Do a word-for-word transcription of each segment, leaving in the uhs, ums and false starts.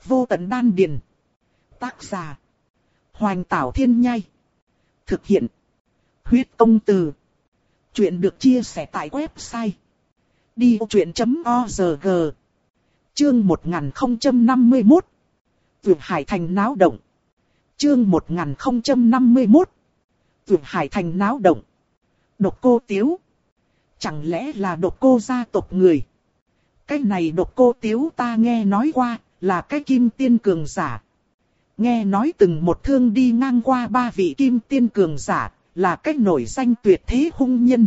Vô tận đan điền. Tác giả. Hoành Tảo Thiên Nhai. Thực hiện. Huyết Công Từ. Chuyện được chia sẻ tại website đi vô chuyện chấm org. Chương một nghìn không trăm năm mươi mốt. Vượt Hải Thành náo động. Chương một nghìn không trăm năm mươi mốt. Vượt Hải Thành náo động. Độc Cô Tiếu. Chẳng lẽ là Độc Cô gia tộc người? Cái này Độc Cô Tiếu ta nghe nói qua, là cái kim tiên cường giả. Nghe nói từng một thương đi ngang qua ba vị kim tiên cường giả, là cái nổi danh tuyệt thế hung nhân.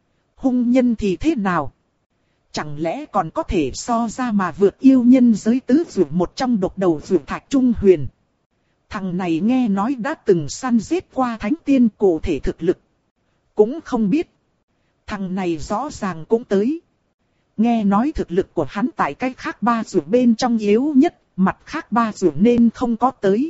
Hung nhân thì thế nào? Chẳng lẽ còn có thể so ra mà vượt yêu nhân giới tứ dược một trong độc đầu dược Thạch Trung Huyền. Thằng này nghe nói đã từng săn giết qua thánh tiên, cụ thể thực lực cũng không biết. Thằng này rõ ràng cũng tới. Nghe nói thực lực của hắn tại cái khác ba dược bên trong yếu nhất, mặt khác ba dược nên không có tới.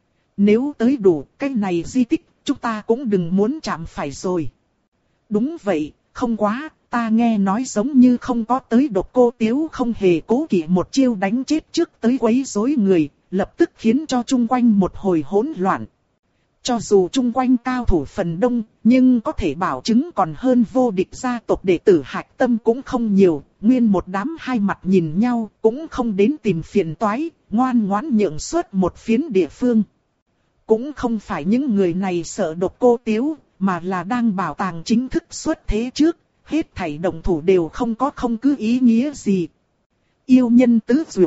Nếu tới đủ cái này di tích, chúng ta cũng đừng muốn chạm phải rồi. Đúng vậy, không quá, ta nghe nói giống như không có tới. Độc Cô Tiếu không hề cố kỵ một chiêu đánh chết trước tới quấy rối người, lập tức khiến cho chung quanh một hồi hỗn loạn. Cho dù chung quanh cao thủ phần đông, nhưng có thể bảo chứng còn hơn vô địch gia tộc đệ tử Hạch Tâm cũng không nhiều. Nguyên một đám hai mặt nhìn nhau, cũng không đến tìm phiền toái, ngoan ngoãn nhượng suốt một phiến địa phương. Cũng không phải những người này sợ Độc Cô Tiếu, mà là đang bảo tàng chính thức xuất thế trước, hết thảy động thủ đều không có không cứ ý nghĩa gì. Yêu nhân tứ dược.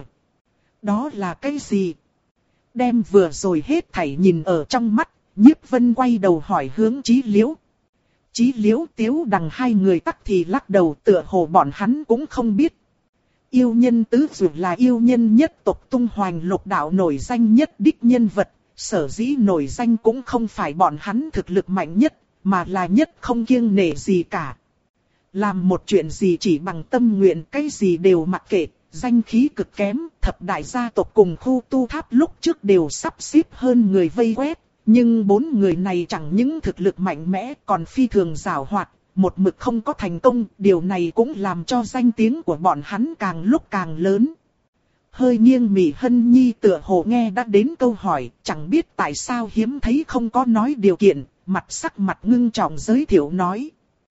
Đó là cái gì? Đem vừa rồi hết thảy nhìn ở trong mắt, Nhiếp Vân quay đầu hỏi hướng Chí Liễu. Chí Liễu Tiếu Đằng hai người tắc thì lắc đầu, tựa hồ bọn hắn cũng không biết. Yêu nhân tứ dược là yêu nhân nhất tộc tung hoành lục đạo nổi danh nhất đích nhân vật. Sở dĩ nổi danh cũng không phải bọn hắn thực lực mạnh nhất, mà là nhất không kiêng nể gì cả. Làm một chuyện gì chỉ bằng tâm nguyện, cái gì đều mặc kệ, danh khí cực kém. Thập đại gia tộc cùng khu tu tháp lúc trước đều sắp xếp hơn người vây quét. Nhưng bốn người này chẳng những thực lực mạnh mẽ, còn phi thường giàu hoạt, một mực không có thành công. Điều này cũng làm cho danh tiếng của bọn hắn càng lúc càng lớn. Hơi nghiêng Mị Hân Nhi tựa hồ nghe đã đến câu hỏi, chẳng biết tại sao hiếm thấy không có nói điều kiện, mặt sắc mặt ngưng trọng giới thiệu nói.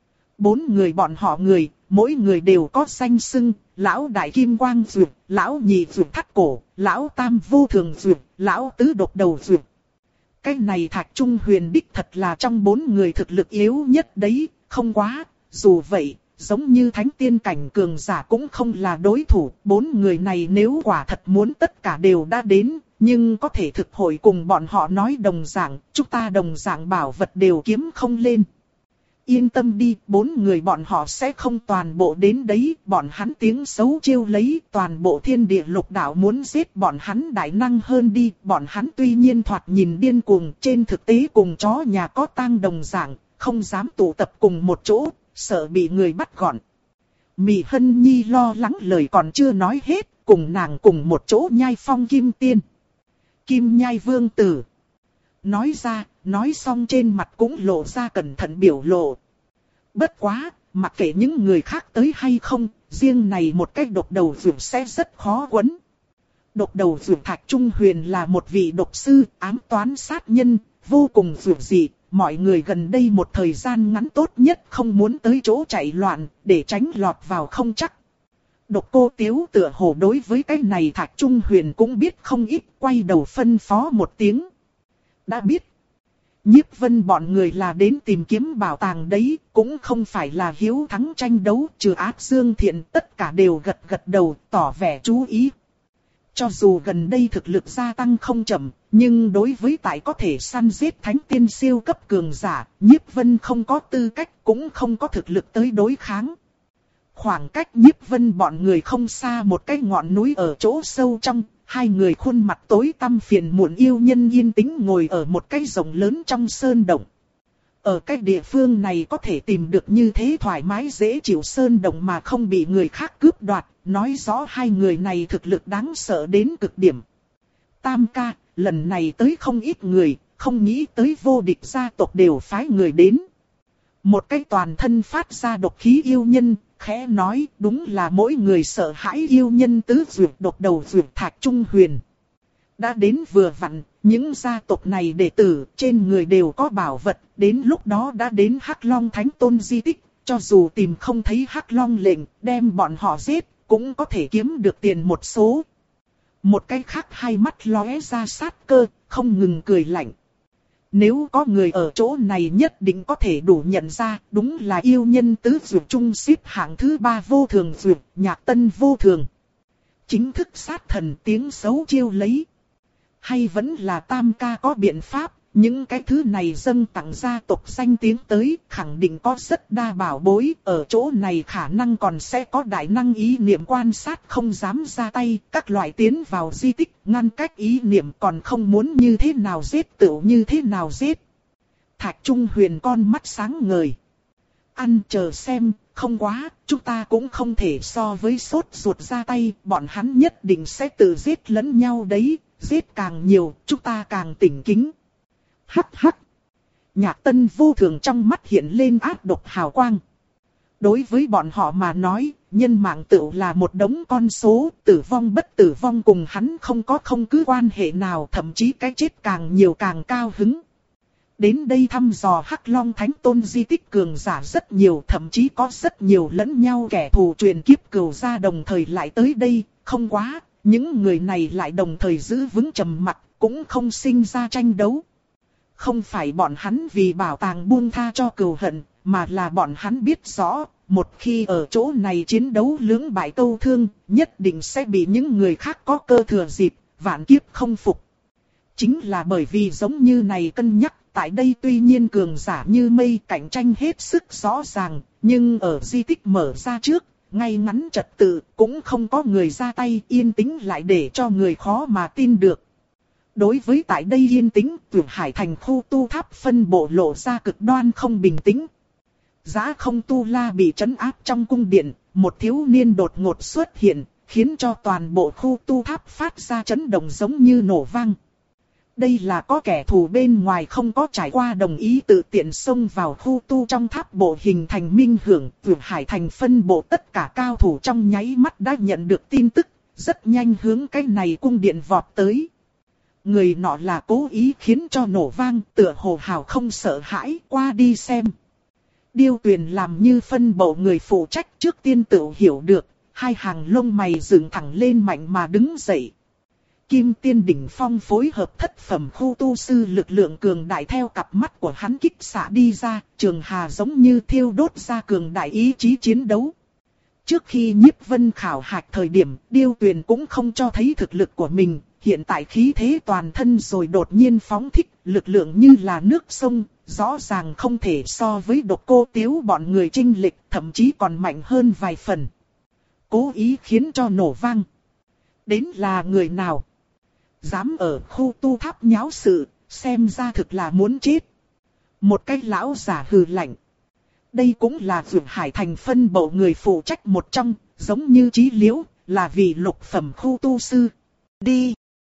Bốn người bọn họ người, mỗi người đều có danh xưng, lão đại kim quang dược, lão nhị dược thắt cổ, lão tam vô thường dược, lão tứ độc đầu dược. Cái này Thạch Trung Huyền đích thật là trong bốn người thực lực yếu nhất đấy, không quá, dù vậy. Giống như thánh tiên cảnh cường giả cũng không là đối thủ, bốn người này nếu quả thật muốn tất cả đều đã đến, nhưng có thể thực hội cùng bọn họ nói đồng dạng, chúng ta đồng dạng bảo vật đều kiếm không lên. Yên tâm đi, bốn người bọn họ sẽ không toàn bộ đến đấy, bọn hắn tiếng xấu chiêu lấy, toàn bộ thiên địa lục đạo muốn giết bọn hắn đại năng hơn đi, bọn hắn tuy nhiên thoạt nhìn điên cuồng, trên thực tế cùng chó nhà có tang đồng dạng, không dám tụ tập cùng một chỗ. Sợ bị người bắt gọn. Mị Hân Nhi lo lắng lời còn chưa nói hết, cùng nàng cùng một chỗ nhai phong kim tiên. Kim nhai vương tử. Nói ra, nói xong trên mặt cũng lộ ra cẩn thận biểu lộ. Bất quá, mặc kệ những người khác tới hay không, riêng này một cách độc đầu dược sẽ rất khó quấn. Độc đầu dược Thạch Trung Huyền là một vị độc sư, ám toán sát nhân, vô cùng dược dị. Mọi người gần đây một thời gian ngắn tốt nhất không muốn tới chỗ chạy loạn, để tránh lọt vào không chắc. Độc Cô Tiếu tựa hồ đối với cái này Thạch Trung Huyền cũng biết không ít, quay đầu phân phó một tiếng. Đã biết. Nhiếp Vân bọn người là đến tìm kiếm bảo tàng đấy, cũng không phải là hiếu thắng tranh đấu, trừ Ác Dương Thiện tất cả đều gật gật đầu, tỏ vẻ chú ý. Cho dù gần đây thực lực gia tăng không chậm, nhưng đối với tại có thể săn giết thánh tiên siêu cấp cường giả, Nhiếp Vân không có tư cách, cũng không có thực lực tới đối kháng. Khoảng cách Nhiếp Vân bọn người không xa một cái ngọn núi ở chỗ sâu trong, hai người khuôn mặt tối tăm phiền muộn yêu nhân yên tĩnh ngồi ở một cái rộng lớn trong sơn động. Ở cái địa phương này có thể tìm được như thế thoải mái dễ chịu sơn động mà không bị người khác cướp đoạt, nói rõ hai người này thực lực đáng sợ đến cực điểm. Tam ca, lần này tới không ít người, không nghĩ tới vô địch gia tộc đều phái người đến. Một cái toàn thân phát ra độc khí yêu nhân, khẽ nói đúng là mỗi người sợ hãi yêu nhân tứ dược độc đầu dược Thạch Trung Huyền. Đã đến vừa vặn, những gia tộc này đệ tử trên người đều có bảo vật, đến lúc đó đã đến Hắc Long Thánh Tôn di tích, cho dù tìm không thấy Hắc Long lệnh, đem bọn họ giết, cũng có thể kiếm được tiền một số. Một cái khác hai mắt lóe ra sát cơ, không ngừng cười lạnh. Nếu có người ở chỗ này nhất định có thể đủ nhận ra, đúng là yêu nhân tứ dược trung xếp hạng thứ ba vô thường dược, Nhạc Tân vô thường. Chính thức sát thần tiếng xấu chiêu lấy. Hay vẫn là Tam ca có biện pháp, những cái thứ này dâng tặng gia tộc danh tiếng tới, khẳng định có rất đa bảo bối, ở chỗ này khả năng còn sẽ có đại năng ý niệm quan sát không dám ra tay, các loại tiến vào di tích, ngăn cách ý niệm còn không muốn như thế nào giết tựu như thế nào giết. Thạch Trung Huyền con mắt sáng ngời. Ăn chờ xem, không quá, chúng ta cũng không thể so với sốt ruột ra tay, bọn hắn nhất định sẽ tự giết lẫn nhau đấy, giết càng nhiều, chúng ta càng tỉnh kính. Hắc hắc. Nhạc Tân vô thường trong mắt hiện lên ác độc hào quang. Đối với bọn họ mà nói, nhân mạng tựu là một đống con số, tử vong bất tử vong cùng hắn không có không cứ quan hệ nào, thậm chí cái chết càng nhiều càng cao hứng. Đến đây thăm dò Hắc Long Thánh Tôn di tích cường giả rất nhiều, thậm chí có rất nhiều lẫn nhau kẻ thù truyền kiếp cừu gia đồng thời lại tới đây, không quá, những người này lại đồng thời giữ vững trầm mặc, cũng không sinh ra tranh đấu. Không phải bọn hắn vì bảo tàng buông tha cho cừu hận, mà là bọn hắn biết rõ, một khi ở chỗ này chiến đấu lưỡng bại câu thương, nhất định sẽ bị những người khác có cơ thừa dịp, vạn kiếp không phục. Chính là bởi vì giống như này cân nhắc, tại đây tuy nhiên cường giả như mây cạnh tranh hết sức rõ ràng, nhưng ở di tích mở ra trước, ngay ngắn trật tự, cũng không có người ra tay, yên tĩnh lại để cho người khó mà tin được. Đối với tại đây yên tĩnh, Vượng Hải thành khu tu tháp phân bộ lộ ra cực đoan không bình tĩnh. Giá Không Tu La bị trấn áp trong cung điện, một thiếu niên đột ngột xuất hiện, khiến cho toàn bộ khu tu tháp phát ra chấn động giống như nổ vang. Đây là có kẻ thù bên ngoài không có trải qua đồng ý tự tiện xông vào khu tu trong tháp bộ hình thành minh hưởng. Vượng Hải thành phân bộ tất cả cao thủ trong nháy mắt đã nhận được tin tức, rất nhanh hướng cái này cung điện vọt tới. Người nọ là cố ý khiến cho nổ vang, tựa hồ hào không sợ hãi, qua đi xem. Điêu Tuyền làm như phân bộ người phụ trách trước tiên tự hiểu được, hai hàng lông mày dựng thẳng lên mạnh mà đứng dậy. Kim Tiên đỉnh phong phối hợp thất phẩm khu tu sư lực lượng cường đại theo cặp mắt của hắn kích xạ đi ra, trường hà giống như thiêu đốt ra cường đại ý chí chiến đấu. Trước khi Nhiếp Vân khảo hạch thời điểm, Điêu Tuyền cũng không cho thấy thực lực của mình, hiện tại khí thế toàn thân rồi đột nhiên phóng thích, lực lượng như là nước sông, rõ ràng không thể so với Độc Cô Tiếu bọn người chênh lệch, thậm chí còn mạnh hơn vài phần. Cố ý khiến cho nổ vang. Đến là người nào? Dám ở khu tu tháp nháo sự, xem ra thực là muốn chết. Một cái lão giả hừ lạnh. Đây cũng là Vượng Hải thành phân bộ người phụ trách một trong, giống như Chí Liễu, là vì lục phẩm khu tu sư. Đi!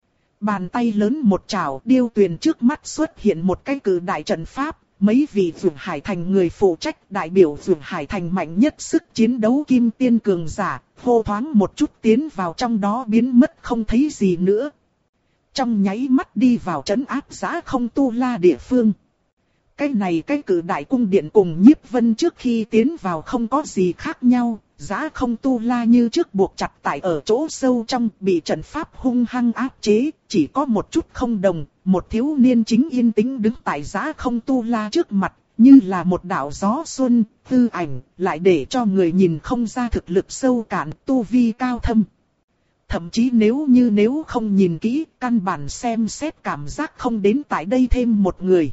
Bàn tay lớn một chảo, Điêu Tuyền trước mắt xuất hiện một cái cử đại trận pháp, mấy vị Vượng Hải thành người phụ trách đại biểu Vượng Hải thành mạnh nhất sức chiến đấu kim tiên cường giả, hô thoáng một chút tiến vào trong đó biến mất không thấy gì nữa. Trong nháy mắt đi vào trấn áp Giá Không Tu La địa phương. Cái này cái cử đại cung điện cùng Nhiếp Vân trước khi tiến vào không có gì khác nhau, Giá Không Tu La như trước buộc chặt tại ở chỗ sâu trong, bị trận pháp hung hăng áp chế, chỉ có một chút không đồng, một thiếu niên chính yên tĩnh đứng tại Giá Không Tu La trước mặt, như là một đạo gió xuân, tư ảnh, lại để cho người nhìn không ra thực lực sâu cạn, tu vi cao thâm. Thậm chí nếu như nếu không nhìn kỹ, căn bản xem xét cảm giác không đến tại đây thêm một người.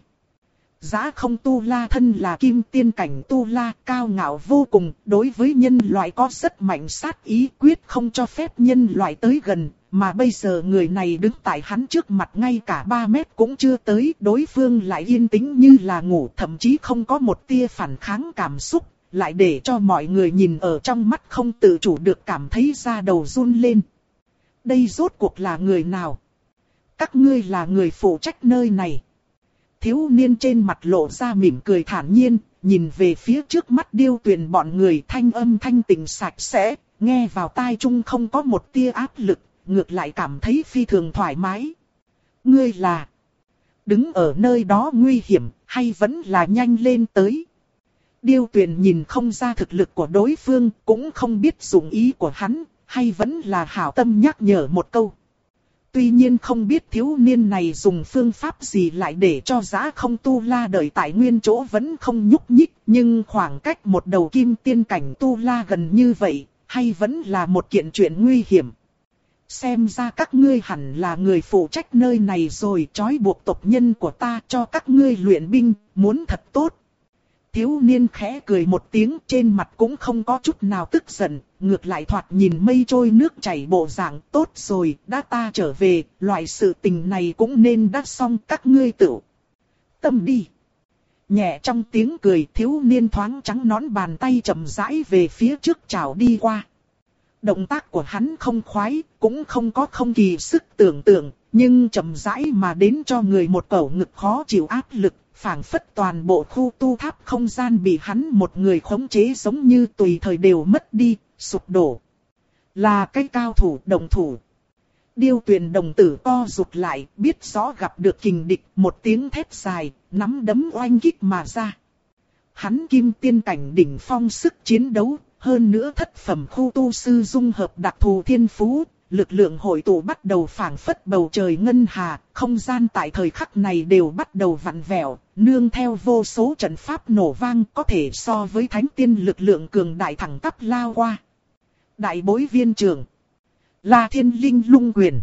Giá Không Tu La thân là kim tiên cảnh Tu La, cao ngạo vô cùng, đối với nhân loại có rất mạnh sát ý, quyết không cho phép nhân loại tới gần, mà bây giờ người này đứng tại hắn trước mặt ngay cả ba mét cũng chưa tới, đối phương lại yên tĩnh như là ngủ, thậm chí không có một tia phản kháng cảm xúc, lại để cho mọi người nhìn ở trong mắt không tự chủ được cảm thấy da đầu run lên. Đây rốt cuộc là người nào? Các ngươi là người phụ trách nơi này. Thiếu niên trên mặt lộ ra mỉm cười thản nhiên, nhìn về phía trước mắt Điêu Tuyền bọn người, thanh âm thanh tịnh sạch sẽ, nghe vào tai trung không có một tia áp lực, ngược lại cảm thấy phi thường thoải mái. Ngươi là đứng ở nơi đó nguy hiểm, hay vẫn là nhanh lên tới? Điêu Tuyền nhìn không ra thực lực của đối phương, cũng không biết dụng ý của hắn, hay vẫn là hảo tâm nhắc nhở một câu. Tuy nhiên không biết thiếu niên này dùng phương pháp gì lại để cho Giá Không Tu La đợi tại nguyên chỗ vẫn không nhúc nhích, nhưng khoảng cách một đầu kim tiên cảnh Tu La gần như vậy, hay vẫn là một kiện chuyện nguy hiểm. Xem ra các ngươi hẳn là người phụ trách nơi này rồi, trói buộc tộc nhân của ta cho các ngươi luyện binh, muốn thật tốt. Thiếu niên khẽ cười một tiếng, trên mặt cũng không có chút nào tức giận, ngược lại thoạt nhìn mây trôi nước chảy bộ dạng. Tốt rồi, đã ta trở về, loại sự tình này cũng nên đã xong, các ngươi tự tâm đi. Nhẹ trong tiếng cười, thiếu niên thoáng trắng nón bàn tay chậm rãi về phía trước chào đi qua. Động tác của hắn không khoái, cũng không có không kỳ sức tưởng tượng, nhưng chậm rãi mà đến cho người một cẩu ngực khó chịu áp lực, phảng phất toàn bộ khu tu tháp không gian bị hắn một người khống chế giống như tùy thời đều mất đi, sụp đổ. Là cái cao thủ, đồng thủ. Điêu Tuyền đồng tử co rụt lại, biết rõ gặp được kình địch, một tiếng thét dài, nắm đấm oanh kích mà ra. Hắn kim tiên cảnh đỉnh phong sức chiến đấu, hơn nữa thất phẩm khu tu sư dung hợp đặc thù thiên phú, lực lượng hội tụ bắt đầu phảng phất bầu trời ngân hà, không gian tại thời khắc này đều bắt đầu vặn vẹo, nương theo vô số trận pháp nổ vang có thể so với thánh tiên lực lượng cường đại thẳng tắp lao qua. Đại bối viên trưởng, La Thiên Linh Lung Quyền,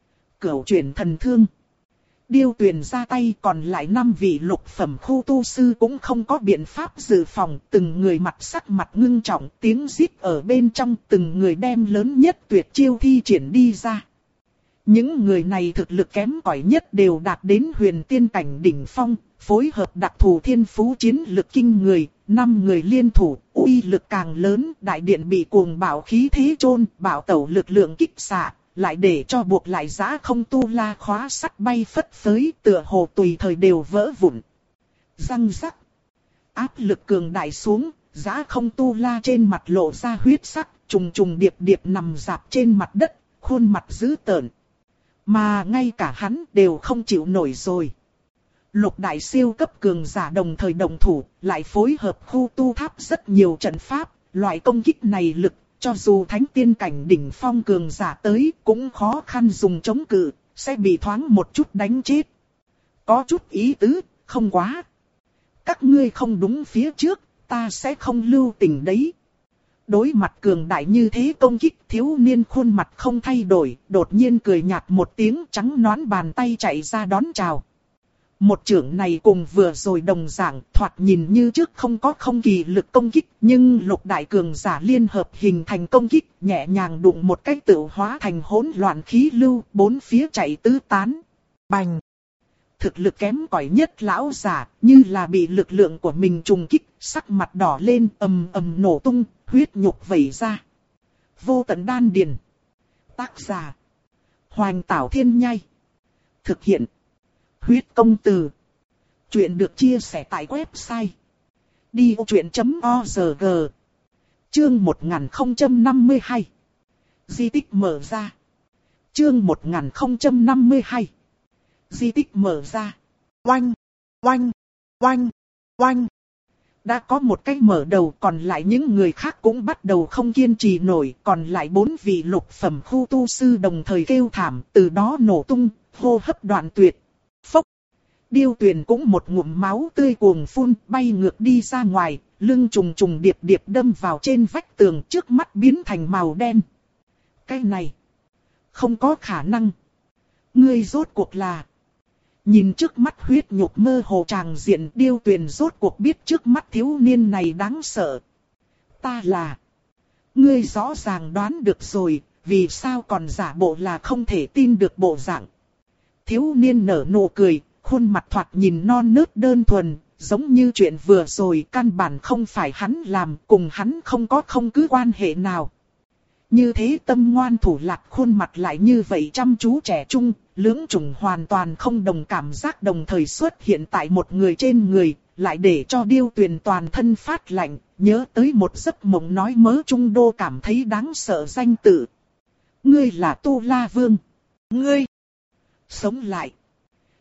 Cửu Chuyển Thần Thương. Điêu Tuyền ra tay, còn lại năm vị lục phẩm khu tu sư cũng không có biện pháp dự phòng, từng người mặt sắc mặt ngưng trọng, tiếng rít ở bên trong, từng người đem lớn nhất tuyệt chiêu thi triển đi ra. Những người này thực lực kém cỏi nhất đều đạt đến huyền tiên cảnh đỉnh phong, phối hợp đặc thù thiên phú chiến lực kinh người, năm người liên thủ, uy lực càng lớn, đại điện bị cuồng bạo khí thế chôn, bạo tẩu lực lượng kích xạ. Lại để cho buộc lại Giá Không Tu La khóa sắt bay phất phới, tựa hồ tùy thời đều vỡ vụn. Răng rắc. Áp lực cường đại xuống, Giá Không Tu La trên mặt lộ ra huyết sắc, trùng trùng điệp điệp nằm dạp trên mặt đất, khuôn mặt dữ tợn. Mà ngay cả hắn đều không chịu nổi rồi. Lục đại siêu cấp cường giả đồng thời đồng thủ, lại phối hợp khu tu tháp rất nhiều trận pháp, loại công kích này lực. Cho dù thánh tiên cảnh đỉnh phong cường giả tới cũng khó khăn dùng chống cự, sẽ bị thoáng một chút đánh chết. Có chút ý tứ, không quá. Các ngươi không đúng phía trước, ta sẽ không lưu tình đấy. Đối mặt cường đại như thế công kích, thiếu niên khuôn mặt không thay đổi, đột nhiên cười nhạt một tiếng, trắng nõn bàn tay chạy ra đón chào. Một chưởng này cùng vừa rồi đồng dạng, thoạt nhìn như trước không có không kỳ lực công kích, nhưng lục đại cường giả liên hợp hình thành công kích, nhẹ nhàng đụng một cái tự hóa thành hỗn loạn khí lưu, bốn phía chạy tứ tán. Bành! Thực lực kém cỏi nhất lão giả, như là bị lực lượng của mình trùng kích, sắc mặt đỏ lên, ầm ầm nổ tung, huyết nhục vẩy ra. Vô tận đan điền. Tác giả: Hoành Tảo Thiên Nhai. Thực hiện: Huyết Công Từ. Chuyện được chia sẻ tại website đi ô chuyện chấm org. Chương một nghìn không trăm năm mươi hai. Di tích mở ra. Chương một nghìn không trăm năm mươi hai. Di tích mở ra. Oanh, oanh, oanh, oanh. Đã có một cái mở đầu, còn lại những người khác cũng bắt đầu không kiên trì nổi. Còn lại bốn vị lục phẩm khu tu sư đồng thời kêu thảm, từ đó nổ tung, hô hấp đoạn tuyệt. Phốc. Điêu Tuyền cũng một ngụm máu tươi cuồng phun, bay ngược đi ra ngoài, lưng trùng trùng điệp điệp đâm vào trên vách tường, trước mắt biến thành màu đen. Cái này không có khả năng. Ngươi rốt cuộc là... Nhìn trước mắt huyết nhục mơ hồ tràng diện, Điêu Tuyền rốt cuộc biết trước mắt thiếu niên này đáng sợ. Ta là... Ngươi rõ ràng đoán được rồi, vì sao còn giả bộ là không thể tin được bộ dạng. Thiếu niên nở nụ cười, khuôn mặt thoạt nhìn non nớt đơn thuần, giống như chuyện vừa rồi căn bản không phải hắn làm, cùng hắn không có không cứ quan hệ nào. Như thế tâm ngoan thủ lạt, khuôn mặt lại như vậy chăm chú trẻ trung, lưỡng chủng hoàn toàn không đồng cảm giác đồng thời xuất hiện tại một người trên người, lại để cho Điêu Tuyền toàn thân phát lạnh, nhớ tới một giấc mộng nói mớ trung đô cảm thấy đáng sợ danh tự. Ngươi là Tu La Vương. Ngươi sống lại.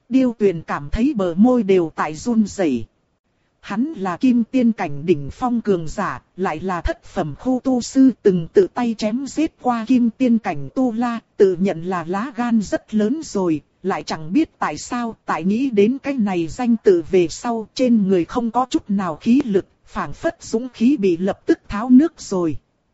Điêu Tuyền cảm thấy bờ môi đều tại run rẩy. Hắn là kim tiên cảnh đỉnh phong cường giả, lại là thất phẩm khu tu sư từng tự tay chém giết qua kim tiên cảnh tu la, tự nhận là lá gan rất lớn rồi, lại chẳng biết tại sao, tại nghĩ đến cái này danh tự về sau, trên người không có chút nào khí lực, phảng phất dũng khí bị lập tức tháo nước rồi.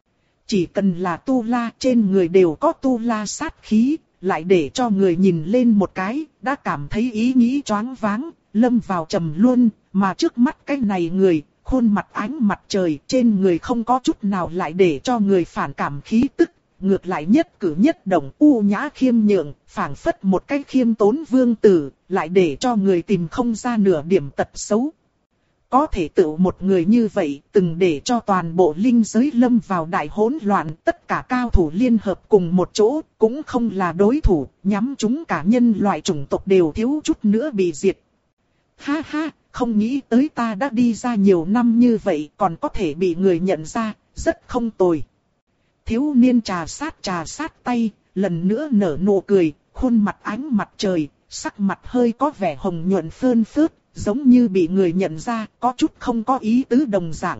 Chỉ cần là tu la, trên người đều có tu la sát khí, lại để cho người nhìn lên một cái, đã cảm thấy ý nghĩ choáng váng, lâm vào trầm luân, mà trước mắt cái này người, khuôn mặt ánh mặt trời, trên người không có chút nào lại để cho người phản cảm khí tức, ngược lại nhất cử nhất động u nhã khiêm nhượng, phảng phất một cái khiêm tốn vương tử, lại để cho người tìm không ra nửa điểm tật xấu. Có thể tự một người như vậy, từng để cho toàn bộ linh giới lâm vào đại hỗn loạn, tất cả cao thủ liên hợp cùng một chỗ, cũng không là đối thủ, nhắm chúng cả nhân loại chủng tộc đều thiếu chút nữa bị diệt. Ha ha, không nghĩ tới ta đã đi ra nhiều năm như vậy, còn có thể bị người nhận ra, rất không tồi. Thiếu niên trà sát trà sát tay, lần nữa nở nụ cười, khuôn mặt ánh mặt trời, sắc mặt hơi có vẻ hồng nhuận phơn phớt, giống như bị người nhận ra, có chút không có ý tứ đồng dạng.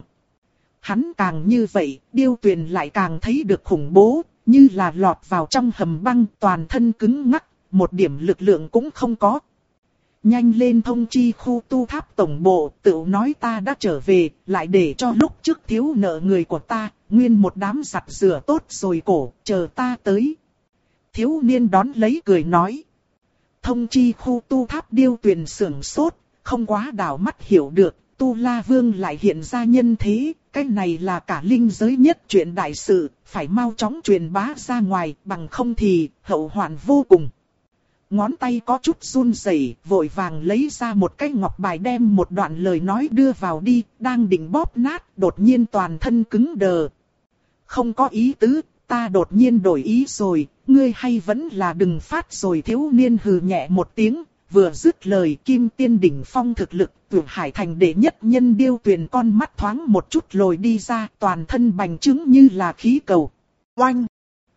Hắn càng như vậy, Điêu Tuyền lại càng thấy được khủng bố, như là lọt vào trong hầm băng, toàn thân cứng ngắc, một điểm lực lượng cũng không có. Nhanh lên thông chi khu tu tháp tổng bộ, tự nói ta đã trở về, lại để cho lúc trước thiếu nợ người của ta, nguyên một đám giặt rửa tốt rồi cổ, chờ ta tới. Thiếu niên đón lấy cười nói. Thông chi khu tu tháp. Điêu Tuyền sưởng sốt, không quá đảo mắt hiểu được, Tu La Vương lại hiện ra nhân thế, cái này là cả linh giới nhất chuyện đại sự, phải mau chóng truyền bá ra ngoài, bằng không thì hậu hoạn vô cùng. Ngón tay có chút run rẩy, vội vàng lấy ra một cái ngọc bài đem một đoạn lời nói đưa vào đi, đang định bóp nát, đột nhiên toàn thân cứng đờ. Không có ý tứ, ta đột nhiên đổi ý rồi, ngươi hay vẫn là đừng phát rồi. Thiếu niên hừ nhẹ một tiếng, vừa dứt lời kim tiên đỉnh phong thực lực, Tuyệt Hải thành đệ nhất nhân Điêu Tuyền con mắt thoáng một chút lồi đi ra, toàn thân bành trướng như là khí cầu. Oanh!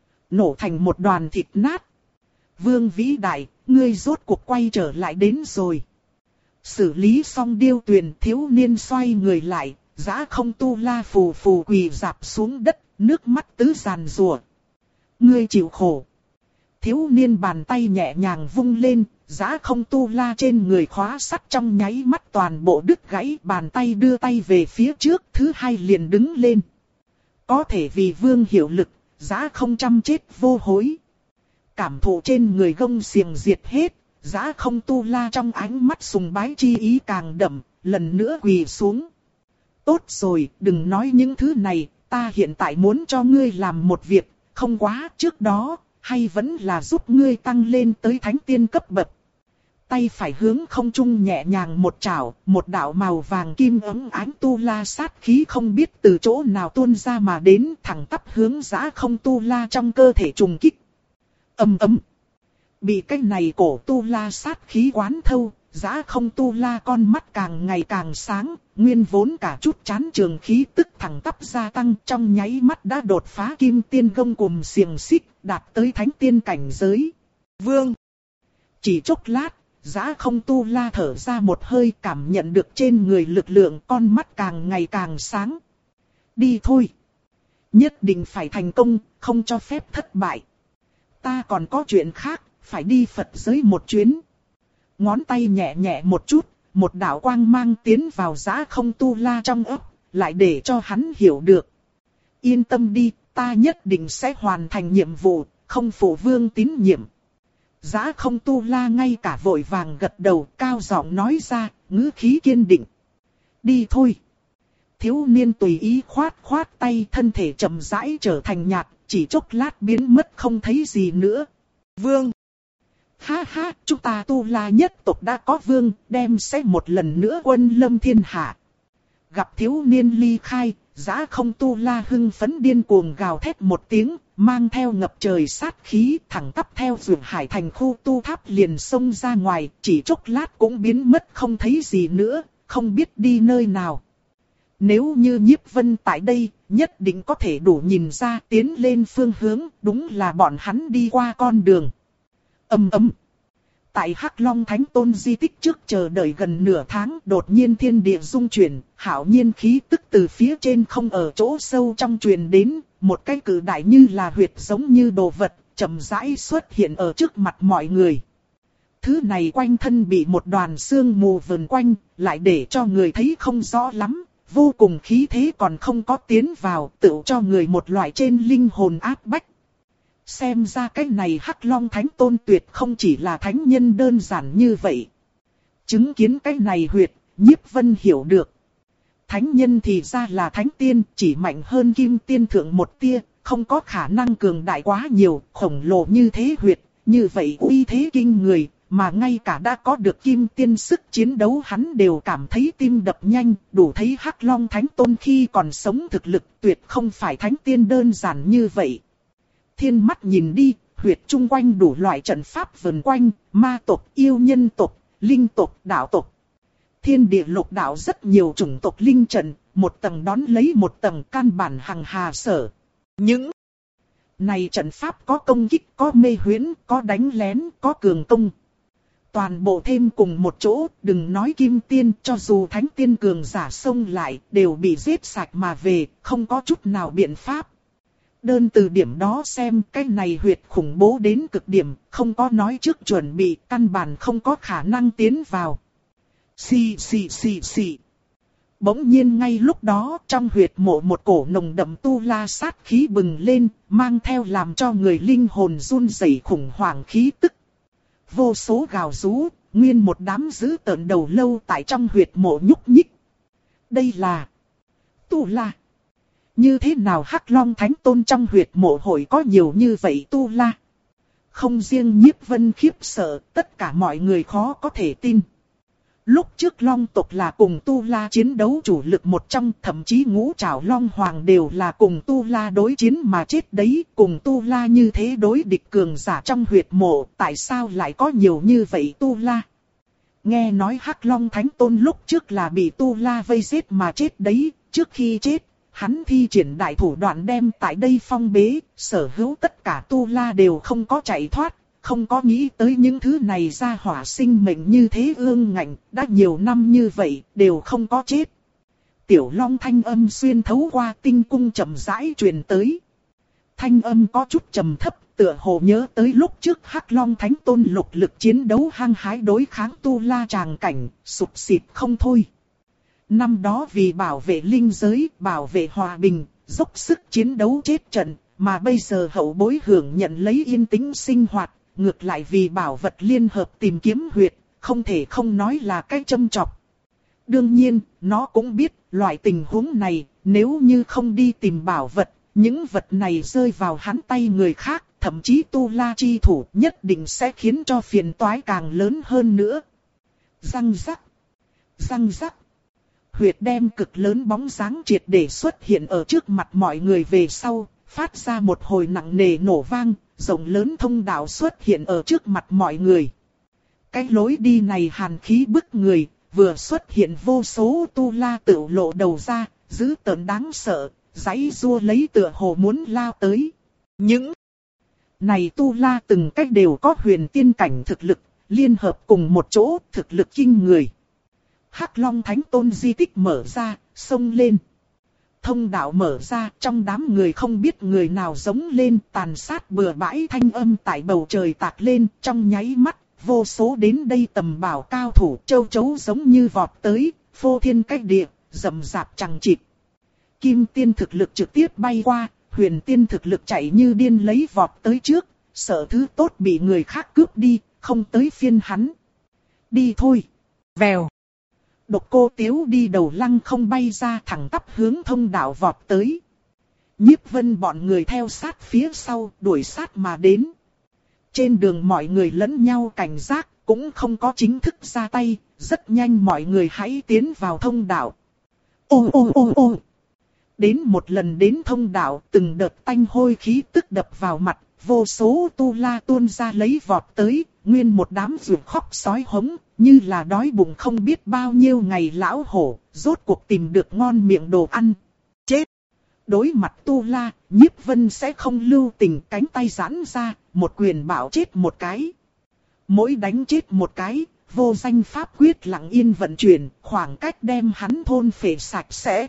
Nổ thành một đoàn thịt nát. Vương vĩ đại, ngươi rốt cuộc quay trở lại đến rồi. Xử lý xong Điêu Tuyền, thiếu niên xoay người lại, Dã Không Tu La phù phù quỳ rạp xuống đất, nước mắt tứ giàn rủa. Ngươi chịu khổ. Thiếu niên bàn tay nhẹ nhàng vung lên, Dã Không Tu La trên người khóa sắt trong nháy mắt toàn bộ đứt gãy, bàn tay đưa tay về phía trước, thứ hai liền đứng lên. Có thể vì vương hiệu lực, Dã Không chăm chết vô hối. Cảm thụ trên người gông xiềng diệt hết, Dã Không Tu La trong ánh mắt sùng bái chi ý càng đậm, lần nữa quỳ xuống. Tốt rồi, đừng nói những thứ này, ta hiện tại muốn cho ngươi làm một việc, không quá trước đó, hay vẫn là giúp ngươi tăng lên tới thánh tiên cấp bậc. Tay phải hướng không trung nhẹ nhàng một chảo, một đạo màu vàng kim ấm ánh tu la sát khí không biết từ chỗ nào tuôn ra mà đến, thẳng tắp hướng Dã Không Tu La trong cơ thể trùng kích. Ầm ầm. Bị cái này cổ tu la sát khí quán thâu, Dã Không Tu La con mắt càng ngày càng sáng, nguyên vốn cả chút chán trường khí tức thẳng tắp gia tăng, trong nháy mắt đã đột phá kim tiên gông cùm xiềng xích, đạt tới thánh tiên cảnh giới. Vương! Chỉ chốc lát, Dã Không Tu La thở ra một hơi, cảm nhận được trên người lực lượng, con mắt càng ngày càng sáng. Đi thôi! Nhất định phải thành công, không cho phép thất bại. Ta còn có chuyện khác, phải đi Phật giới một chuyến. Ngón tay nhẹ nhẹ một chút, một đạo quang mang tiến vào Dã Không Tu La trong ấp, lại để cho hắn hiểu được. Yên tâm đi, ta nhất định sẽ hoàn thành nhiệm vụ, không phụ vương tín nhiệm. Dã Không Tu La ngay cả vội vàng gật đầu, cao giọng nói ra, ngữ khí kiên định. Đi thôi. Thiếu niên tùy ý khoát khoát tay, thân thể chậm rãi trở thành nhạt, chỉ chốc lát biến mất không thấy gì nữa. Vương! Ha ha, chúng ta Tu La nhất tộc đã có vương, đem sẽ một lần nữa quân lâm thiên hạ. Gặp thiếu niên ly khai, Dã Không Tu La hưng phấn điên cuồng gào thét một tiếng, mang theo ngập trời sát khí, thẳng tắp theo Dược Hải thành khu tu tháp liền xông ra ngoài, chỉ chốc lát cũng biến mất không thấy gì nữa, không biết đi nơi nào. Nếu như Nhiếp Vân tại đây, nhất định có thể đủ nhìn ra tiến lên phương hướng, đúng là bọn hắn đi qua con đường. Ầm ầm. Tại Hắc Long Thánh Tôn di tích trước chờ đợi gần nửa tháng, đột nhiên thiên địa rung chuyển, hạo nhiên khí tức từ phía trên không ở chỗ sâu trong truyền đến, một cái cử đại như là huyệt giống như đồ vật, chậm rãi xuất hiện ở trước mặt mọi người. Thứ này quanh thân bị một đoàn sương mù vần quanh, lại để cho người thấy không rõ lắm, vô cùng khí thế còn không có tiến vào, tự cho người một loại trên linh hồn áp bách. Xem ra cái này Hắc Long Thánh Tôn tuyệt không chỉ là thánh nhân đơn giản như vậy. Chứng kiến cái này huyệt, Nhiếp Vân hiểu được. Thánh nhân thì ra là thánh tiên, chỉ mạnh hơn kim tiên thượng một tia, không có khả năng cường đại quá nhiều, khổng lồ như thế huyệt, như vậy uy thế kinh người, mà ngay cả đã có được kim tiên sức chiến đấu hắn đều cảm thấy tim đập nhanh, đủ thấy Hắc Long Thánh Tôn khi còn sống thực lực tuyệt không phải thánh tiên đơn giản như vậy. Thiên mắt nhìn đi, huyệt chung quanh đủ loại trận pháp vần quanh, ma tộc, yêu nhân tộc, linh tộc, đạo tộc. Thiên địa lục đạo rất nhiều chủng tộc linh trận, một tầng đón lấy một tầng căn bản hằng hà sở. Những này trận pháp có công kích, có mê huyễn, có đánh lén, có cường công. Toàn bộ thêm cùng một chỗ, đừng nói kim tiên, cho dù thánh tiên cường giả xông lại, đều bị giết sạch mà về, không có chút nào biện pháp. Đơn từ điểm đó xem cái này huyệt khủng bố đến cực điểm, không có nói trước chuẩn bị, căn bản không có khả năng tiến vào. Xì xì xì xì. Bỗng nhiên ngay lúc đó trong huyệt mộ một cổ nồng đậm tu la sát khí bừng lên, mang theo làm cho người linh hồn run rẩy khủng hoảng khí tức. Vô số gào rú, nguyên một đám dữ tợn đầu lâu tại trong huyệt mộ nhúc nhích. Đây là tu la. Như thế nào Hắc Long Thánh Tôn trong huyệt mộ hội có nhiều như vậy tu la? Không riêng Nhiếp Vân khiếp sợ, tất cả mọi người khó có thể tin. Lúc trước Long tộc là cùng tu la chiến đấu chủ lực một trong, thậm chí ngũ trảo Long Hoàng đều là cùng tu la đối chiến mà chết đấy, cùng tu la như thế đối địch cường giả trong huyệt mộ, tại sao lại có nhiều như vậy tu la? Nghe nói Hắc Long Thánh Tôn lúc trước là bị tu la vây giết mà chết đấy, trước khi chết, hắn thi triển đại thủ đoạn đem tại đây phong bế, sở hữu tất cả tu la đều không có chạy thoát. Không có nghĩ tới những thứ này ra hỏa sinh mệnh như thế ương ngạnh, đã nhiều năm như vậy, đều không có chết. Tiểu Long thanh âm xuyên thấu qua tinh cung chậm rãi truyền tới. Thanh âm có chút trầm thấp, tựa hồ nhớ tới lúc trước Hắc Long Thánh Tôn lục lực chiến đấu hăng hái đối kháng tu la tràng cảnh, sụp xịt không thôi. Năm đó vì bảo vệ linh giới, bảo vệ hòa bình, dốc sức chiến đấu chết trận, mà bây giờ hậu bối hưởng nhận lấy yên tĩnh sinh hoạt. Ngược lại vì bảo vật liên hợp tìm kiếm huyệt, không thể không nói là cái châm chọc. Đương nhiên, nó cũng biết, loại tình huống này, nếu như không đi tìm bảo vật, những vật này rơi vào hắn tay người khác, thậm chí tu la chi thủ nhất định sẽ khiến cho phiền toái càng lớn hơn nữa. Răng rắc, răng rắc. Huyệt đem cực lớn bóng dáng triệt để xuất hiện ở trước mặt mọi người về sau, phát ra một hồi nặng nề nổ vang. Rộng lớn thông đạo xuất hiện ở trước mặt mọi người. Cái lối đi này hàn khí bức người, vừa xuất hiện vô số tu la tự lộ đầu ra, dữ tợn đáng sợ, giãy giụa lấy tựa hồ muốn lao tới. Những này tu la từng cách đều có huyền tiên cảnh thực lực, liên hợp cùng một chỗ thực lực kinh người. Hắc Long Thánh Tôn di tích mở ra, xông lên. Thông đạo mở ra, trong đám người không biết người nào giống lên, tàn sát bừa bãi thanh âm tại bầu trời tạc lên, trong nháy mắt, vô số đến đây tầm bảo cao thủ châu chấu giống như vọt tới, phô thiên cách địa, rầm rạp chằng chịt. Kim tiên thực lực trực tiếp bay qua, huyền tiên thực lực chạy như điên lấy vọt tới trước, sợ thứ tốt bị người khác cướp đi, không tới phiên hắn. Đi thôi. Vèo. Độc Cô Tiếu đi đầu lăng không bay ra thẳng tắp hướng thông đạo vọt tới. Nhiếp Vân bọn người theo sát phía sau đuổi sát mà đến. Trên đường mọi người lẫn nhau cảnh giác, cũng không có chính thức ra tay, rất nhanh mọi người hãy tiến vào thông đạo. Ô ô ô ô. Đến một lần đến thông đạo, từng đợt tanh hôi khí tức đập vào mặt, vô số tu la tuôn ra lấy vọt tới, nguyên một đám ruột khóc sói hống, như là đói bụng không biết bao nhiêu ngày lão hổ, rốt cuộc tìm được ngon miệng đồ ăn. Chết! Đối mặt tu la, Nhiếp Vân sẽ không lưu tình, cánh tay giãn ra, một quyền bảo chết một cái. Mỗi đánh chết một cái, vô danh pháp quyết lặng yên vận chuyển, khoảng cách đem hắn thôn phệ sạch sẽ.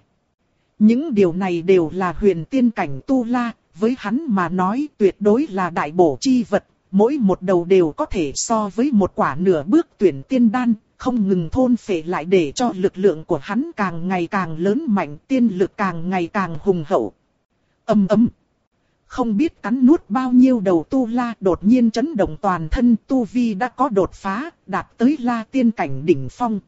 Những điều này đều là huyền tiên cảnh tu la, với hắn mà nói tuyệt đối là đại bổ chi vật, mỗi một đầu đều có thể so với một quả nửa bước tuyển tiên đan, không ngừng thôn phệ lại để cho lực lượng của hắn càng ngày càng lớn mạnh, tiên lực càng ngày càng hùng hậu. Ầm ầm. Không biết cắn nuốt bao nhiêu đầu tu la đột nhiên chấn động toàn thân, tu vi đã có đột phá, đạt tới la tiên cảnh đỉnh phong.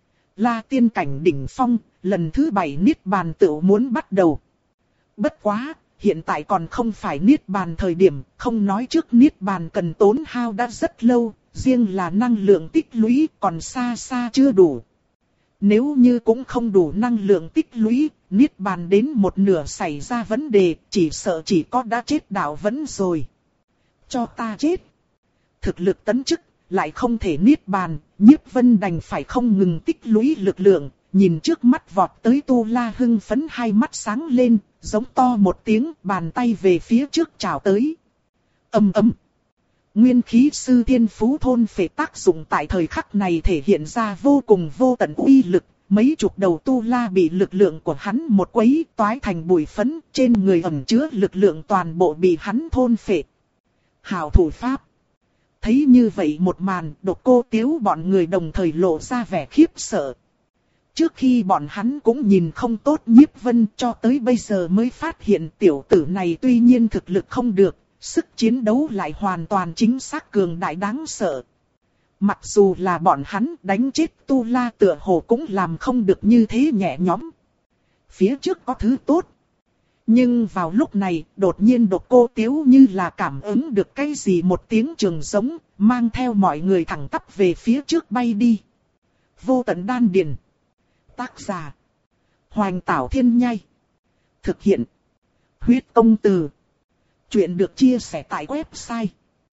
La tiên cảnh đỉnh phong, lần thứ bảy niết bàn tựu muốn bắt đầu. Bất quá, hiện tại còn không phải niết bàn thời điểm, không nói trước niết bàn cần tốn hao đã rất lâu, riêng là năng lượng tích lũy còn xa xa chưa đủ. Nếu như cũng không đủ năng lượng tích lũy, niết bàn đến một nửa xảy ra vấn đề, chỉ sợ chỉ có đã chết đạo vẫn rồi. Cho ta chết. Thực lực tấn chức, lại không thể niết bàn, Nhiếp Vân đành phải không ngừng tích lũy lực lượng, nhìn trước mắt vọt tới tu la hưng phấn hai mắt sáng lên, giống to một tiếng, bàn tay về phía trước chào tới. Ầm ầm. Nguyên khí sư thiên phú thôn phệ tác dụng tại thời khắc này thể hiện ra vô cùng vô tận uy lực, mấy chục đầu tu la bị lực lượng của hắn một quấy toái thành bụi phấn, trên người ẩn chứa lực lượng toàn bộ bị hắn thôn phệ. Hảo thủ pháp. Thấy như vậy một màn, Độc Cô Tiếu bọn người đồng thời lộ ra vẻ khiếp sợ. Trước khi bọn hắn cũng nhìn không tốt Nhiếp Vân, cho tới bây giờ mới phát hiện tiểu tử này tuy nhiên thực lực không được, sức chiến đấu lại hoàn toàn chính xác cường đại đáng sợ. Mặc dù là bọn hắn đánh chết tu la tựa hồ cũng làm không được như thế nhẹ nhõm. Phía trước có thứ tốt. Nhưng vào lúc này, đột nhiên Độc Cô Tiếu như là cảm ứng được cái gì một tiếng trường giống, mang theo mọi người thẳng tắp về phía trước bay đi. Vô tận đan điền. Tác giả: Hoành Tảo Thiên Nhai. Thực hiện: Huyết Công Từ. Chuyện được chia sẻ tại website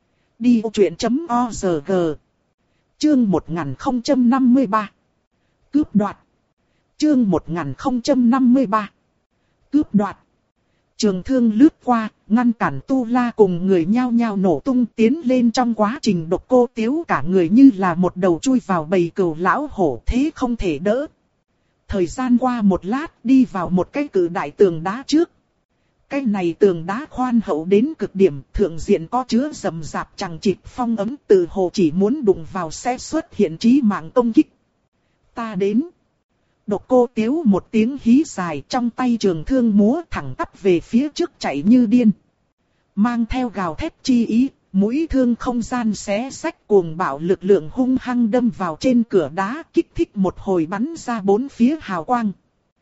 đi ô chuyện chấm org. Chương một nghìn không trăm năm mươi ba. Cướp đoạt. Chương một nghìn không trăm năm mươi ba. Cướp đoạt. Trường thương lướt qua, ngăn cản tu la cùng người nhao nhao nổ tung tiến lên trong quá trình Độc Cô Tiếu cả người như là một đầu chui vào bầy cừu lão hổ thế không thể đỡ. Thời gian qua một lát đi vào một cái cự đại tường đá trước. Cái này tường đá khoan hậu đến cực điểm, thượng diện có chứa rầm rạp chằng chịt phong ấm từ hồ chỉ muốn đụng vào sẽ xuất hiện chí mạng công kích. Ta đến. Độc Cô Tiếu một tiếng hí dài trong tay trường thương múa thẳng tắp về phía trước chạy như điên. Mang theo gào thét chi ý, mũi thương không gian xé rách cuồng bạo lực lượng hung hăng đâm vào trên cửa đá kích thích một hồi bắn ra bốn phía hào quang.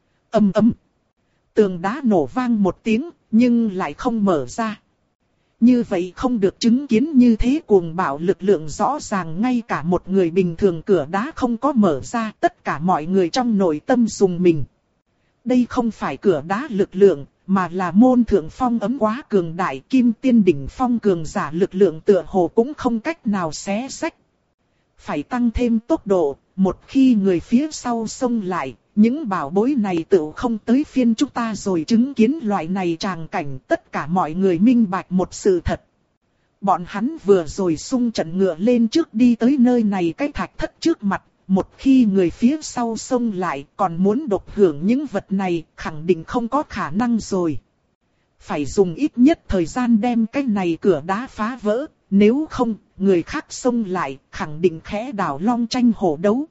Ầm ầm. Tường đá nổ vang một tiếng, nhưng lại không mở ra. Như vậy không được chứng kiến như thế cuồng bạo lực lượng rõ ràng ngay cả một người bình thường cửa đá không có mở ra, tất cả mọi người trong nội tâm dùng mình. Đây không phải cửa đá lực lượng, mà là môn thượng phong ấm quá cường đại, kim tiên đỉnh phong cường giả lực lượng tựa hồ cũng không cách nào xé rách. Phải tăng thêm tốc độ, một khi người phía sau xông lại, những bảo bối này tựu không tới phiên chúng ta rồi chứng kiến loại này tràng cảnh, tất cả mọi người minh bạch một sự thật. Bọn hắn vừa rồi xung trận ngựa lên trước đi tới nơi này cái thạch thất trước mặt, một khi người phía sau xông lại còn muốn độc hưởng những vật này, khẳng định không có khả năng rồi. Phải dùng ít nhất thời gian đem cái này cửa đá phá vỡ, nếu không, người khác xông lại, khẳng định khẽ đảo long tranh hổ đấu.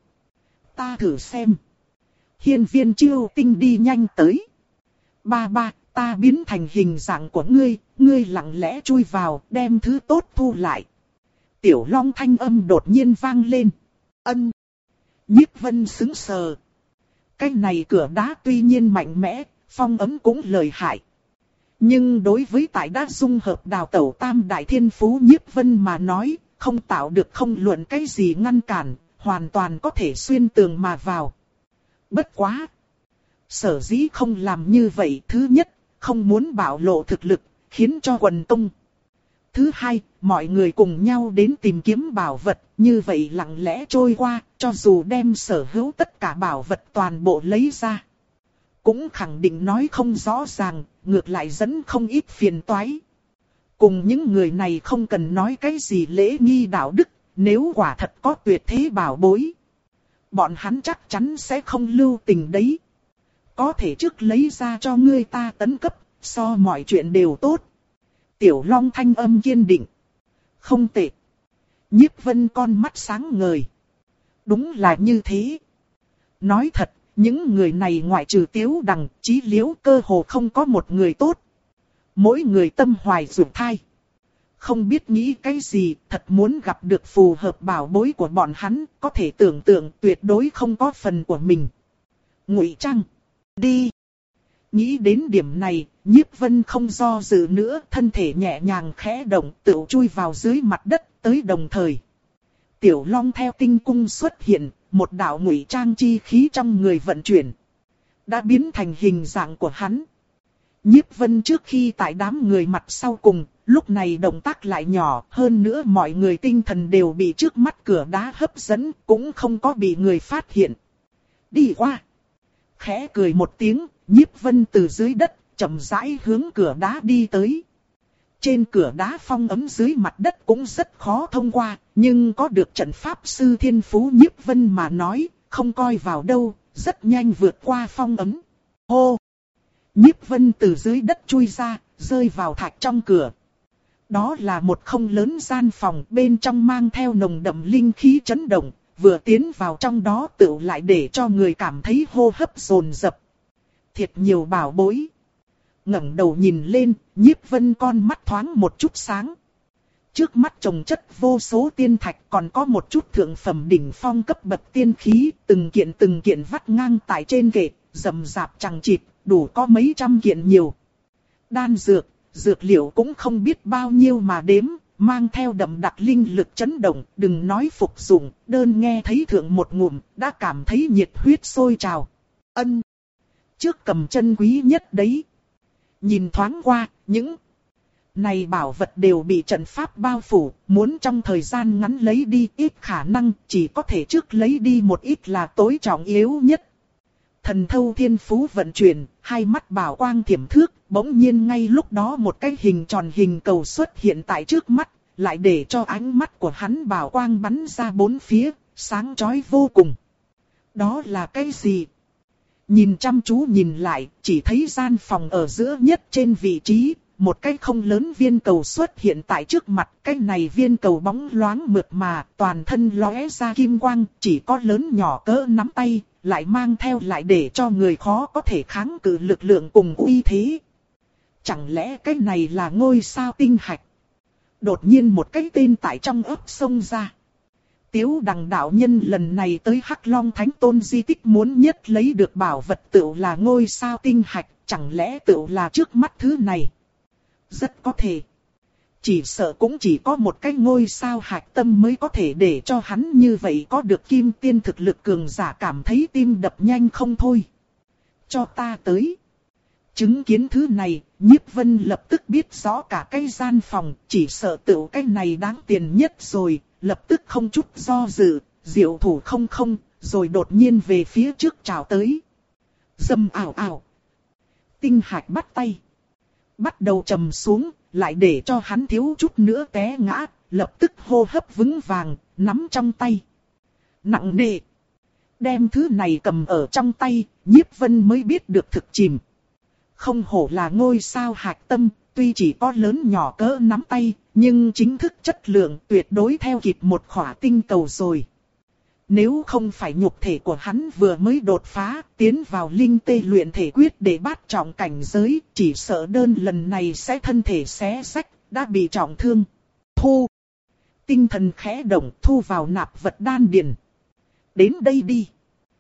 Ta thử xem. Hiên Viên Chiêu Tinh đi nhanh tới. Ba ba, ta biến thành hình dạng của ngươi, ngươi lặng lẽ chui vào, đem thứ tốt thu lại. Tiểu Long thanh âm đột nhiên vang lên. Ân. Nhiếp Vân sững sờ. Cái này cửa đá tuy nhiên mạnh mẽ, phong ấm cũng lợi hại. Nhưng đối với tại đã dung hợp đào tẩu tam đại thiên phú Nhiếp Vân mà nói, không tạo được không luận cái gì ngăn cản, hoàn toàn có thể xuyên tường mà vào. Bất quá. Sở dĩ không làm như vậy, thứ nhất, không muốn bạo lộ thực lực, khiến cho quần tung. Thứ hai, mọi người cùng nhau đến tìm kiếm bảo vật, như vậy lặng lẽ trôi qua, cho dù đem sở hữu tất cả bảo vật toàn bộ lấy ra. Cũng khẳng định nói không rõ ràng, ngược lại dẫn không ít phiền toái. Cùng những người này không cần nói cái gì lễ nghi đạo đức, nếu quả thật có tuyệt thế bảo bối, bọn hắn chắc chắn sẽ không lưu tình đấy. Có thể trước lấy ra cho ngươi ta tấn cấp, so mọi chuyện đều tốt. Tiểu Long thanh âm kiên định. Không tệ. Nhiếp Vân con mắt sáng ngời. Đúng là như thế. Nói thật, những người này ngoại trừ Tiếu Đằng, Chí Liễu cơ hồ không có một người tốt. Mỗi người tâm hoài ruột thai. Không biết nghĩ cái gì, thật muốn gặp được phù hợp bảo bối của bọn hắn, có thể tưởng tượng tuyệt đối không có phần của mình. Ngụy Trang. Đi. Nghĩ đến điểm này, Nhiếp Vân không do dự nữa, thân thể nhẹ nhàng khẽ động, tự chui vào dưới mặt đất, tới đồng thời. Tiểu Long theo tinh cung xuất hiện, một đạo ngụy trang chi khí trong người vận chuyển. Đã biến thành hình dạng của hắn. Nhiếp Vân trước khi tại đám người mặt sau cùng, lúc này động tác lại nhỏ, hơn nữa mọi người tinh thần đều bị trước mắt cửa đá hấp dẫn, cũng không có bị người phát hiện. Đi qua. Khẽ cười một tiếng, Nhiếp Vân từ dưới đất, chậm rãi hướng cửa đá đi tới. Trên cửa đá phong ấm dưới mặt đất cũng rất khó thông qua, nhưng có được trận pháp sư thiên phú Nhiếp Vân mà nói, không coi vào đâu, rất nhanh vượt qua phong ấm. Hô! Nhiếp Vân từ dưới đất chui ra, rơi vào thạch trong cửa. Đó là một không lớn gian phòng, bên trong mang theo nồng đậm linh khí chấn động, vừa tiến vào trong đó tựu lại để cho người cảm thấy hô hấp dồn dập. Thiệt nhiều bảo bối. Ngẩng đầu nhìn lên, Nhiếp Vân con mắt thoáng một chút sáng. Trước mắt chồng chất vô số tiên thạch, còn có một chút thượng phẩm đỉnh phong cấp bậc tiên khí, từng kiện từng kiện vắt ngang tại trên kệ, rầm rạp chằng chịt, đủ có mấy trăm kiện nhiều. Đan dược, dược liệu cũng không biết bao nhiêu mà đếm, mang theo đậm đặc linh lực chấn động, đừng nói phục dụng, đơn nghe thấy thượng một ngụm, đã cảm thấy nhiệt huyết sôi trào. Ân! Trước cầm chân quý nhất đấy. Nhìn thoáng qua, những này bảo vật đều bị trận pháp bao phủ, muốn trong thời gian ngắn lấy đi ít khả năng, chỉ có thể trước lấy đi một ít là tối trọng yếu nhất. Thần thâu thiên phú vận chuyển, hai mắt bảo quang thiểm thước, bỗng nhiên ngay lúc đó một cái hình tròn hình cầu xuất hiện tại trước mắt, lại để cho ánh mắt của hắn bảo quang bắn ra bốn phía, sáng chói vô cùng. Đó là cái gì? Nhìn chăm chú nhìn lại, chỉ thấy gian phòng ở giữa nhất trên vị trí, một cái không lớn viên cầu xuất hiện tại trước mặt. Cái này viên cầu bóng loáng mượt mà, toàn thân lóe ra kim quang, chỉ có lớn nhỏ cỡ nắm tay, lại mang theo lại để cho người khó có thể kháng cự lực lượng cùng uy thế. Chẳng lẽ cái này là ngôi sao tinh hạch? Đột nhiên một cái tên tại trong ấp xông ra. Tiếu Đằng đạo nhân lần này tới Hắc Long Thánh Tôn di tích muốn nhất lấy được bảo vật tựu là ngôi sao tinh hạch, chẳng lẽ tựu là trước mắt thứ này? Rất có thể. Chỉ sợ cũng chỉ có một cái ngôi sao hạch tâm mới có thể để cho hắn như vậy có được kim tiên thực lực cường giả cảm thấy tim đập nhanh không thôi. Cho ta tới. Chứng kiến thứ này, Nhiếp Vân lập tức biết rõ cả cái gian phòng, chỉ sợ tựu cái này đáng tiền nhất rồi, lập tức không chút do dự, diệu thủ không không, rồi đột nhiên về phía trước trào tới. Dầm ảo ảo. Tinh hạch bắt tay. Bắt đầu trầm xuống, lại để cho hắn thiếu chút nữa té ngã, lập tức hô hấp vững vàng, nắm trong tay. Nặng nề. Đem thứ này cầm ở trong tay, Nhiếp Vân mới biết được thực chìm. Không hổ là ngôi sao hạch tâm, tuy chỉ có lớn nhỏ cỡ nắm tay, nhưng chính thức chất lượng tuyệt đối theo kịp một khỏa tinh cầu rồi. Nếu không phải nhục thể của hắn vừa mới đột phá, tiến vào linh tê luyện thể quyết để bát trọng cảnh giới, chỉ sợ đơn lần này sẽ thân thể xé rách, đã bị trọng thương. Thu. Tinh thần khẽ động, thu vào nạp vật đan điền. Đến đây đi.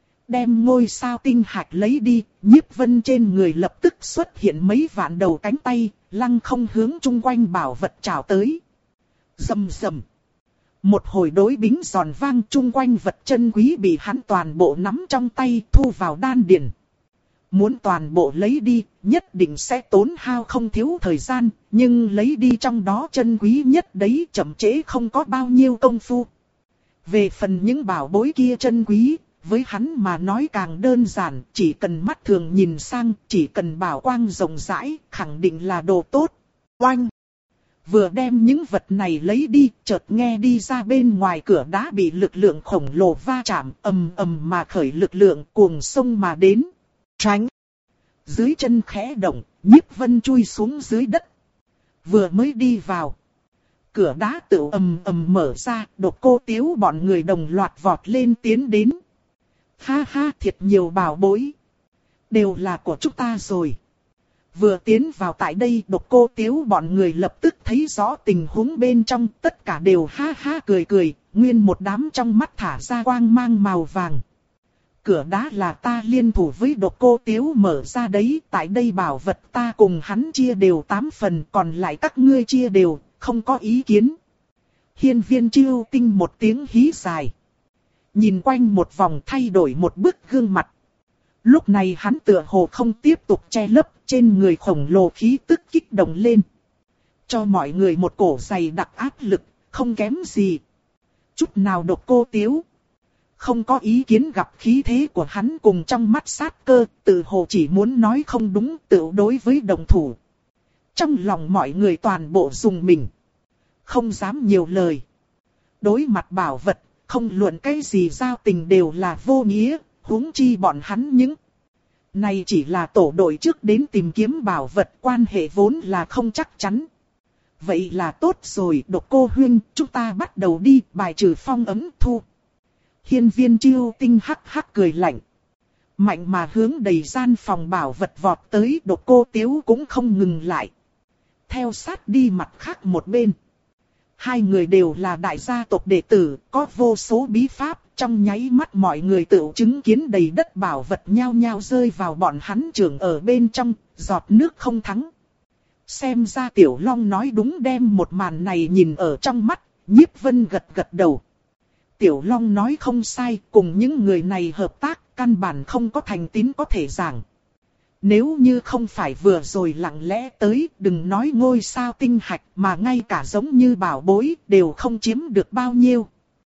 Đem ngôi sao tinh hạch lấy đi, Nhiếp Vân trên người lập tức xuất hiện mấy vạn đầu cánh tay, lăng không hướng chung quanh bảo vật trào tới. Rầm rầm. Một hồi đối bính giòn vang, chung quanh vật chân quý bị hắn toàn bộ nắm trong tay, thu vào đan điền. Muốn toàn bộ lấy đi, nhất định sẽ tốn hao không thiếu thời gian, nhưng lấy đi trong đó chân quý nhất đấy chậm trễ không có bao nhiêu công phu. Về phần những bảo bối kia chân quý, với hắn mà nói càng đơn giản, chỉ cần mắt thường nhìn sang, chỉ cần bảo quang rộng rãi, khẳng định là đồ tốt. Oanh! Vừa đem những vật này lấy đi, chợt nghe đi ra bên ngoài cửa đá bị lực lượng khổng lồ va chạm, ầm ầm mà khởi lực lượng cuồng sông mà đến. Tránh! Dưới chân khẽ động, Nhiếp Vân chui xuống dưới đất. Vừa mới đi vào, cửa đá tự ầm ầm mở ra, Độc Cô Tiếu bọn người đồng loạt vọt lên tiến đến. Ha ha, thiệt nhiều bảo bối. Đều là của chúng ta rồi. Vừa tiến vào tại đây, Độc Cô Tiếu bọn người lập tức thấy rõ tình huống bên trong, tất cả đều ha ha cười cười, nguyên một đám trong mắt thả ra quang mang màu vàng. Cửa đá là ta liên thủ với Độc Cô Tiếu mở ra đấy, tại đây bảo vật ta cùng hắn chia đều tám phần, còn lại các ngươi chia đều, không có ý kiến. Hiên Viên Chiêu Tinh một tiếng hí dài. Nhìn quanh một vòng thay đổi một bức gương mặt. Lúc này hắn tựa hồ không tiếp tục che lấp, trên người khổng lồ khí tức kích động lên. Cho mọi người một cổ dày đặc áp lực, không kém gì. Chút nào Độc Cô Tiếu không có ý kiến gặp khí thế của hắn cùng trong mắt sát cơ, tự hồ chỉ muốn nói không đúng tự đối với đồng thủ. Trong lòng mọi người toàn bộ dùng mình. Không dám nhiều lời. Đối mặt bảo vật, không luận cái gì giao tình đều là vô nghĩa, huống chi bọn hắn những. Này chỉ là tổ đội trước đến tìm kiếm bảo vật, quan hệ vốn là không chắc chắn. Vậy là tốt rồi, Độc Cô Huynh, chúng ta bắt đầu đi, bài trừ phong ấn thu. Hiên Viên Chiêu Tinh hắc hắc cười lạnh. Mạnh mà hướng đầy gian phòng bảo vật vọt tới, Độc Cô Tiếu cũng không ngừng lại. Theo sát đi mặt khác một bên. Hai người đều là đại gia tộc đệ tử, có vô số bí pháp, trong nháy mắt mọi người tự chứng kiến đầy đất bảo vật nhao nhao rơi vào bọn hắn trưởng ở bên trong, giọt nước không thắng. Xem ra Tiểu Long nói đúng, đem một màn này nhìn ở trong mắt, Nhiếp Vân gật gật đầu. Tiểu Long nói không sai, cùng những người này hợp tác, căn bản không có thành tín có thể giảng. Nếu như không phải vừa rồi lặng lẽ tới, đừng nói ngôi sao tinh hạch mà ngay cả giống như bảo bối đều không chiếm được bao nhiêu.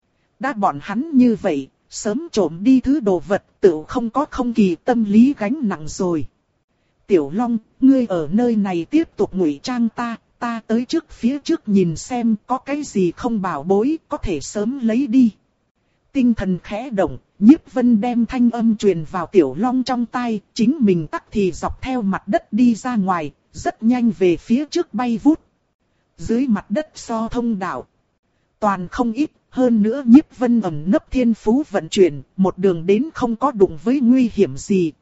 Đã bọn hắn như vậy, sớm trộm đi thứ đồ vật tự không có không kỳ tâm lý gánh nặng rồi. Tiểu Long, ngươi ở nơi này tiếp tục ngụy trang ta, ta tới trước phía trước nhìn xem có cái gì không bảo bối có thể sớm lấy đi. Tinh thần khẽ động, Nhiếp Vân đem thanh âm truyền vào Tiểu Long trong tai, chính mình tắc thì dọc theo mặt đất đi ra ngoài, rất nhanh về phía trước bay vút. Dưới mặt đất so thông đạo, toàn không ít, hơn nữa Nhiếp Vân ẩn nấp thiên phú vận chuyển, một đường đến không có đụng với nguy hiểm gì.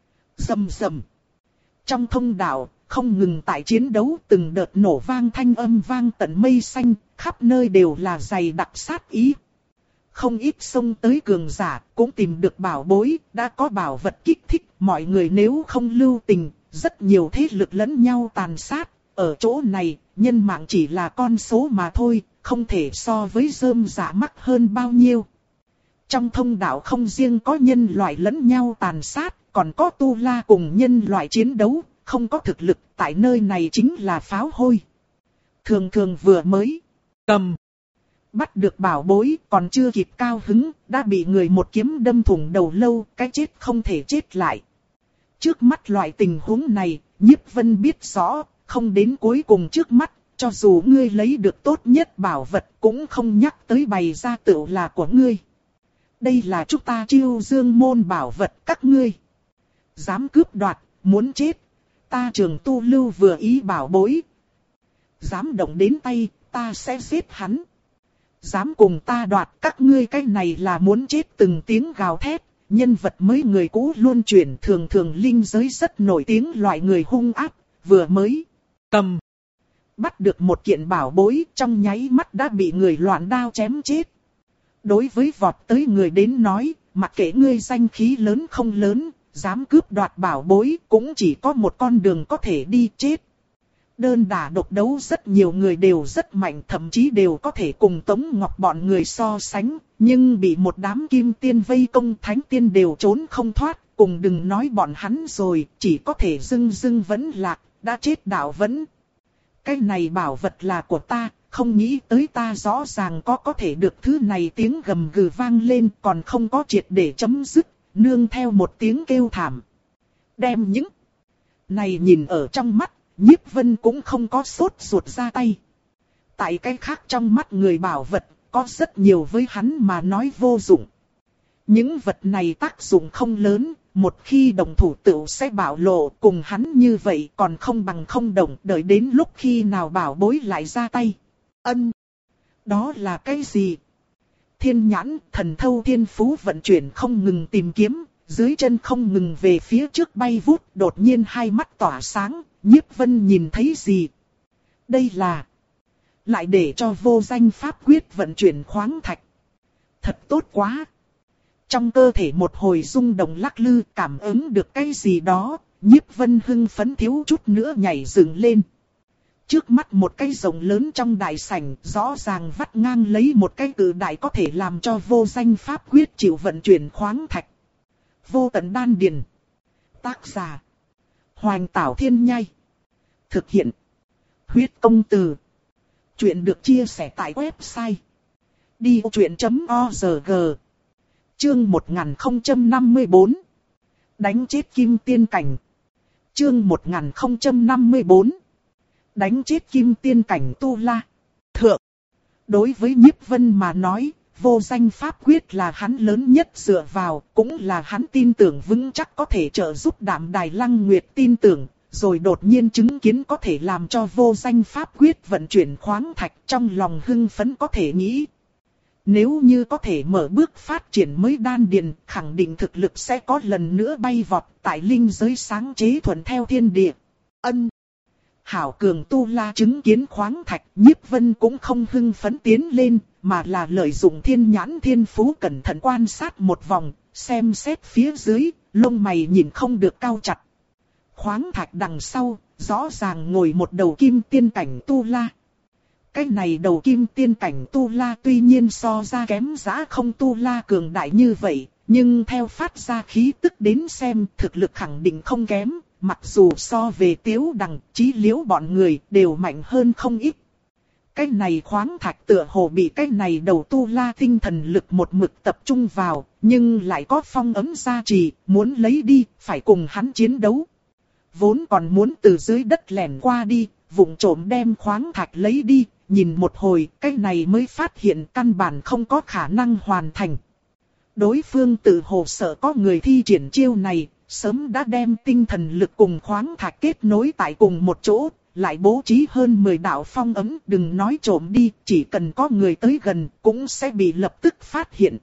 Rầm rầm. Trong thông đạo, không ngừng tại chiến đấu, từng đợt nổ vang thanh âm vang tận mây xanh, khắp nơi đều là dày đặc sát ý. Không ít xông tới cường giả, cũng tìm được bảo bối, đã có bảo vật kích thích, mọi người nếu không lưu tình, rất nhiều thế lực lẫn nhau tàn sát. Ở chỗ này, nhân mạng chỉ là con số mà thôi, không thể so với rơm rạ mắc hơn bao nhiêu. Trong thông đạo không riêng có nhân loại lẫn nhau tàn sát, còn có tu la cùng nhân loại chiến đấu, không có thực lực, tại nơi này chính là pháo hôi. Thường thường vừa mới cầm bắt được bảo bối, còn chưa kịp cao hứng, đã bị người một kiếm đâm thủng đầu lâu, cái chết không thể chết lại. Trước mắt loại tình huống này, Nhiếp Vân biết rõ, không đến cuối cùng trước mắt, cho dù ngươi lấy được tốt nhất bảo vật cũng không nhắc tới bày ra tựu là của ngươi. Đây là chúng ta Chiêu Dương môn bảo vật các ngươi. Dám cướp đoạt, muốn chết, ta Trường Tu Lưu vừa ý bảo bối. Dám động đến tay, ta sẽ giết hắn. Dám cùng ta đoạt, các ngươi cái này là muốn chết, từng tiếng gào thét. Nhân vật mới người cũ luôn chuyển, thường thường linh giới rất nổi tiếng loại người hung ác, vừa mới cầm bắt được một kiện bảo bối, trong nháy mắt đã bị người loạn đao chém chết. Đối với vọt tới người đến nói, mặc kệ ngươi danh khí lớn không lớn, dám cướp đoạt bảo bối cũng chỉ có một con đường có thể đi, chết. Đơn đả độc đấu rất nhiều người đều rất mạnh, thậm chí đều có thể cùng Tống Ngọc bọn người so sánh, nhưng bị một đám kim tiên vây công, thánh tiên đều trốn không thoát, cùng đừng nói bọn hắn rồi, chỉ có thể dưng dưng vẫn lạc, đã chết đạo vẫn. Cái này bảo vật là của ta, không nghĩ tới ta rõ ràng có có thể được thứ này, tiếng gầm gừ vang lên, còn không có triệt để chấm dứt, nương theo một tiếng kêu thảm. Đem những này nhìn ở trong mắt, Nhiếp Vân cũng không có sốt ruột ra tay. Tại cái khác trong mắt người bảo vật, có rất nhiều với hắn mà nói vô dụng. Những vật này tác dụng không lớn, một khi đồng thủ tựu sẽ bạo lộ, cùng hắn như vậy còn không bằng không động, đợi đến lúc khi nào bảo bối lại ra tay. Ân, đó là cái gì? Thiên nhãn, thần thâu thiên phú vận chuyển không ngừng tìm kiếm, dưới chân không ngừng về phía trước bay vút, đột nhiên hai mắt tỏa sáng, Nhiếp Vân nhìn thấy gì? Đây là... Lại để cho vô danh pháp quyết vận chuyển khoáng thạch. Thật tốt quá! Trong cơ thể một hồi rung động lắc lư, cảm ứng được cái gì đó, Nhiếp Vân hưng phấn thiếu chút nữa nhảy dựng lên. Trước mắt một cái rồng lớn trong đại sảnh, rõ ràng vắt ngang lấy một cái cự đại có thể làm cho vô danh pháp quyết chịu vận chuyển khoáng thạch. Vô tận đan điền. Tác giả: Hoành Tảo Thiên Nhai. Thực hiện: Huyết Công Từ. Chuyện được chia sẻ tại website đi vô chuyện chấm org. Chương một nghìn không trăm năm mươi bốn. Đánh chết Kim Tiên Cảnh. Chương một nghìn không trăm năm mươi bốn. Đánh chết Kim Tiên Cảnh Tu La. Thượng. Đối với Nhiếp Vân mà nói, vô danh pháp quyết là hắn lớn nhất dựa vào, cũng là hắn tin tưởng vững chắc có thể trợ giúp Đạm Đài Lăng Nguyệt tin tưởng, rồi đột nhiên chứng kiến có thể làm cho vô danh pháp quyết vận chuyển khoáng thạch, trong lòng hưng phấn có thể nghĩ. Nếu như có thể mở bước phát triển mới đan điền, khẳng định thực lực sẽ có lần nữa bay vọt tại linh giới sáng chế thuận theo thiên địa. Ân. Hảo cường Tu La chứng kiến khoáng thạch, Nhiếp Vân cũng không hưng phấn tiến lên, mà là lợi dụng thiên nhãn thiên phú cẩn thận quan sát một vòng, xem xét phía dưới, lông mày nhìn không được cau chặt. Khoáng thạch đằng sau, rõ ràng ngồi một đầu Kim Tiên Cảnh Tu La. Cái này đầu Kim Tiên Cảnh Tu La tuy nhiên so ra kém Dã Không Tu La cường đại như vậy, nhưng theo phát ra khí tức đến xem thực lực khẳng định không kém, mặc dù so về Tiếu Đằng, Chí Liễu bọn người đều mạnh hơn không ít. Cái này khoáng thạch tựa hồ bị cái này đầu Tu La tinh thần lực một mực tập trung vào, nhưng lại có phong ấm gia trì, muốn lấy đi, phải cùng hắn chiến đấu. Vốn còn muốn từ dưới đất lẻn qua đi, vụng trộm đem khoáng thạch lấy đi, nhìn một hồi, cái này mới phát hiện căn bản không có khả năng hoàn thành. Đối phương tự hồ sợ có người thi triển chiêu này, sớm đã đem tinh thần lực cùng khoáng thạch kết nối tại cùng một chỗ, lại bố trí hơn mười đạo phong ấm, đừng nói trộm đi, chỉ cần có người tới gần, cũng sẽ bị lập tức phát hiện.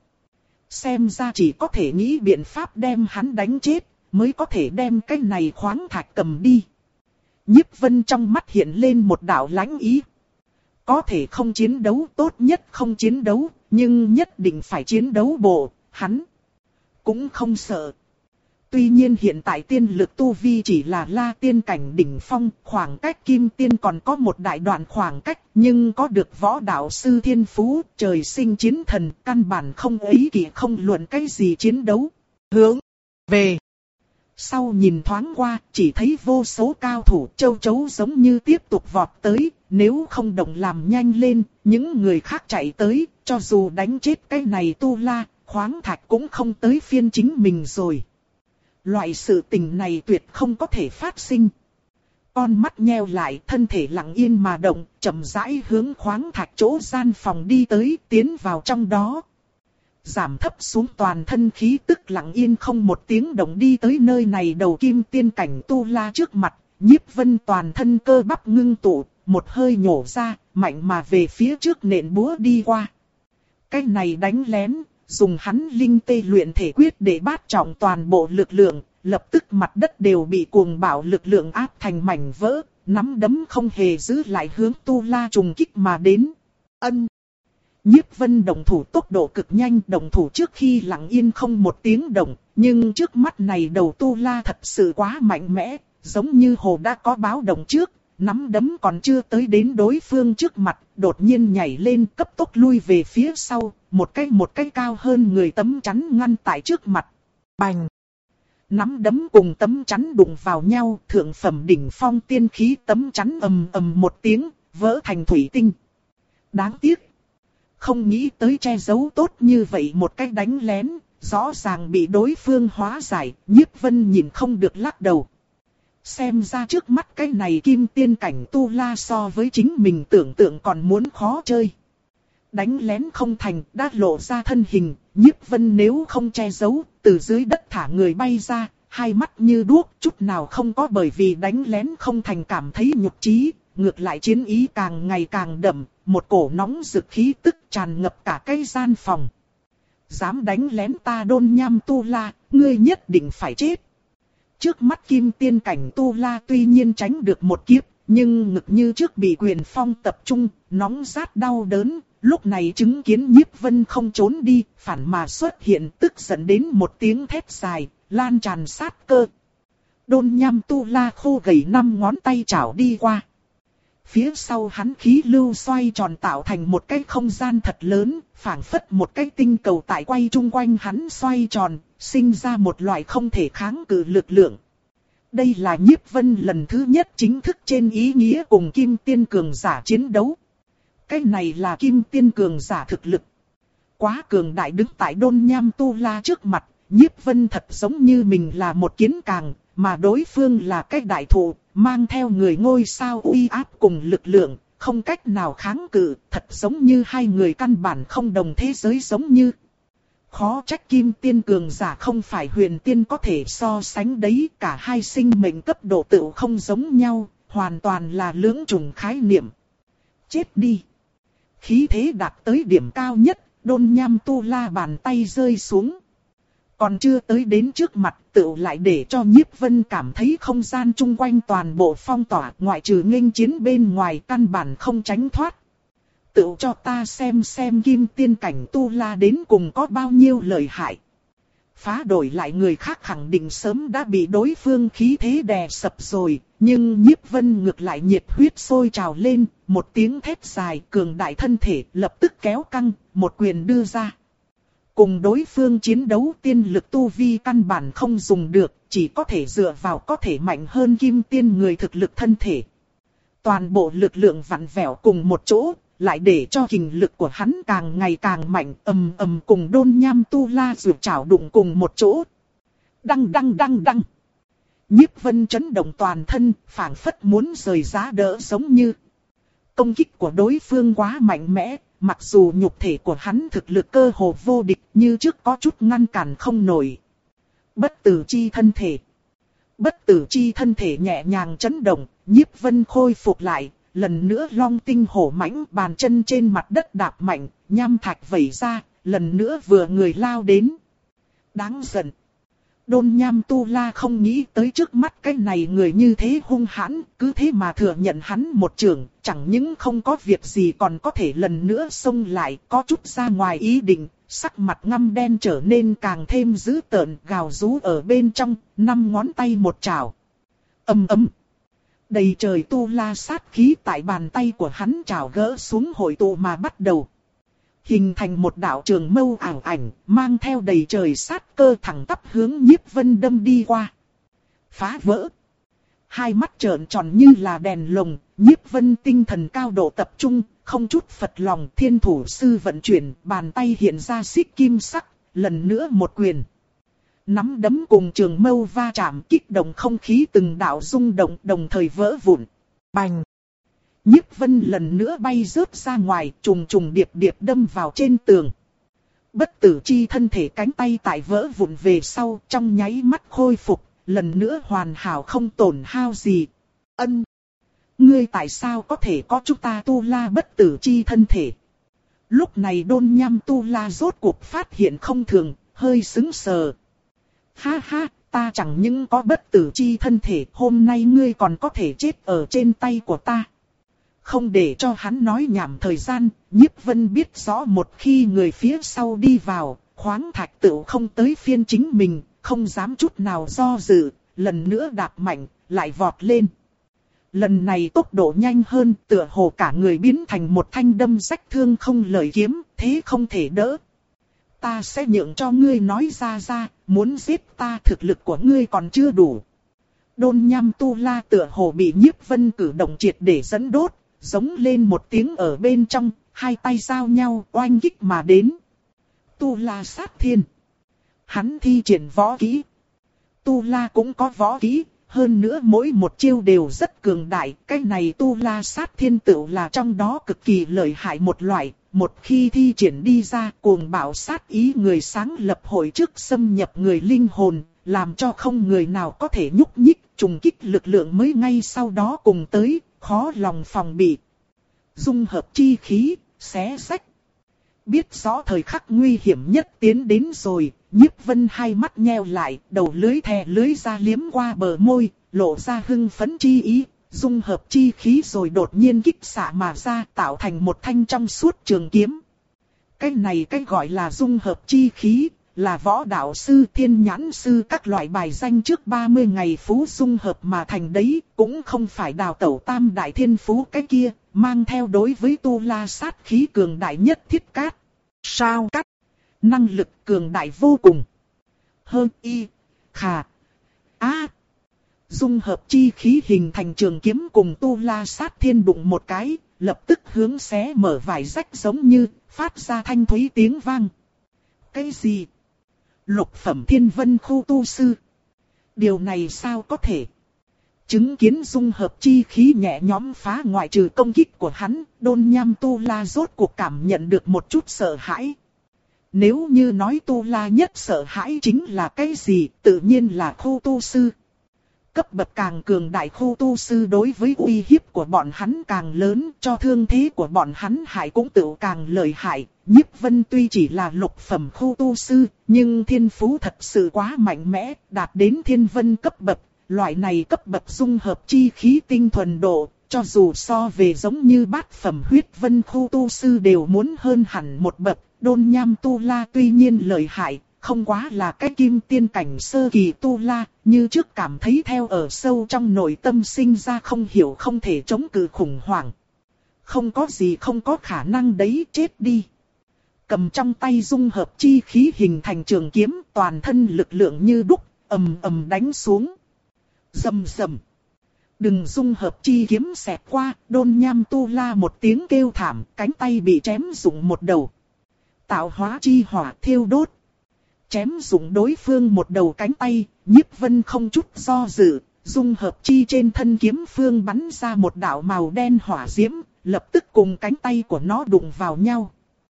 Xem ra chỉ có thể nghĩ biện pháp đem hắn đánh chết, mới có thể đem cái này khoáng thạch cầm đi. Nhiếp Vân trong mắt hiện lên một đạo lãnh ý. Có thể không chiến đấu, tốt nhất không chiến đấu, nhưng nhất định phải chiến đấu bộ, hắn cũng không sợ. Tuy nhiên hiện tại tiên lực tu vi chỉ là La Tiên Cảnh đỉnh phong, khoảng cách Kim Tiên còn có một đại đoạn khoảng cách, nhưng có được võ đạo sư thiên phú, trời sinh chiến thần, căn bản không ấy kỷ không luận cái gì chiến đấu. Hướng về sau nhìn thoáng qua, chỉ thấy vô số cao thủ châu chấu giống như tiếp tục vọt tới, nếu không động làm nhanh lên, những người khác chạy tới, cho dù đánh chết cái này Tu La, khoáng thạch cũng không tới phiên chính mình rồi. Loại sự tình này tuyệt không có thể phát sinh. Con mắt nheo lại, thân thể lặng yên mà động, chậm rãi hướng khoáng thạch chỗ gian phòng đi tới, tiến vào trong đó. Giảm thấp xuống toàn thân khí tức, lặng yên không một tiếng động đi tới nơi này đầu Kim Tiên Cảnh Tu La trước mặt, Nhiếp Vân toàn thân cơ bắp ngưng tụ, một hơi nhổ ra, mạnh mà về phía trước nện búa đi qua. Cái này đánh lén, dùng hắn linh tê luyện thể quyết để bát trọng toàn bộ lực lượng, lập tức mặt đất đều bị cuồng bạo lực lượng áp thành mảnh vỡ, nắm đấm không hề giữ lại hướng Tu La trùng kích mà đến. Ân. Nhiếp Vân động thủ tốc độ cực nhanh, động thủ trước khi lặng yên không một tiếng động, nhưng trước mắt này đầu Tu La thật sự quá mạnh mẽ, giống như hồ đã có báo động trước, nắm đấm còn chưa tới đến đối phương trước mặt, đột nhiên nhảy lên cấp tốc lui về phía sau, một cái một cái cao hơn người tấm chắn ngăn tại trước mặt. Bành! Nắm đấm cùng tấm chắn đụng vào nhau, thượng phẩm đỉnh phong tiên khí tấm chắn ầm ầm một tiếng, vỡ thành thủy tinh. Đáng tiếc! Không nghĩ tới che giấu tốt như vậy một cái đánh lén, rõ ràng bị đối phương hóa giải, Nhiếp Vân nhìn không được lắc đầu. Xem ra trước mắt cái này kim tiên cảnh tu la so với chính mình tưởng tượng còn muốn khó chơi. Đánh lén không thành, đã lộ ra thân hình, Nhiếp Vân nếu không che giấu, từ dưới đất thả người bay ra, hai mắt như đuốc, chút nào không có bởi vì đánh lén không thành cảm thấy nhục chí, ngược lại chiến ý càng ngày càng đậm, một cổ nóng rực khí tức tràn ngập cả cái gian phòng. Dám đánh lén ta Đôn Nham Tu La, ngươi nhất định phải chết. Trước mắt kim tiên cảnh Tu La tuy nhiên tránh được một kiếp, nhưng ngực như trước bị quyền phong tập trung, nóng rát đau đớn. Lúc này chứng kiến Nhiếp Vân không trốn đi, phản mà xuất hiện, tức giận đến một tiếng thét dài, lan tràn sát cơ. Đôn Nham Tu La khô gầy năm ngón tay chảo đi qua. Phía sau hắn khí lưu xoay tròn tạo thành một cái không gian thật lớn, phảng phất một cái tinh cầu tại quay chung quanh hắn xoay tròn, sinh ra một loại không thể kháng cự lực lượng. Đây là Nhiếp Vân lần thứ nhất chính thức trên ý nghĩa cùng kim tiên cường giả chiến đấu. Cái này là kim tiên cường giả thực lực. Quá cường đại đứng tại Đôn Nham Tu La trước mặt, Nhiếp Vân thật giống như mình là một kiến càng, mà đối phương là cái đại thụ, mang theo người ngôi sao uy áp cùng lực lượng, không cách nào kháng cự, thật giống như hai người căn bản không đồng thế giới giống như. Khó trách kim tiên cường giả không phải huyền tiên có thể so sánh đấy, cả hai sinh mệnh cấp độ tự không giống nhau, hoàn toàn là lưỡng trùng khái niệm. Chết đi! Khí thế đạt tới điểm cao nhất, Đôn Nham Tu La bàn tay rơi xuống. Còn chưa tới đến trước mặt, tựu lại để cho Nhiếp Vân cảm thấy không gian chung quanh toàn bộ phong tỏa, ngoại trừ nghênh chiến bên ngoài căn bản không tránh thoát. Tựu cho ta xem xem kim tiên cảnh Tu La đến cùng có bao nhiêu lợi hại. Phá đổi lại người khác khẳng định sớm đã bị đối phương khí thế đè sập rồi, nhưng Nhiếp Vân ngược lại nhiệt huyết sôi trào lên, một tiếng thét dài cường đại thân thể lập tức kéo căng, một quyền đưa ra. Cùng đối phương chiến đấu tiên lực tu vi căn bản không dùng được, chỉ có thể dựa vào có thể mạnh hơn kim tiên người thực lực thân thể. Toàn bộ lực lượng vặn vẹo cùng một chỗ, lại để cho kình lực của hắn càng ngày càng mạnh, ầm ầm cùng Đôn Nham Tu La rượt chảo đụng cùng một chỗ. Đăng đăng đăng đăng. Nhiếp Vân chấn động toàn thân, phảng phất muốn rời giá đỡ giống như. Công kích của đối phương quá mạnh mẽ, mặc dù nhục thể của hắn thực lực cơ hồ vô địch như trước có chút ngăn cản không nổi. Bất tử chi thân thể. Bất tử chi thân thể nhẹ nhàng chấn động, Nhiếp Vân khôi phục lại, lần nữa long tinh hổ mãnh bàn chân trên mặt đất đạp mạnh, nham thạch vẩy ra, lần nữa vừa người lao đến. Đáng giận. Đôn Nham Tu La không nghĩ tới trước mắt cái này người như thế hung hãn, cứ thế mà thừa nhận hắn một trường, chẳng những không có việc gì còn có thể lần nữa xông lại, có chút ra ngoài ý định, sắc mặt ngăm đen trở nên càng thêm dữ tợn, gào rú ở bên trong, năm ngón tay một chảo. Ầm ầm. Đầy trời Tu La sát khí tại bàn tay của hắn chảo gỡ xuống hội tụ mà bắt đầu. Hình thành một đạo trường mâu ảo ảnh, mang theo đầy trời sát cơ thẳng tắp hướng Nhiếp Vân đâm đi qua. Phá vỡ. Hai mắt trợn tròn như là đèn lồng, Nhiếp Vân tinh thần cao độ tập trung, không chút phật lòng, thiên thủ sư vận chuyển, bàn tay hiện ra xích kim sắc, lần nữa một quyền. Nắm đấm cùng trường mâu va chạm, kích động không khí từng đạo rung động đồng thời vỡ vụn. Bành! Nhiếp Vân lần nữa bay rớt ra ngoài, trùng trùng điệp điệp đâm vào trên tường. Bất tử chi thân thể cánh tay tại vỡ vụn về sau, trong nháy mắt khôi phục, lần nữa hoàn hảo không tổn hao gì. Ân! Ngươi tại sao có thể có chúng ta Tu La bất tử chi thân thể? Lúc này Đôn Nham Tu La rốt cuộc phát hiện không thường, hơi sững sờ. Ha ha, ta chẳng những có bất tử chi thân thể, hôm nay ngươi còn có thể chết ở trên tay của ta. Không để cho hắn nói nhảm thời gian, Nhiếp Vân biết rõ một khi người phía sau đi vào, khoáng thạch tựu không tới phiên chính mình, không dám chút nào do dự, lần nữa đạp mạnh, lại vọt lên. Lần này tốc độ nhanh hơn, tựa hồ cả người biến thành một thanh đâm rách thương không lợi kiếm, thế không thể đỡ. Ta sẽ nhượng cho ngươi nói ra ra, muốn giết ta thực lực của ngươi còn chưa đủ. Đôn Nham Tu La tựa hồ bị Nhiếp Vân cử động triệt để dẫn đốt, giống lên một tiếng ở bên trong, hai tay giao nhau oanh kích mà đến. Tu La sát thiên. Hắn thi triển võ kỹ. Tu La cũng có võ kỹ, Hơn nữa mỗi một chiêu đều rất cường đại, cái này tu la sát thiên tựu là trong đó cực kỳ lợi hại một loại. Một khi thi triển đi ra, cuồng bạo sát ý người sáng lập hội trước xâm nhập người linh hồn, làm cho không người nào có thể nhúc nhích, trùng kích lực lượng mới ngay sau đó cùng tới, khó lòng phòng bị. Dung hợp chi khí, xé rách. Biết rõ thời khắc nguy hiểm nhất tiến đến rồi, Nhiếp Vân hai mắt nheo lại, đầu lưới thè lưới ra liếm qua bờ môi, lộ ra hưng phấn chi ý, dung hợp chi khí rồi đột nhiên kích xạ mà ra, tạo thành một thanh trong suốt trường kiếm. Cái này cái gọi là dung hợp chi khí, là võ đạo sư, thiên nhãn sư các loại bài danh trước ba mươi ngày phú dung hợp mà thành đấy, cũng không phải đào tẩu tam đại thiên phú cái kia, mang theo đối với tu la sát khí cường đại nhất thiết cát. Sao cắt? Năng lực cường đại vô cùng. Hơn y, khà, á. Dung hợp chi khí hình thành trường kiếm cùng tu la sát thiên đụng một cái, lập tức hướng xé mở vải rách giống như, phát ra thanh thúy tiếng vang. Cái gì? Lục phẩm thiên vân khu tu sư. Điều này sao có thể? Chứng kiến dung hợp chi khí nhẹ nhõm phá ngoại trừ công kích của hắn, Đôn Nham Tu La rốt cuộc cảm nhận được một chút sợ hãi. Nếu như nói Tu La nhất sợ hãi chính là cái gì, tự nhiên là khu tu sư. Cấp bậc càng cường đại khu tu sư đối với uy hiếp của bọn hắn càng lớn, cho thương thế của bọn hắn hại cũng tự càng lợi hại. Nhiếp Vân tuy chỉ là lục phẩm khu tu sư, nhưng thiên phú thật sự quá mạnh mẽ, đạt đến thiên vân cấp bậc. Loại này cấp bậc dung hợp chi khí tinh thuần độ, cho dù so về giống như bát phẩm huyết vân khu tu sư đều muốn hơn hẳn một bậc. Đôn Nham Tu La tuy nhiên lợi hại, không quá là cái kim tiên cảnh sơ kỳ Tu La, như trước cảm thấy theo ở sâu trong nội tâm sinh ra không hiểu không thể chống cự khủng hoảng. Không có gì không có khả năng đấy, chết đi. Cầm trong tay dung hợp chi khí hình thành trường kiếm, toàn thân lực lượng như đúc, ầm ầm đánh xuống. Rầm rầm. Đừng dung hợp chi kiếm xẹt qua, Đôn Nham Tu La một tiếng kêu thảm, cánh tay bị chém rụng một đầu. Tạo hóa chi hỏa thiêu đốt. Chém rụng đối phương một đầu cánh tay, Nhiếp Vân không chút do dự, dung hợp chi trên thân kiếm phương bắn ra một đạo màu đen hỏa diễm, lập tức cùng cánh tay của nó đụng vào nhau.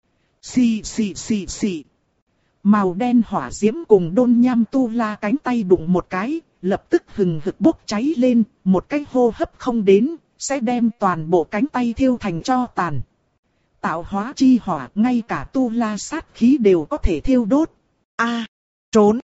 Xì xì xì xì. Màu đen hỏa diễm cùng Đôn Nham Tu La cánh tay đụng một cái, lập tức hừng hực bốc cháy lên, một cái hô hấp không đến, sẽ đem toàn bộ cánh tay thiêu thành tro tàn. Tạo hóa chi hỏa, ngay cả Tu La sát khí đều có thể thiêu đốt. A, trốn.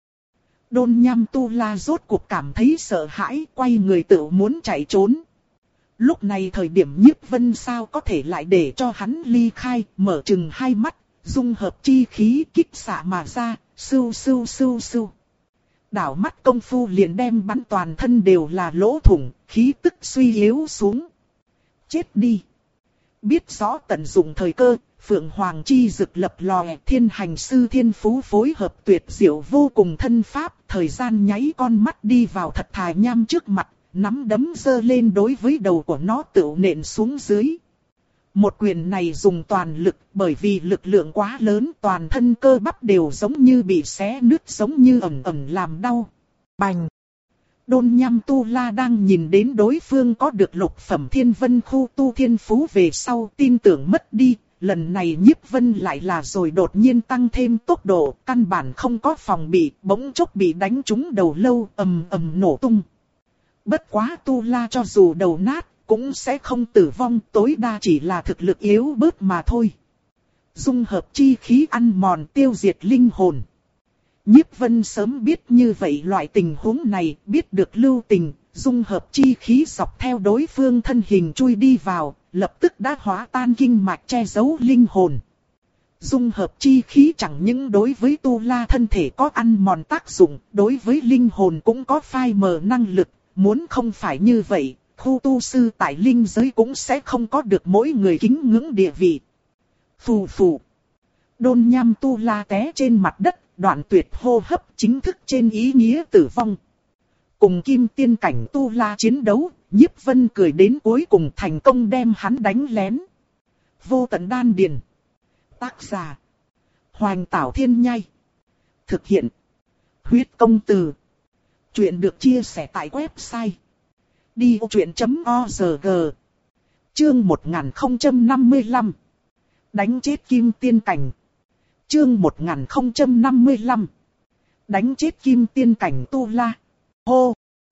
Đôn Nham Tu La rốt cuộc cảm thấy sợ hãi, quay người tự muốn chạy trốn. Lúc này thời điểm Nhiếp Vân sao có thể lại để cho hắn ly khai, mở chừng hai mắt, dung hợp chi khí kích xạ mà ra, sưu sưu sưu sưu. Đảo mắt công phu liền đem bắn toàn thân đều là lỗ thủng, khí tức suy yếu xuống. Chết đi. Biết rõ tận dụng thời cơ, Phượng Hoàng chi dực lập lòe, Thiên Hành sư thiên phú phối hợp tuyệt diệu vô cùng thân pháp, thời gian nháy con mắt đi vào thật thà nham trước mặt, nắm đấm giơ lên đối với đầu của nó tựu nện xuống dưới. Một quyền này dùng toàn lực, bởi vì lực lượng quá lớn, toàn thân cơ bắp đều giống như bị xé nứt, giống như ẩm ẩm làm đau. Bành! Đôn Nham Tu La đang nhìn đến đối phương có được lục phẩm thiên vân khu tu thiên phú về sau, tin tưởng mất đi. Lần này Nhiếp Vân lại là rồi đột nhiên tăng thêm tốc độ, căn bản không có phòng bị, bỗng chốc bị đánh trúng đầu lâu, ầm ầm nổ tung. Bất quá Tu La cho dù đầu nát, cũng sẽ không tử vong, tối đa chỉ là thực lực yếu bớt mà thôi. Dung hợp chi khí ăn mòn tiêu diệt linh hồn. Nhiếp Vân sớm biết như vậy loại tình huống này, biết được lưu tình, dung hợp chi khí dọc theo đối phương thân hình chui đi vào, lập tức đã hóa tan kinh mạch che giấu linh hồn. Dung hợp chi khí chẳng những đối với Tu La thân thể có ăn mòn tác dụng, đối với linh hồn cũng có phai mờ năng lực, muốn không phải như vậy, khu tu sư tại linh giới cũng sẽ không có được mỗi người kính ngưỡng địa vị. Phù phù. Đôn Nham Tu La té trên mặt đất, đoạn tuyệt hô hấp, chính thức trên ý nghĩa tử vong. Cùng kim tiên cảnh Tu La chiến đấu, Nhiếp Vân cười đến cuối cùng thành công đem hắn đánh lén. Vô tận đan điền. Tác giả: Hoành Tảo Thiên Nhai. Thực hiện: Huyết Công Từ. Chuyện được chia sẻ tại website đi ô chuyện chấm org. Chương một nghìn không trăm năm mươi lăm. Đánh chết Kim Tiên Cảnh. Chương một nghìn không trăm năm mươi lăm. Đánh chết Kim Tiên Cảnh Tu La. Hô!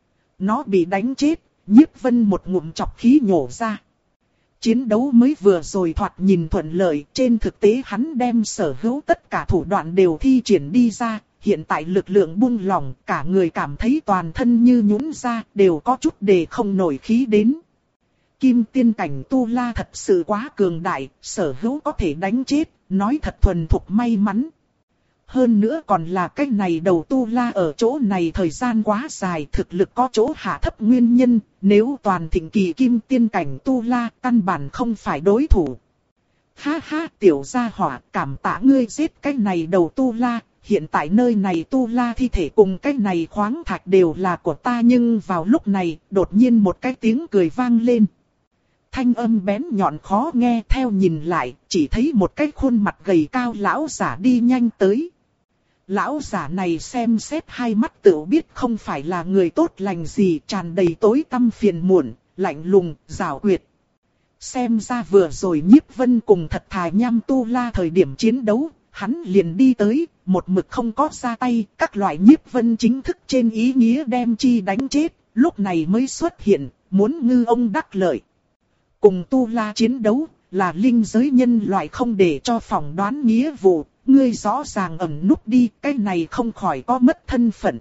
Nó bị đánh chết, Nhiếp Vân một ngụm chọc khí nhổ ra. Chiến đấu mới vừa rồi thoạt nhìn thuận lợi, trên thực tế hắn đem sở hữu tất cả thủ đoạn đều thi triển đi ra. Hiện tại lực lượng buông lỏng, cả người cảm thấy toàn thân như nhũn ra, đều có chút để không nổi khí đến. Kim Tiên Cảnh Tu La thật sự quá cường đại, sở hữu có thể đánh chết, nói thật thuần thục may mắn. Hơn nữa còn là cái này đầu Tu La ở chỗ này thời gian quá dài, thực lực có chỗ hạ thấp nguyên nhân, nếu toàn thịnh kỳ Kim Tiên Cảnh Tu La căn bản không phải đối thủ. Ha ha, tiểu gia hỏa, cảm tạ ngươi giết cái này đầu Tu La. Hiện tại nơi này Tu La thi thể cùng cái này khoáng thạch đều là của ta, nhưng vào lúc này, đột nhiên một cái tiếng cười vang lên. Thanh âm bén nhọn khó nghe, theo nhìn lại, chỉ thấy một cái khuôn mặt gầy cao lão giả đi nhanh tới. Lão giả này xem xét hai mắt tự biết không phải là người tốt lành gì, tràn đầy tối tăm phiền muộn, lạnh lùng, giảo quyệt. Xem ra vừa rồi Nhiếp Vân cùng Thật Thà Nham Tu La thời điểm chiến đấu, hắn liền đi tới, một mực không có ra tay, các loại Nhiếp Vân chính thức trên ý nghĩa đem chi đánh chết, lúc này mới xuất hiện, muốn ngư ông đắc lợi. Cùng Tu La chiến đấu, là linh giới nhân loại không để cho phỏng đoán nghĩa vụ, ngươi rõ ràng ẩn núp đi, cái này không khỏi có mất thân phận.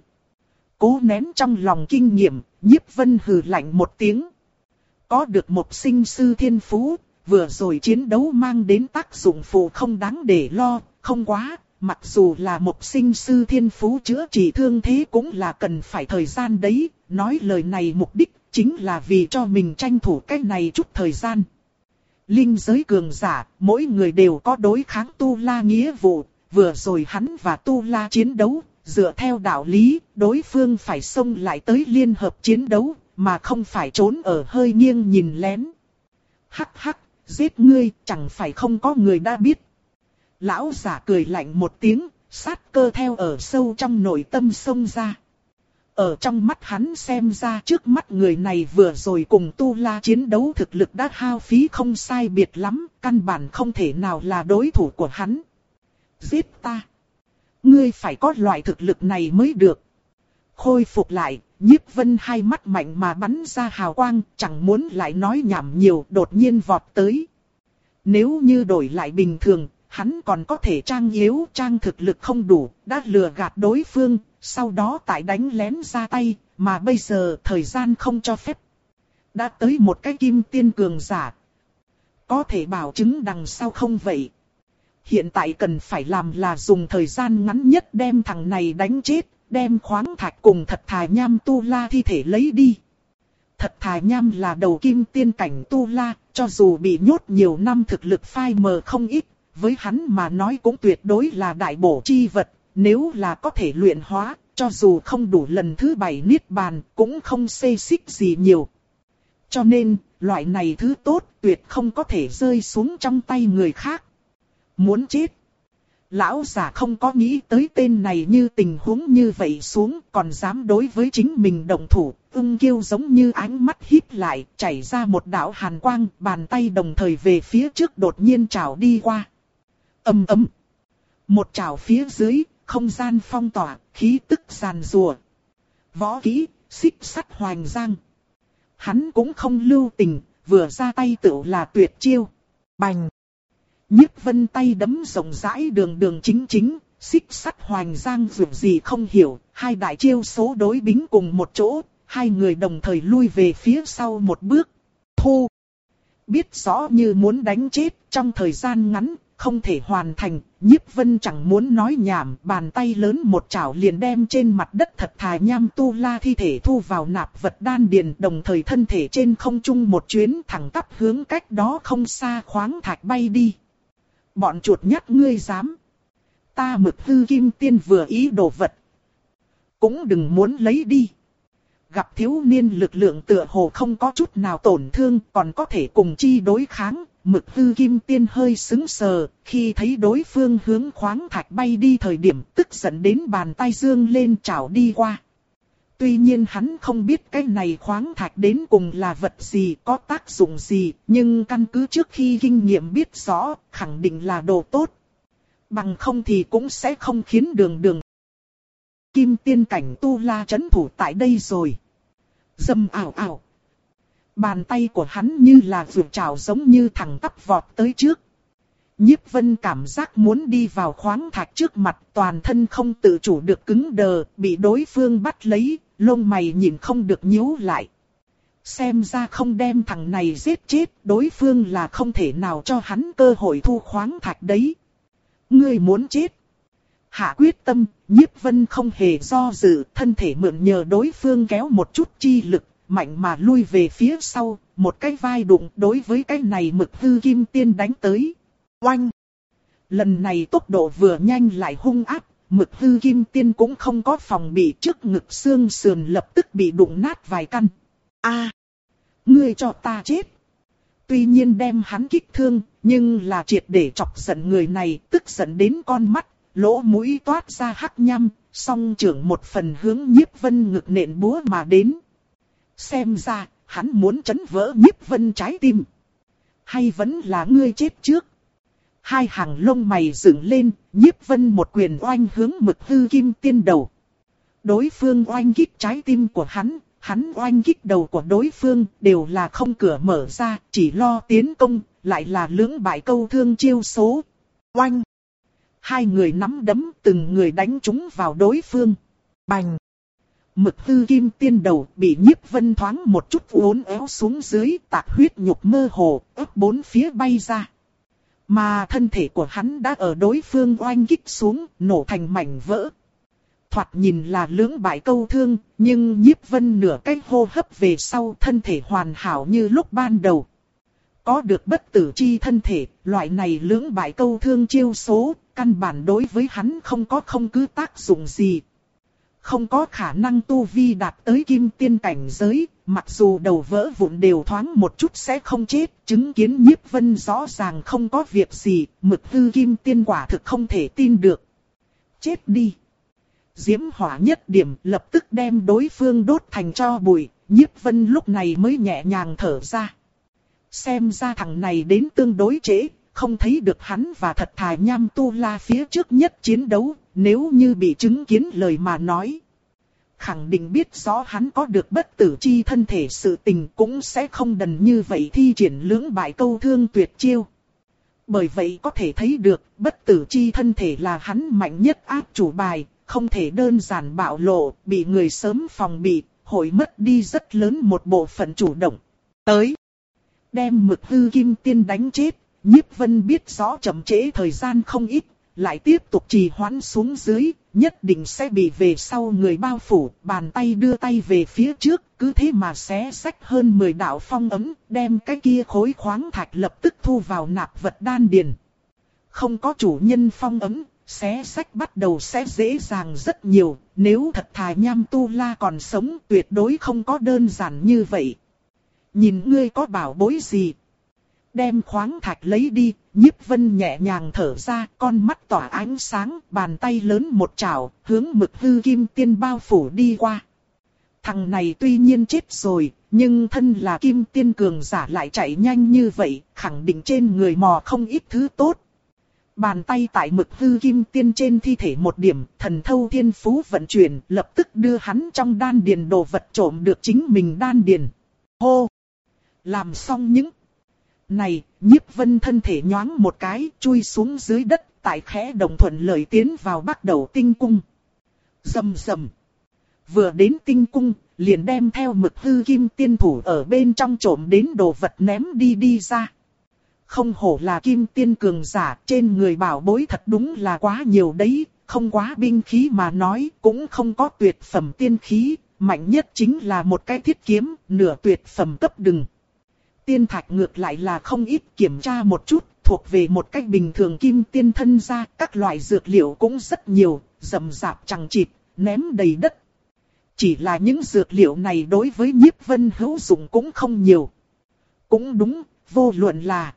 Cố nén trong lòng kinh nghiệm, Nhiếp Vân hừ lạnh một tiếng. Có được một sinh sư thiên phú, vừa rồi chiến đấu mang đến tác dụng phụ không đáng để lo, không quá. Mặc dù là một sinh sư thiên phú chữa trị thương thế cũng là cần phải thời gian đấy, nói lời này mục đích chính là vì cho mình tranh thủ cái này chút thời gian. Linh giới cường giả, mỗi người đều có đối kháng Tu La nghĩa vụ, vừa rồi hắn và Tu La chiến đấu, dựa theo đạo lý, đối phương phải xông lại tới liên hợp chiến đấu, mà không phải trốn ở hơi nghiêng nhìn lén. Hắc hắc, giết ngươi, chẳng phải không có người đã biết. Lão giả cười lạnh một tiếng, sát cơ theo ở sâu trong nội tâm xông ra. Ở trong mắt hắn xem ra trước mắt người này vừa rồi cùng Tu La chiến đấu thực lực đã hao phí không sai biệt lắm, căn bản không thể nào là đối thủ của hắn. Giết ta! Ngươi phải có loại thực lực này mới được. Khôi phục lại, Nhiếp Vân hai mắt mạnh mà bắn ra hào quang, chẳng muốn lại nói nhảm nhiều, đột nhiên vọt tới. Nếu như đổi lại bình thường, hắn còn có thể trang yếu, trang thực lực không đủ, đã lừa gạt đối phương, sau đó tại đánh lén ra tay, mà bây giờ thời gian không cho phép. Đã tới một cái Kim Tiên cường giả. Có thể bảo chứng đằng sau không vậy. Hiện tại cần phải làm là dùng thời gian ngắn nhất đem thằng này đánh chết, đem khoáng thạch cùng Thật Thà Nham Tu La thi thể lấy đi. Thật Thà Nham là đầu Kim Tiên Cảnh Tu La, cho dù bị nhốt nhiều năm thực lực phai mờ không ít, với hắn mà nói cũng tuyệt đối là đại bổ chi vật, nếu là có thể luyện hóa, cho dù không đủ lần thứ bảy niết bàn, cũng không xê xích gì nhiều. Cho nên, loại này thứ tốt tuyệt không có thể rơi xuống trong tay người khác. Muốn chết. Lão giả không có nghĩ tới tên này như tình huống như vậy xuống, còn dám đối với chính mình động thủ, ưng kiêu giống như ánh mắt híp lại, chảy ra một đạo hàn quang, bàn tay đồng thời về phía trước đột nhiên trảo đi qua. Ầm ầm. Một trảo phía dưới, không gian phong tỏa, khí tức giàn rùa. Võ kỹ, xích sắt hoành giang. Hắn cũng không lưu tình, vừa ra tay tựu là tuyệt chiêu. Bành. Nhiếp Vân tay đấm rộng rãi đường đường chính chính, xích sắt hoành giang dù gì không hiểu, hai đại chiêu số đối bính cùng một chỗ, hai người đồng thời lui về phía sau một bước. Thu. Biết rõ như muốn đánh chết trong thời gian ngắn, không thể hoàn thành, Nhiếp Vân chẳng muốn nói nhảm, bàn tay lớn một chảo liền đem trên mặt đất Thật Thà Nham Tu La thi thể thu vào nạp vật đan điền, đồng thời thân thể trên không trung một chuyến thẳng tắp hướng cách đó không xa khoáng thạch bay đi. Bọn chuột nhắt ngươi dám. Ta Mực Hư Kim Tiên vừa ý đồ vật, cũng đừng muốn lấy đi. Gặp thiếu niên lực lượng tựa hồ không có chút nào tổn thương, còn có thể cùng chi đối kháng. Mực Hư Kim Tiên hơi sững sờ, khi thấy đối phương hướng khoáng thạch bay đi thời điểm tức giận đến bàn tay dương lên chảo đi qua. Tuy nhiên hắn không biết cái này khoáng thạch đến cùng là vật gì, có tác dụng gì, nhưng căn cứ trước khi kinh nghiệm biết rõ, khẳng định là đồ tốt. Bằng không thì cũng sẽ không khiến đường đường kim tiên cảnh tu la trấn thủ tại đây rồi. Dầm ảo ảo. Bàn tay của hắn như là vượt trào giống như thẳng tắp vọt tới trước. Nhiếp Vân cảm giác muốn đi vào khoáng thạch trước mặt, toàn thân không tự chủ được cứng đờ, bị đối phương bắt lấy, lông mày nhìn không được nhíu lại. Xem ra không đem thằng này giết chết, đối phương là không thể nào cho hắn cơ hội thu khoáng thạch đấy. Ngươi muốn chết. Hạ quyết tâm, Nhiếp Vân không hề do dự, thân thể mượn nhờ đối phương kéo một chút chi lực, mạnh mà lui về phía sau, một cái vai đụng đối với cái này Mực Hư Kim Tiên đánh tới. Oanh! Lần này tốc độ vừa nhanh lại hung ác, Mực Hư Kim Tiên cũng không có phòng bị, trước ngực xương sườn lập tức bị đụng nát vài căn. A, ngươi cho ta chết! Tuy nhiên đem hắn kích thương, nhưng là triệt để chọc giận người này, tức giận đến con mắt, lỗ mũi toát ra hắc nhăm, song trưởng một phần hướng Nhiếp Vân ngực nện búa mà đến. Xem ra, hắn muốn chấn vỡ Nhiếp Vân trái tim. Hay vẫn là ngươi chết trước? Hai hàng lông mày dựng lên, Nhiếp Vân một quyền oanh hướng Mực Hư Kim Tiên đầu. Đối phương oanh kích trái tim của hắn, hắn oanh kích đầu của đối phương, đều là không cửa mở ra, chỉ lo tiến công, lại là lưỡng bại câu thương chiêu số. Oanh! Hai người nắm đấm, từng người đánh trúng vào đối phương. Bành! Mực Hư Kim Tiên đầu bị Nhiếp Vân thoáng một chút uốn éo xuống dưới, tạc huyết nhục mơ hồ, ấp bốn phía bay ra. Mà thân thể của hắn đã ở đối phương oanh kích xuống, nổ thành mảnh vỡ. Thoạt nhìn là lưỡng bại câu thương, nhưng Nhiếp Vân nửa cái hô hấp về sau thân thể hoàn hảo như lúc ban đầu. Có được bất tử chi thân thể, loại này lưỡng bại câu thương chiêu số, căn bản đối với hắn không có không cứ tác dụng gì. Không có khả năng tu vi đạt tới kim tiên cảnh giới, mặc dù đầu vỡ vụn đều thoáng một chút sẽ không chết, chứng kiến Nhiếp Vân rõ ràng không có việc gì, Mực Hư Kim Tiên quả thực không thể tin được. Chết đi! Diễm hỏa nhất điểm lập tức đem đối phương đốt thành tro bụi, Nhiếp Vân lúc này mới nhẹ nhàng thở ra. Xem ra thằng này đến tương đối trễ, không thấy được hắn và Thật Thà Nham Tu La phía trước nhất chiến đấu, nếu như bị chứng kiến lời mà nói. Khẳng định biết rõ hắn có được bất tử chi thân thể, sự tình cũng sẽ không đần như vậy thi triển lưỡng bại câu thương tuyệt chiêu. Bởi vậy có thể thấy được bất tử chi thân thể là hắn mạnh nhất áp chủ bài, không thể đơn giản bạo lộ, bị người sớm phòng bị, hội mất đi rất lớn một bộ phận chủ động. Tới! Đem Mực Hư Kim Tiên đánh chết, Nhiếp Vân biết rõ chậm trễ thời gian không ít, lại tiếp tục trì hoãn xuống dưới, nhất định sẽ bị về sau người bao phủ, bàn tay đưa tay về phía trước, cứ thế mà xé xách hơn mười đạo phong ấm, đem cái kia khối khoáng thạch lập tức thu vào nạp vật đan điền. Không có chủ nhân phong ấm, xé xách bắt đầu sẽ dễ dàng rất nhiều, nếu Thật Thà Nham Tu La còn sống tuyệt đối không có đơn giản như vậy. Nhìn ngươi có bảo bối gì? Đem khoáng thạch lấy đi, Nhiếp Vân nhẹ nhàng thở ra, con mắt tỏa ánh sáng, bàn tay lớn một chảo, hướng Mực Hư Kim Tiên bao phủ đi qua. Thằng này tuy nhiên chết rồi, nhưng thân là Kim Tiên cường giả lại chạy nhanh như vậy, khẳng định trên người mò không ít thứ tốt. Bàn tay tại Mực Hư Kim Tiên trên thi thể một điểm, thần thâu thiên phú vận chuyển, lập tức đưa hắn trong đan điền đồ vật trộm được chính mình đan điền. Hô! Làm xong những này, Nhiếp Vân thân thể nhoáng một cái, chui xuống dưới đất, tại khẽ động thuận lợi tiến vào Bắc Đầu Tinh Cung. Rầm rầm. Vừa đến Tinh Cung, liền đem theo Mực Hư Kim Tiên thủ ở bên trong trộm đến đồ vật ném đi đi ra. Không hổ là Kim Tiên cường giả, trên người bảo bối thật đúng là quá nhiều đấy, không quá binh khí mà nói, cũng không có tuyệt phẩm tiên khí, mạnh nhất chính là một cái thiết kiếm, nửa tuyệt phẩm cấp đừng. Tiên thạch ngược lại là không ít, kiểm tra một chút, thuộc về một cách bình thường Kim Tiên thân ra, các loại dược liệu cũng rất nhiều, rậm rạp chằng chịt, ném đầy đất. Chỉ là những dược liệu này đối với Nhiếp Vân hữu dụng cũng không nhiều. Cũng đúng, vô luận là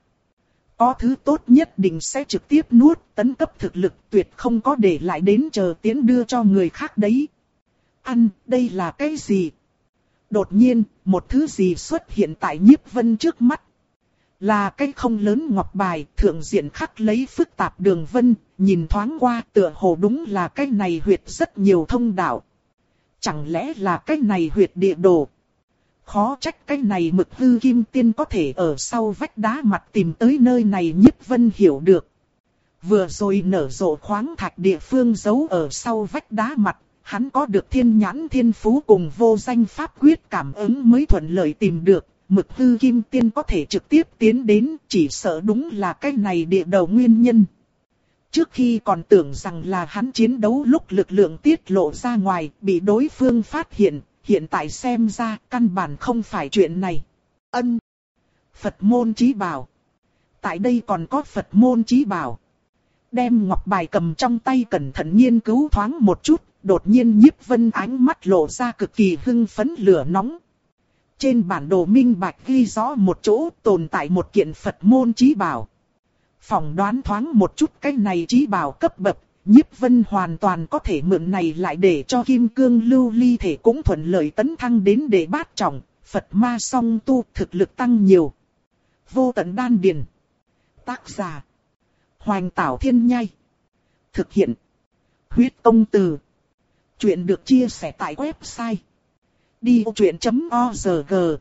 có thứ tốt nhất định sẽ trực tiếp nuốt, tấn cấp thực lực tuyệt không có để lại đến chờ tiến đưa cho người khác đấy. Ăn, đây là cái gì? Đột nhiên, một thứ gì xuất hiện tại Nhiếp Vân trước mắt. Là cái không lớn ngọc bài, thượng diện khắc lấy phức tạp đường vân, nhìn thoáng qua tựa hồ đúng là cái này huyệt rất nhiều thông đạo. Chẳng lẽ là cái này huyệt địa đồ? Khó trách cái này Mực Hư Kim Tiên có thể ở sau vách đá mặt tìm tới nơi này. Nhiếp Vân hiểu được. Vừa rồi nở rộ khoáng thạch địa phương giấu ở sau vách đá mặt, hắn có được thiên nhãn thiên phú cùng vô danh pháp quyết cảm ứng mới thuận lợi tìm được. Mực Hư Kim Tiên có thể trực tiếp tiến đến, chỉ sợ đúng là cái này địa đầu nguyên nhân. Trước khi còn tưởng rằng là hắn chiến đấu lúc lực lượng tiết lộ ra ngoài, bị đối phương phát hiện, hiện tại xem ra căn bản không phải chuyện này. Ân. Phật môn chí bảo. Tại đây còn có Phật môn chí bảo. Đem ngọc bài cầm trong tay cẩn thận nghiên cứu thoáng một chút, đột nhiên Nhiếp Vân ánh mắt lộ ra cực kỳ hưng phấn lửa nóng. Trên bản đồ minh bạch ghi rõ một chỗ tồn tại một kiện Phật môn chí bảo. Phỏng đoán thoáng một chút cái này chí bảo cấp bậc, Nhiếp Vân hoàn toàn có thể mượn này lại để cho kim cương lưu ly thể cũng thuận lợi tấn thăng đến đệ bát trọng, Phật ma song tu thực lực tăng nhiều. Vô tận đan điền. Tác giả. Hoành Tảo Thiên Nhai. Thực hiện. Huyết Công Từ. Chuyện được chia sẻ tại website đi ô truyện chấm org.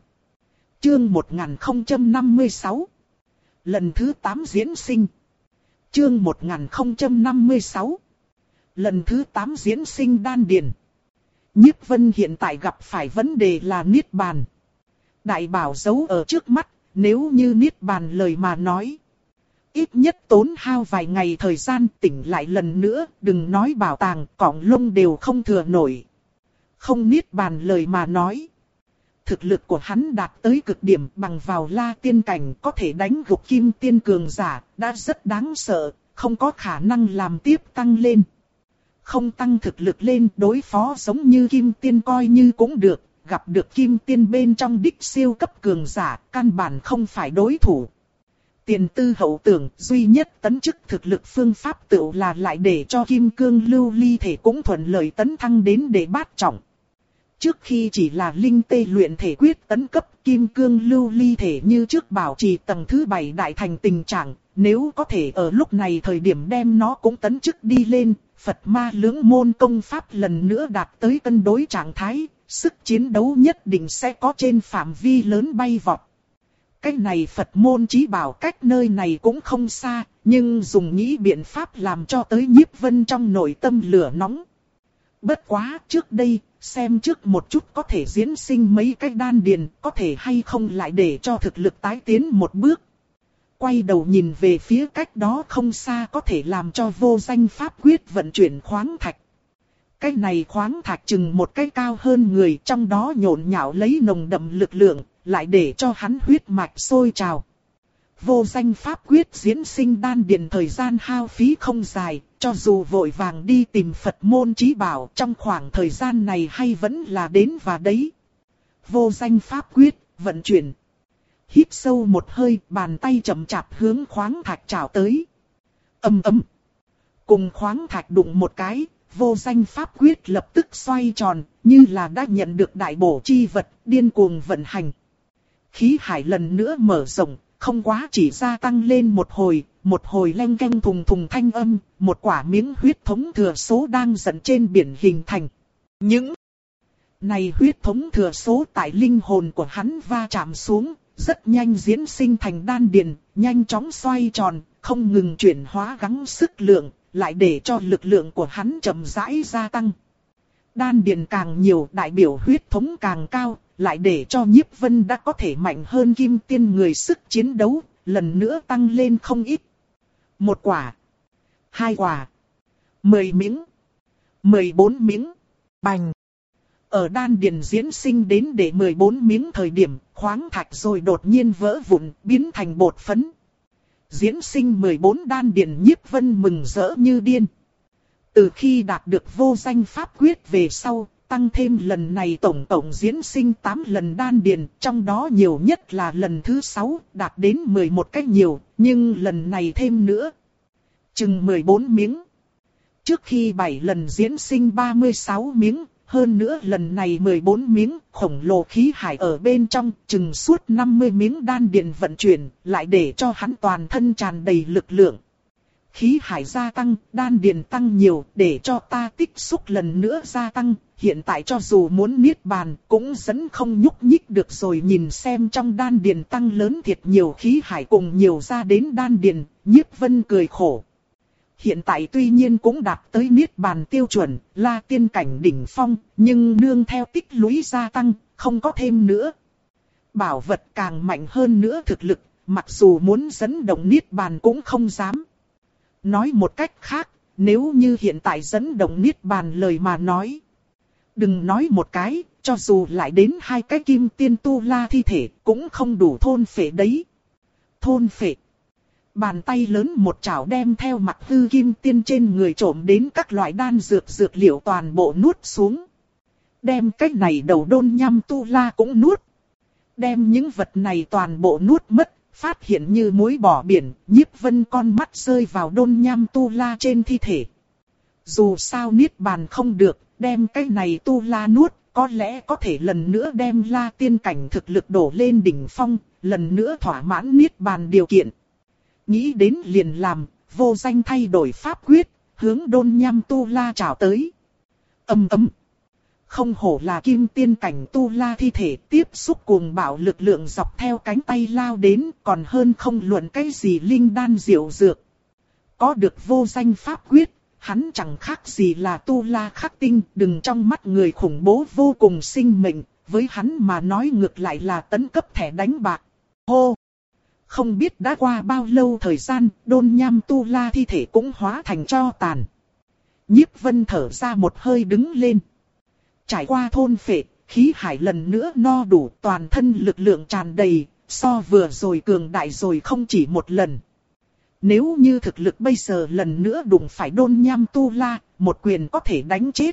Chương một nghìn không trăm năm mươi sáu. Lần thứ tám diễn sinh. Chương một nghìn không trăm năm mươi sáu. Lần thứ tám diễn sinh đan điền. Nhiếp Vân hiện tại gặp phải vấn đề là Niết Bàn. Đại bảo giấu ở trước mắt, nếu như Niết Bàn lời mà nói. Ít nhất tốn hao vài ngày thời gian tỉnh lại lần nữa, đừng nói bảo tàng, cọng lông đều không thừa nổi. Không Niết Bàn lời mà nói. Thực lực của hắn đạt tới cực điểm bằng vào La Tiên Cảnh có thể đánh gục Kim Tiên cường giả, đã rất đáng sợ, không có khả năng làm tiếp tăng lên. Không tăng thực lực lên đối phó giống như Kim Tiên coi như cũng được, gặp được Kim Tiên bên trong đích siêu cấp cường giả, căn bản không phải đối thủ. Tiền tư hậu tưởng duy nhất tấn chức thực lực phương pháp tựu là lại để cho kim cương lưu ly thể cũng thuận lợi tấn thăng đến đệ bát trọng. Trước khi chỉ là linh tê luyện thể quyết tấn cấp kim cương lưu ly thể như trước bảo trì tầng thứ bảy đại thành tình trạng, nếu có thể ở lúc này thời điểm đem nó cũng tấn chức đi lên, Phật ma lưỡng môn công pháp lần nữa đạt tới cân đối trạng thái, sức chiến đấu nhất định sẽ có trên phạm vi lớn bay vọt. Cái này Phật môn chí bảo cách nơi này cũng không xa, nhưng dùng nghĩ biện pháp làm cho tới Nhiếp Vân trong nội tâm lửa nóng. Bất quá trước đây, xem trước một chút có thể diễn sinh mấy cái đan điền, có thể hay không lại để cho thực lực tái tiến một bước. Quay đầu nhìn về phía cách đó không xa có thể làm cho vô danh pháp quyết vận chuyển khoáng thạch. Cái này khoáng thạch chừng một cái cao hơn người, trong đó nhộn nhạo lấy nồng đậm lực lượng, lại để cho hắn huyết mạch sôi trào. Vô danh pháp quyết diễn sinh đan điền thời gian hao phí không dài, cho dù vội vàng đi tìm Phật môn chí bảo trong khoảng thời gian này hay vẫn là đến và đấy. Vô danh pháp quyết, vận chuyển. Hít sâu một hơi, bàn tay chậm chạp hướng khoáng thạch trào tới. Ầm ầm. Cùng khoáng thạch đụng một cái, vô danh pháp quyết lập tức xoay tròn, như là đã nhận được đại bổ chi vật, điên cuồng vận hành. Khí hải lần nữa mở rộng, không quá chỉ gia tăng lên một hồi, một hồi leng keng thùng thùng thanh âm, một quả miếng huyết thống thừa số đang dẫn trên biển hình thành. Những này huyết thống thừa số tại linh hồn của hắn va chạm xuống, rất nhanh diễn sinh thành đan điền, nhanh chóng xoay tròn, không ngừng chuyển hóa gắng sức lượng, lại để cho lực lượng của hắn chậm rãi gia tăng. Đan điền càng nhiều, đại biểu huyết thống càng cao, lại để cho Nhiếp Vân đã có thể mạnh hơn Kim Tiên người sức chiến đấu, lần nữa tăng lên không ít. Một quả, hai quả, mười miếng, mười bốn miếng, bành. Ở đan điền diễn sinh đến để mười bốn miếng thời điểm, khoáng thạch rồi đột nhiên vỡ vụn, biến thành bột phấn. Diễn sinh mười bốn đan điền, Nhiếp Vân mừng rỡ như điên. Từ khi đạt được vô danh pháp quyết về sau, tăng thêm lần này tổng tổng diễn sinh tám lần đan điền, trong đó nhiều nhất là lần thứ sáu, đạt đến mười một cái nhiều, nhưng lần này thêm nữa, chừng mười bốn miếng. Trước khi bảy lần diễn sinh ba mươi sáu miếng, Hơn nữa lần này mười bốn miếng khổng lồ khí hải ở bên trong, chừng suốt năm mươi miếng đan điền vận chuyển, lại để cho hắn toàn thân tràn đầy lực lượng. Khí hải gia tăng, đan điền tăng nhiều, để cho ta tích xúc lần nữa gia tăng, hiện tại cho dù muốn niết bàn, cũng vẫn không nhúc nhích được rồi. Nhìn xem trong đan điền tăng lớn thiệt nhiều khí hải cùng nhiều ra đến đan điền, Nhiếp Vân cười khổ. Hiện tại tuy nhiên cũng đạt tới niết bàn tiêu chuẩn, là tiên cảnh đỉnh phong, nhưng nương theo tích lũy gia tăng, không có thêm nữa. Bảo vật càng mạnh hơn nữa thực lực, mặc dù muốn dẫn động niết bàn cũng không dám. Nói một cách khác, nếu như hiện tại dẫn động niết bàn lời mà nói. Đừng nói một cái, cho dù lại đến hai cái kim tiên tu la thi thể, cũng không đủ thôn phệ đấy. Thôn phệ. Bàn tay lớn một chảo đem theo mặt hư kim tiên trên người trộm đến các loại đan dược dược liệu toàn bộ nuốt xuống. Đem cái này đầu đôn nhăm tu la cũng nuốt. Đem những vật này toàn bộ nuốt mất, phát hiện như muối bỏ biển, Nhiếp Vân con mắt rơi vào đôn nhăm tu la trên thi thể. Dù sao niết bàn không được, đem cái này tu la nuốt, có lẽ có thể lần nữa đem la tiên cảnh thực lực đổ lên đỉnh phong, lần nữa thỏa mãn niết bàn điều kiện. Nghĩ đến liền làm, vô danh thay đổi pháp quyết, hướng đôn nhăm tu la trảo tới. Ầm ầm. Không hổ là kim tiên cảnh tu la thi thể, tiếp xúc cuồng bạo lực lượng dọc theo cánh tay lao đến, còn hơn không luận cái gì linh đan diệu dược. Có được vô danh pháp quyết, hắn chẳng khác gì là tu la khắc tinh, đừng trong mắt người khủng bố vô cùng sinh mệnh, với hắn mà nói ngược lại là tấn cấp thẻ đánh bạc. Hô! Không biết đã qua bao lâu thời gian, đôn nham tu la thi thể cũng hóa thành tro tàn. Nhiếp Vân thở ra một hơi đứng lên. Trải qua thôn phệ, khí hải lần nữa no đủ, toàn thân lực lượng tràn đầy, so vừa rồi cường đại rồi không chỉ một lần. Nếu như thực lực bây giờ lần nữa đụng phải đôn nham tu la, một quyền có thể đánh chết.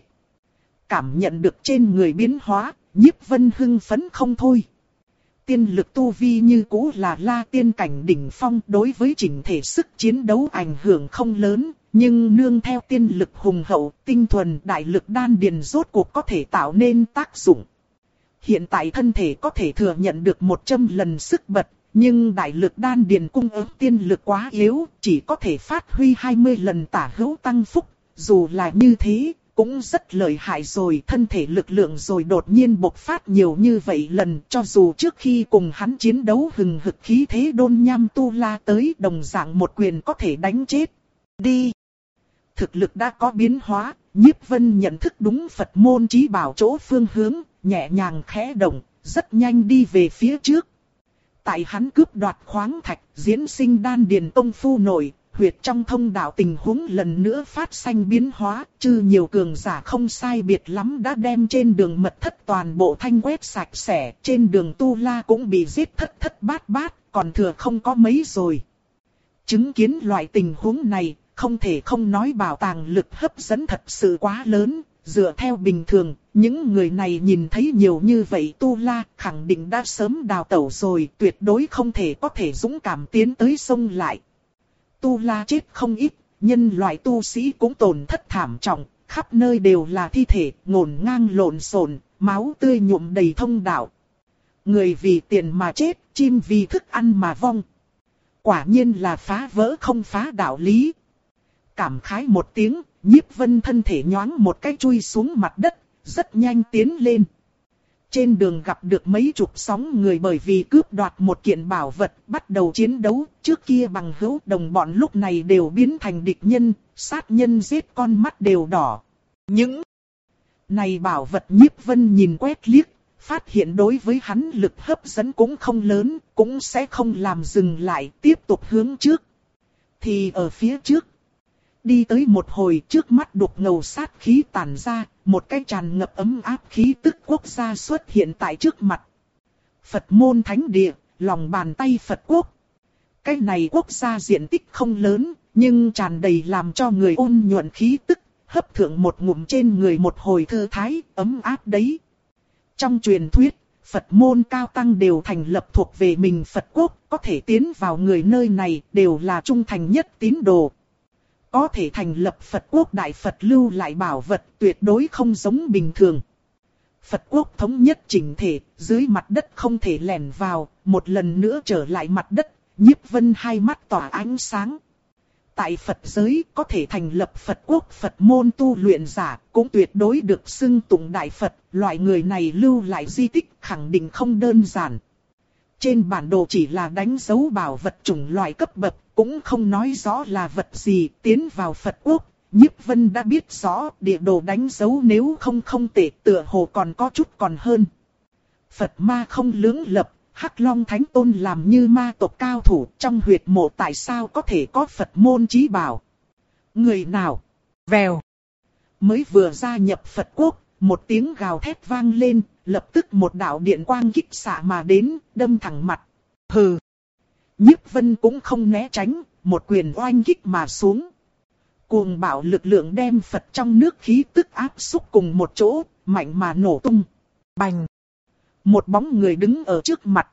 Cảm nhận được trên người biến hóa, Nhiếp Vân hưng phấn không thôi. Tiên lực tu vi như cũ là la tiên cảnh đỉnh phong, đối với chỉnh thể sức chiến đấu ảnh hưởng không lớn, nhưng nương theo tiên lực hùng hậu, tinh thuần đại lực đan điền rốt cuộc có thể tạo nên tác dụng. Hiện tại thân thể có thể thừa nhận được một trăm lần sức bật, nhưng đại lực đan điền cung ứng tiên lực quá yếu, chỉ có thể phát huy hai mươi lần tả hữu tăng phúc, dù là như thế, cũng rất lợi hại rồi, thân thể lực lượng rồi đột nhiên bộc phát nhiều như vậy lần, cho dù trước khi cùng hắn chiến đấu hừng hực khí thế đôn nham tu la tới đồng dạng một quyền có thể đánh chết. Đi! Thực lực đã có biến hóa, Nhiếp Vân nhận thức đúng Phật môn chí bảo chỗ phương hướng, nhẹ nhàng khẽ động, rất nhanh đi về phía trước. Tại hắn cướp đoạt khoáng thạch, diễn sinh đan điền công phu nổi, huyệt trong thông đạo tình huống lần nữa phát sinh biến hóa, chư nhiều cường giả không sai biệt lắm đã đem trên đường mật thất toàn bộ thanh quét sạch sẽ, trên đường tu la cũng bị giết thất thất bát bát, còn thừa không có mấy rồi. Chứng kiến loại tình huống này, không thể không nói bảo tàng lực hấp dẫn thật sự quá lớn, dựa theo bình thường, những người này nhìn thấy nhiều như vậy tu la, khẳng định đã sớm đào tẩu rồi, tuyệt đối không thể có thể dũng cảm tiến tới sông lại. Tu la chết không ít, nhân loại tu sĩ cũng tổn thất thảm trọng, khắp nơi đều là thi thể, ngổn ngang lộn xộn, máu tươi nhuộm đầy thông đạo. Người vì tiền mà chết, chim vì thức ăn mà vong. Quả nhiên là phá vỡ không phá đạo lý. Cảm khái một tiếng, Nhiếp Vân thân thể nhoáng một cái chui xuống mặt đất, rất nhanh tiến lên. Trên đường gặp được mấy chục sóng người bởi vì cướp đoạt một kiện bảo vật, bắt đầu chiến đấu, trước kia bằng hữu đồng bọn lúc này đều biến thành địch nhân, sát nhân giết con mắt đều đỏ. Những này bảo vật Nhiếp Vân nhìn quét liếc, phát hiện đối với hắn lực hấp dẫn cũng không lớn, cũng sẽ không làm dừng lại, tiếp tục hướng trước. Thì ở phía trước, đi tới một hồi trước mắt đục ngầu sát khí tản ra, một cái tràn ngập ấm áp khí tức quốc gia xuất hiện tại trước mặt. Phật môn thánh địa, lòng bàn tay Phật quốc. Cái này quốc gia diện tích không lớn, nhưng tràn đầy làm cho người ôn nhuận khí tức, hấp thượng một ngụm trên người một hồi thư thái, ấm áp đấy. Trong truyền thuyết, Phật môn cao tăng đều thành lập thuộc về mình Phật quốc, có thể tiến vào người nơi này đều là trung thành nhất tín đồ. Có thể thành lập Phật quốc Đại Phật lưu lại bảo vật tuyệt đối không giống bình thường. Phật quốc thống nhất chỉnh thể, dưới mặt đất không thể lẻn vào, một lần nữa trở lại mặt đất, Nhiếp Vân hai mắt tỏa ánh sáng. Tại Phật giới có thể thành lập Phật quốc Phật môn tu luyện giả, cũng tuyệt đối được xưng tụng Đại Phật, loại người này lưu lại di tích khẳng định không đơn giản. Trên bản đồ chỉ là đánh dấu bảo vật chủng loại cấp bậc, cũng không nói rõ là vật gì. Tiến vào Phật quốc, Nhiếp Vân đã biết rõ địa đồ đánh dấu nếu không không tệ, tựa hồ còn có chút còn hơn. Phật ma không lưỡng lập, Hắc Long Thánh Tôn làm như ma tộc cao thủ, trong huyệt mộ tại sao có thể có Phật môn chí bảo? Người nào? Vèo. Mới vừa gia nhập Phật quốc, một tiếng gào thét vang lên, lập tức một đạo điện quang kích xạ mà đến, đâm thẳng mặt. Hừ. Nhiếp Vân cũng không né tránh, một quyền oanh kích mà xuống. Cuồng bạo lực lượng đem Phật trong nước khí tức áp xúc cùng một chỗ, mạnh mà nổ tung. Bành. Một bóng người đứng ở trước mặt.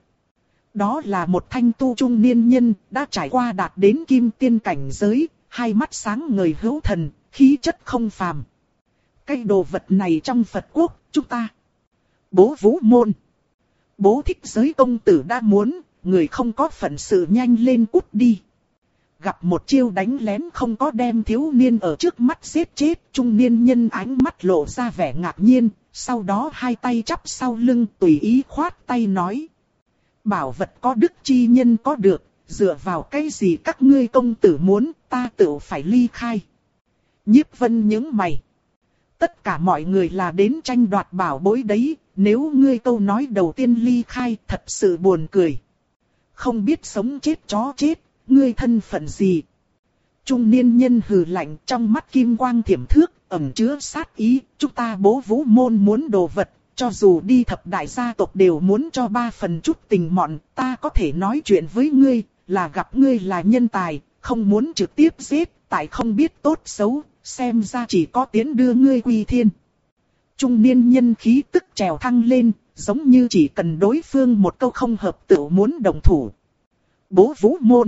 Đó là một thanh tu trung niên nhân, đã trải qua đạt đến kim tiên cảnh giới, hai mắt sáng ngời hữu thần, khí chất không phàm. Cái đồ vật này trong Phật quốc, chúng ta. Bố Vũ Môn. Bố Thích Giới công tử đã muốn, người không có phận sự nhanh lên cút đi. Gặp một chiêu đánh lén không có đem thiếu niên ở trước mắt giết chết, trung niên nhân ánh mắt lộ ra vẻ ngạc nhiên, sau đó hai tay chắp sau lưng tùy ý khoát tay nói. Bảo vật có đức chi nhân có được, dựa vào cái gì các ngươi công tử muốn, ta tự phải ly khai. Nhiếp Vân nhướng mày. Tất cả mọi người là đến tranh đoạt bảo bối đấy, nếu ngươi câu nói đầu tiên ly khai thật sự buồn cười. Không biết sống chết chó chết, ngươi thân phận gì? Trung niên nhân hừ lạnh, trong mắt kim quang thiểm thước, ẩn chứa sát ý, chúng ta Bố Vũ Môn muốn đồ vật, cho dù đi thập đại gia tộc đều muốn cho ba phần chút tình mọn, ta có thể nói chuyện với ngươi, là gặp ngươi là nhân tài, không muốn trực tiếp giết, tại không biết tốt xấu, xem ra chỉ có tiến đưa ngươi quy thiên. Trung niên nhân khí tức trèo thăng lên, giống như chỉ cần đối phương một câu không hợp tự muốn đồng thủ. Bố Vũ Môn.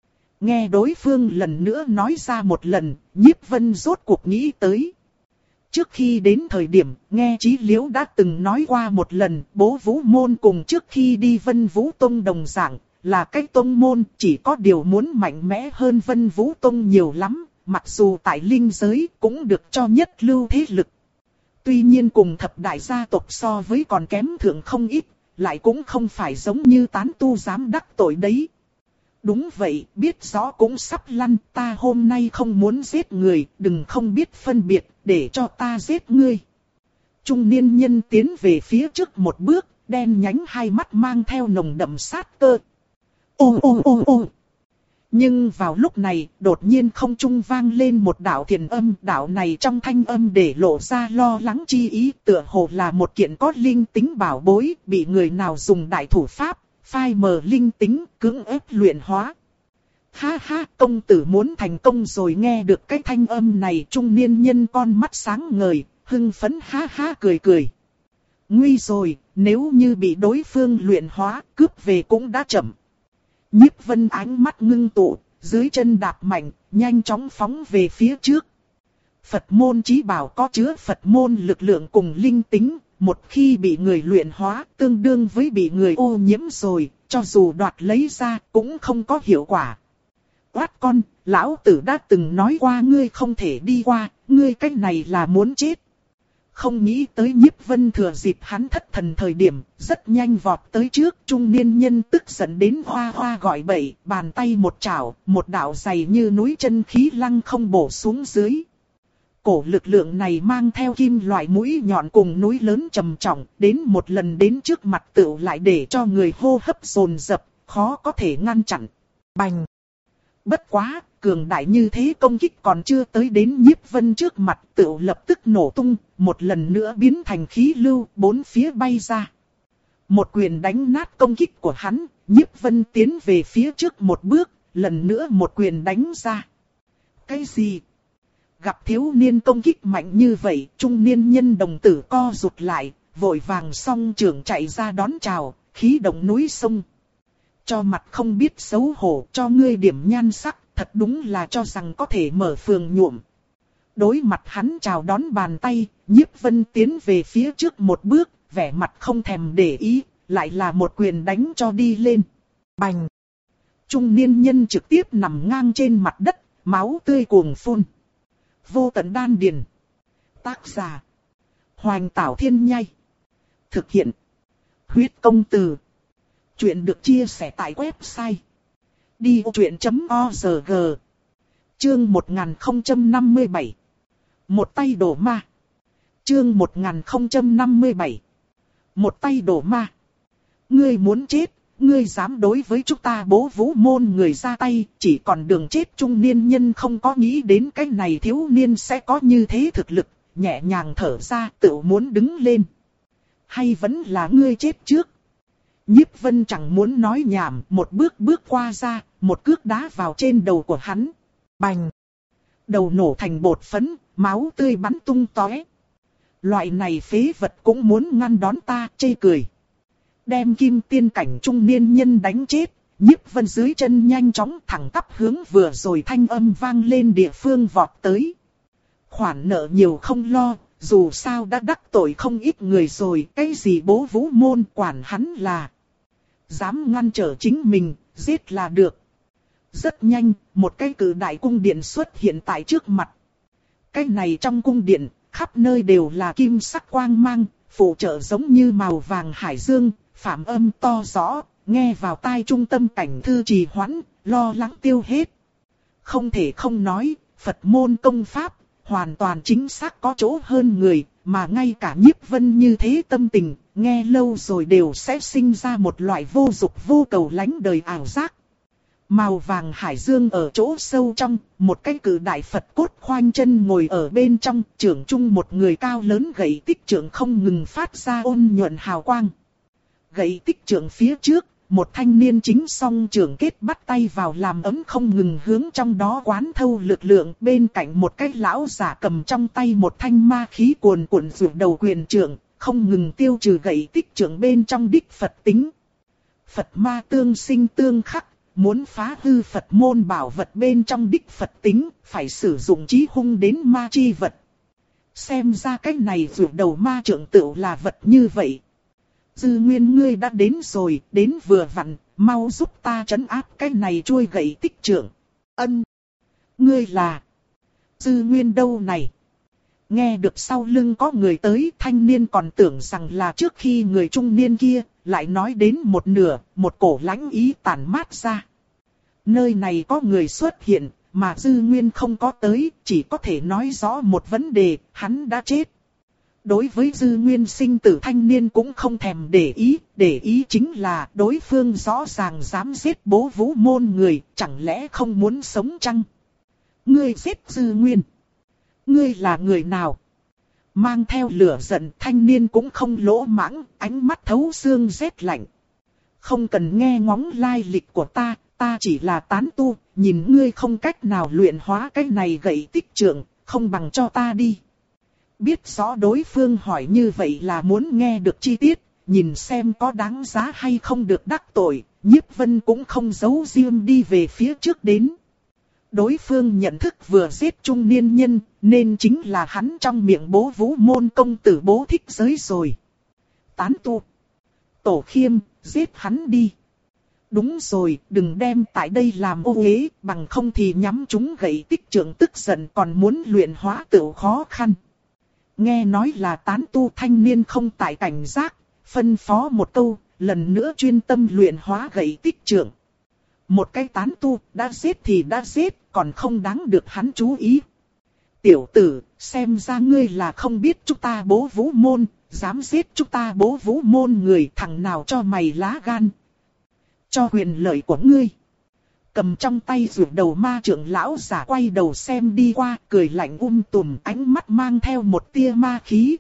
Nghe đối phương lần nữa nói ra một lần, Nhiếp Vân rốt cuộc nghĩ tới. Trước khi đến thời điểm, nghe Chí Liễu đã từng nói qua một lần, Bố Vũ Môn cùng trước khi đi Vân Vũ Tông đồng dạng, là cái tông môn, chỉ có điều muốn mạnh mẽ hơn Vân Vũ Tông nhiều lắm, mặc dù tại linh giới cũng được cho nhất lưu thế lực. Tuy nhiên cùng thập đại gia tộc so với còn kém thượng không ít, lại cũng không phải giống như tán tu dám đắc tội đấy. Đúng vậy, biết rõ cũng sắp lăn, ta hôm nay không muốn giết người, đừng không biết phân biệt, để cho ta giết ngươi. Trung niên nhân tiến về phía trước một bước, đen nhánh hai mắt mang theo nồng đậm sát cơ. Ô ô ô ô. Nhưng vào lúc này, đột nhiên không trung vang lên một đạo thiền âm, đạo này trong thanh âm để lộ ra lo lắng chi ý, tựa hồ là một kiện có linh tính bảo bối, bị người nào dùng đại thủ pháp, phai mờ linh tính, cưỡng ép luyện hóa. Ha ha, công tử muốn thành công rồi. Nghe được cái thanh âm này, trung niên nhân con mắt sáng ngời, hưng phấn ha ha cười cười. Nguy rồi, nếu như bị đối phương luyện hóa, cướp về cũng đã chậm. Nhiếp Vân ánh mắt ngưng tụ, dưới chân đạp mạnh, nhanh chóng phóng về phía trước. Phật môn chí bảo có chứa Phật môn lực lượng cùng linh tính, một khi bị người luyện hóa, tương đương với bị người ô nhiễm rồi, cho dù đoạt lấy ra cũng không có hiệu quả. Quát con, lão tử đã từng nói qua ngươi không thể đi qua, ngươi cách này là muốn chết. Không nghĩ tới Nhiếp Vân thừa dịp hắn thất thần thời điểm, rất nhanh vọt tới trước, trung niên nhân tức giận đến hoa hoa gọi bậy, bàn tay một chảo, một đạo dày như núi chân khí lăng không bổ xuống dưới. Cổ lực lượng này mang theo kim loại mũi nhọn cùng núi lớn trầm trọng, đến một lần đến trước mặt tựu lại để cho người hô hấp dồn dập, khó có thể ngăn chặn. Bành! Bất quá, cường đại như thế công kích còn chưa tới đến Nhiếp Vân trước mặt tựu lập tức nổ tung, một lần nữa biến thành khí lưu, bốn phía bay ra. Một quyền đánh nát công kích của hắn, Nhiếp Vân tiến về phía trước một bước, lần nữa một quyền đánh ra. Cái gì? Gặp thiếu niên công kích mạnh như vậy, trung niên nhân đồng tử co rụt lại, vội vàng song trưởng chạy ra đón chào, khí động núi sông. Cho mặt không biết xấu hổ, cho ngươi điểm nhan sắc, thật đúng là cho rằng có thể mở phường nhuộm. Đối mặt hắn chào đón bàn tay, Nhiếp Vân tiến về phía trước một bước, vẻ mặt không thèm để ý, lại là một quyền đánh cho đi lên. Bành! Trung niên nhân trực tiếp nằm ngang trên mặt đất, máu tươi cuồng phun. Vô tận đan điền. Tác giả: Hoành Tảo Thiên Nhai. Thực hiện: Huyết Công Từ. Chuyện được chia sẻ tại website đi ô chuyện chấm org. Chương một nghìn không trăm năm mươi bảy. Một tay đổ ma. Chương một nghìn không trăm năm mươi bảy. Một tay đổ ma. Ngươi muốn chết, ngươi dám đối với chúng ta Bố Vũ môn người ra tay, chỉ còn đường chết. Trung niên nhân không có nghĩ đến cái này thiếu niên sẽ có như thế thực lực, nhẹ nhàng thở ra tự muốn đứng lên. Hay vẫn là ngươi chết trước? Nhiếp Vân chẳng muốn nói nhảm, một bước bước qua ra, một cước đá vào trên đầu của hắn. Bành! Đầu nổ thành bột phấn, máu tươi bắn tung tóe. Loại này phế vật cũng muốn ngăn đón ta, chê cười. Đem kim tiên cảnh trung niên nhân đánh chết, Nhiếp Vân dưới chân nhanh chóng thẳng tắp hướng vừa rồi thanh âm vang lên địa phương vọt tới. Khoản nợ nhiều không lo, dù sao đã đắc tội không ít người rồi, cái gì Bố Vũ môn quản hắn là. Dám ngăn trở chính mình, giết là được. Rất nhanh, một cái cự đại cung điện xuất hiện tại trước mặt. Cái này trong cung điện, khắp nơi đều là kim sắc quang mang, phụ trợ giống như màu vàng hải dương, phạm âm to rõ, nghe vào tai trung tâm cảnh thư trì hoãn, lo lắng tiêu hết. Không thể không nói, Phật môn công pháp, hoàn toàn chính xác có chỗ hơn người, mà ngay cả Nhiếp Vân như thế tâm tình, nghe lâu rồi đều sẽ sinh ra một loại vô dục vô cầu lánh đời ảo giác. Màu vàng hải dương ở chỗ sâu trong, một cái cự đại Phật cốt khoanh chân ngồi ở bên trong, trưởng trung một người cao lớn gậy tích trưởng không ngừng phát ra ôn nhuận hào quang. Gậy tích trưởng phía trước, một thanh niên chính song trưởng kết bắt tay vào làm ấm không ngừng hướng trong đó quán thâu lực lượng, bên cạnh một cái lão giả cầm trong tay một thanh ma khí cuồn cuộn rủ đầu quyền trưởng, không ngừng tiêu trừ gậy tích trưởng bên trong đích Phật tính. Phật ma tương sinh tương khắc, muốn phá hư Phật môn bảo vật bên trong đích Phật tính, phải sử dụng chí hung đến ma chi vật. Xem ra cái này rủ đầu ma trưởng tựu là vật như vậy. Dư Nguyên ngươi đã đến rồi, đến vừa vặn, mau giúp ta trấn áp cái này chuôi gậy tích trưởng. Ân! Ngươi là... Dư Nguyên đâu này? Nghe được sau lưng có người tới, thanh niên còn tưởng rằng là trước khi người trung niên kia, lại nói đến một nửa, một cổ lãnh ý tản mát ra. Nơi này có người xuất hiện, mà Dư Nguyên không có tới, chỉ có thể nói rõ một vấn đề, hắn đã chết. Đối với Dư Nguyên sinh tử thanh niên cũng không thèm để ý, để ý chính là đối phương rõ ràng dám giết Bố Vũ môn người, chẳng lẽ không muốn sống chăng? Ngươi giết Dư Nguyên. Ngươi là người nào? Mang theo lửa giận thanh niên cũng không lỗ mãng, ánh mắt thấu xương rét lạnh. Không cần nghe ngóng lai lịch của ta, ta chỉ là tán tu, nhìn ngươi không cách nào luyện hóa cái này gậy tích trưởng, không bằng cho ta đi. Biết rõ đối phương hỏi như vậy là muốn nghe được chi tiết, nhìn xem có đáng giá hay không được đắc tội, Nhiếp Vân cũng không giấu riêng đi về phía trước đến. Đối phương nhận thức vừa giết trung niên nhân, nên chính là hắn trong miệng Bố Vũ môn công tử Bố Thích Giới rồi. Tán tu. Tổ Khiêm, giết hắn đi. Đúng rồi, đừng đem tại đây làm ô uế, bằng không thì nhắm chúng gậy tích trưởng tức giận còn muốn luyện hóa tự khó khăn. Nghe nói là tán tu thanh niên không tại cảnh giác, phân phó một câu, lần nữa chuyên tâm luyện hóa gậy tích trưởng. Một cái tán tu, đã giết thì đã giết, còn không đáng được hắn chú ý. Tiểu tử, xem ra ngươi là không biết chúng ta Bố Vũ môn, dám giết chúng ta Bố Vũ môn người, thằng nào cho mày lá gan. Cho quyền lợi của ngươi. Cầm trong tay rủ đầu ma trưởng lão giả quay đầu xem đi qua, cười lạnh um tùm, ánh mắt mang theo một tia ma khí.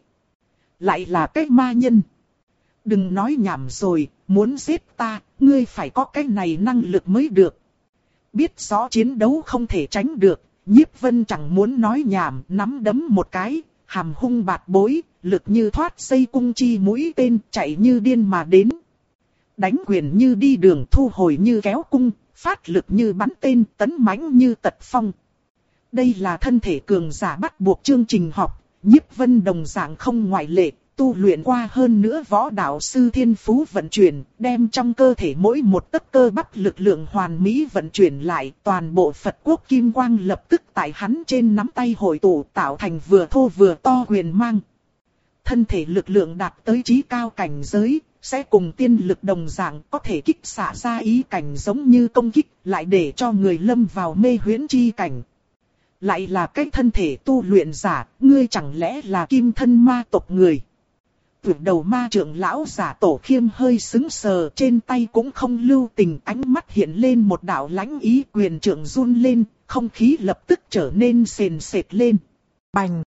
Lại là cái ma nhân. Đừng nói nhảm rồi, muốn giết ta, ngươi phải có cái này năng lực mới được. Biết rõ chiến đấu không thể tránh được, Nhiếp Vân chẳng muốn nói nhảm, nắm đấm một cái, hàm hung bạt bối, lực như thoát dây cung chi mũi tên, chạy như điên mà đến. Đánh quyền như đi đường, thu hồi như kéo cung, phát lực như bắn tên, tấn mãnh như tật phong. Đây là thân thể cường giả bắt buộc chương trình học, Nhiếp Vân đồng dạng không ngoại lệ, tu luyện qua hơn nữa võ đạo sư thiên phú vận chuyển, đem trong cơ thể mỗi một tấc cơ bắp lực lượng hoàn mỹ vận chuyển lại, toàn bộ Phật quốc kim quang lập tức tại hắn trên nắm tay hội tụ tạo thành vừa thô vừa to huyền mang. Thân thể lực lượng đạt tới chí cao cảnh giới, sẽ cùng tiên lực đồng dạng có thể kích xạ ra ý cảnh giống như công kích, lại để cho người lâm vào mê huyễn chi cảnh. Lại là cái thân thể tu luyện giả, ngươi chẳng lẽ là kim thân ma tộc người? Vượt đầu ma trưởng lão giả Tổ Khiêm hơi sững sờ, trên tay cũng không lưu tình, ánh mắt hiện lên một đạo lãnh ý, quyền trưởng run lên, không khí lập tức trở nên sền sệt lên. Bành!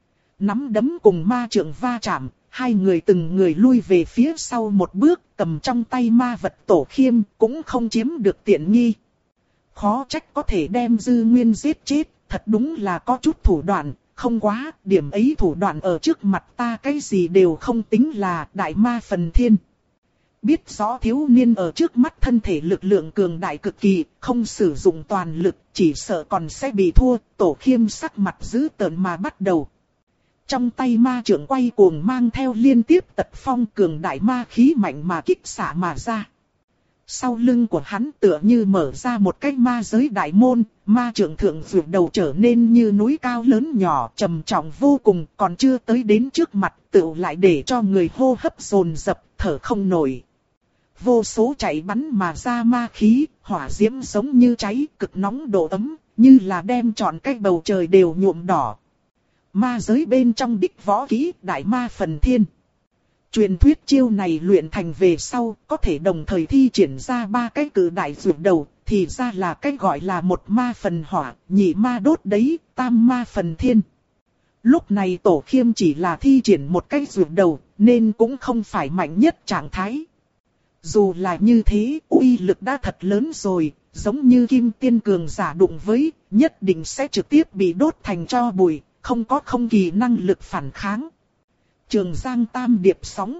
Nắm đấm cùng ma trưởng va chạm, hai người từng người lui về phía sau một bước, cầm trong tay ma vật Tổ Khiêm, cũng không chiếm được tiện nghi. Khó trách có thể đem Dư Nguyên giết chết, thật đúng là có chút thủ đoạn. Không quá, điểm ấy thủ đoạn ở trước mặt ta cái gì đều không tính là đại ma phần thiên. Biết rõ thiếu niên ở trước mắt thân thể lực lượng cường đại cực kỳ, không sử dụng toàn lực, chỉ sợ còn sẽ bị thua. Tổ Khiêm sắc mặt dữ tợn mà bắt đầu. Trong tay ma trưởng quay cuồng mang theo liên tiếp tật phong, cường đại ma khí mạnh mà kích xạ mà ra. Sau lưng của hắn tựa như mở ra một cái ma giới đại môn, ma trưởng thượng vượt đầu trở nên như núi cao lớn nhỏ, trầm trọng vô cùng, còn chưa tới đến trước mặt, tựu lại để cho người hô hấp dồn dập, thở không nổi. Vô số chạy bắn mà ra ma khí, hỏa diễm giống như cháy, cực nóng độ ấm, như là đem trọn cái bầu trời đều nhuộm đỏ. Ma giới bên trong đích võ kỹ đại ma phần thiên. Truyền thuyết chiêu này luyện thành về sau, có thể đồng thời thi triển ra ba cái cử đại vượt đầu, thì ra là cái gọi là một ma phần hỏa, nhị ma đốt đấy, tam ma phần thiên. Lúc này Tổ Khiêm chỉ là thi triển một cái vượt đầu, nên cũng không phải mạnh nhất trạng thái. Dù là như thế, uy lực đã thật lớn rồi, giống như kim tiên cường giả đụng với, nhất định sẽ trực tiếp bị đốt thành tro bụi, không có không kỳ năng lực phản kháng. Trường Giang Tam Điệp sóng.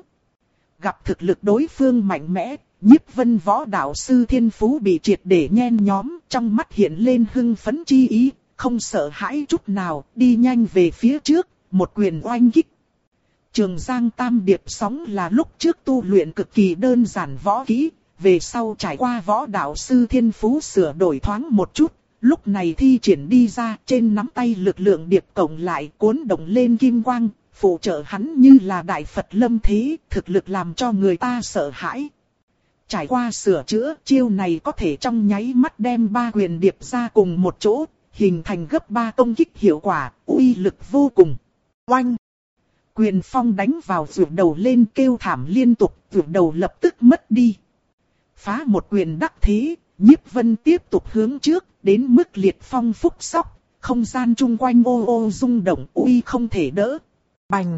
Gặp thực lực đối phương mạnh mẽ, Nhiếp Vân võ đạo sư thiên phú bị triệt để nhen nhóm, trong mắt hiện lên hưng phấn chi ý, không sợ hãi chút nào, đi nhanh về phía trước, một quyền oanh kích. Trường Giang Tam Điệp sóng là lúc trước tu luyện cực kỳ đơn giản võ kỹ, về sau trải qua võ đạo sư thiên phú sửa đổi thoáng một chút, lúc này thi triển đi ra, trên nắm tay lực lượng điệp cộng lại cuốn động lên kim quang. Phụ trợ hắn như là đại Phật lâm thế, thực lực làm cho người ta sợ hãi. Trải qua sửa chữa, chiêu này có thể trong nháy mắt đem ba quyền điệp ra cùng một chỗ, hình thành gấp ba công kích hiệu quả, uy lực vô cùng. Oanh! Quyền phong đánh vào vượt đầu lên kêu thảm liên tục, vượt đầu lập tức mất đi. Phá một quyền đắc thế, Nhiếp Vân tiếp tục hướng trước, đến mức liệt phong phúc sóc, không gian chung quanh ô ô rung động, uy không thể đỡ. Bành!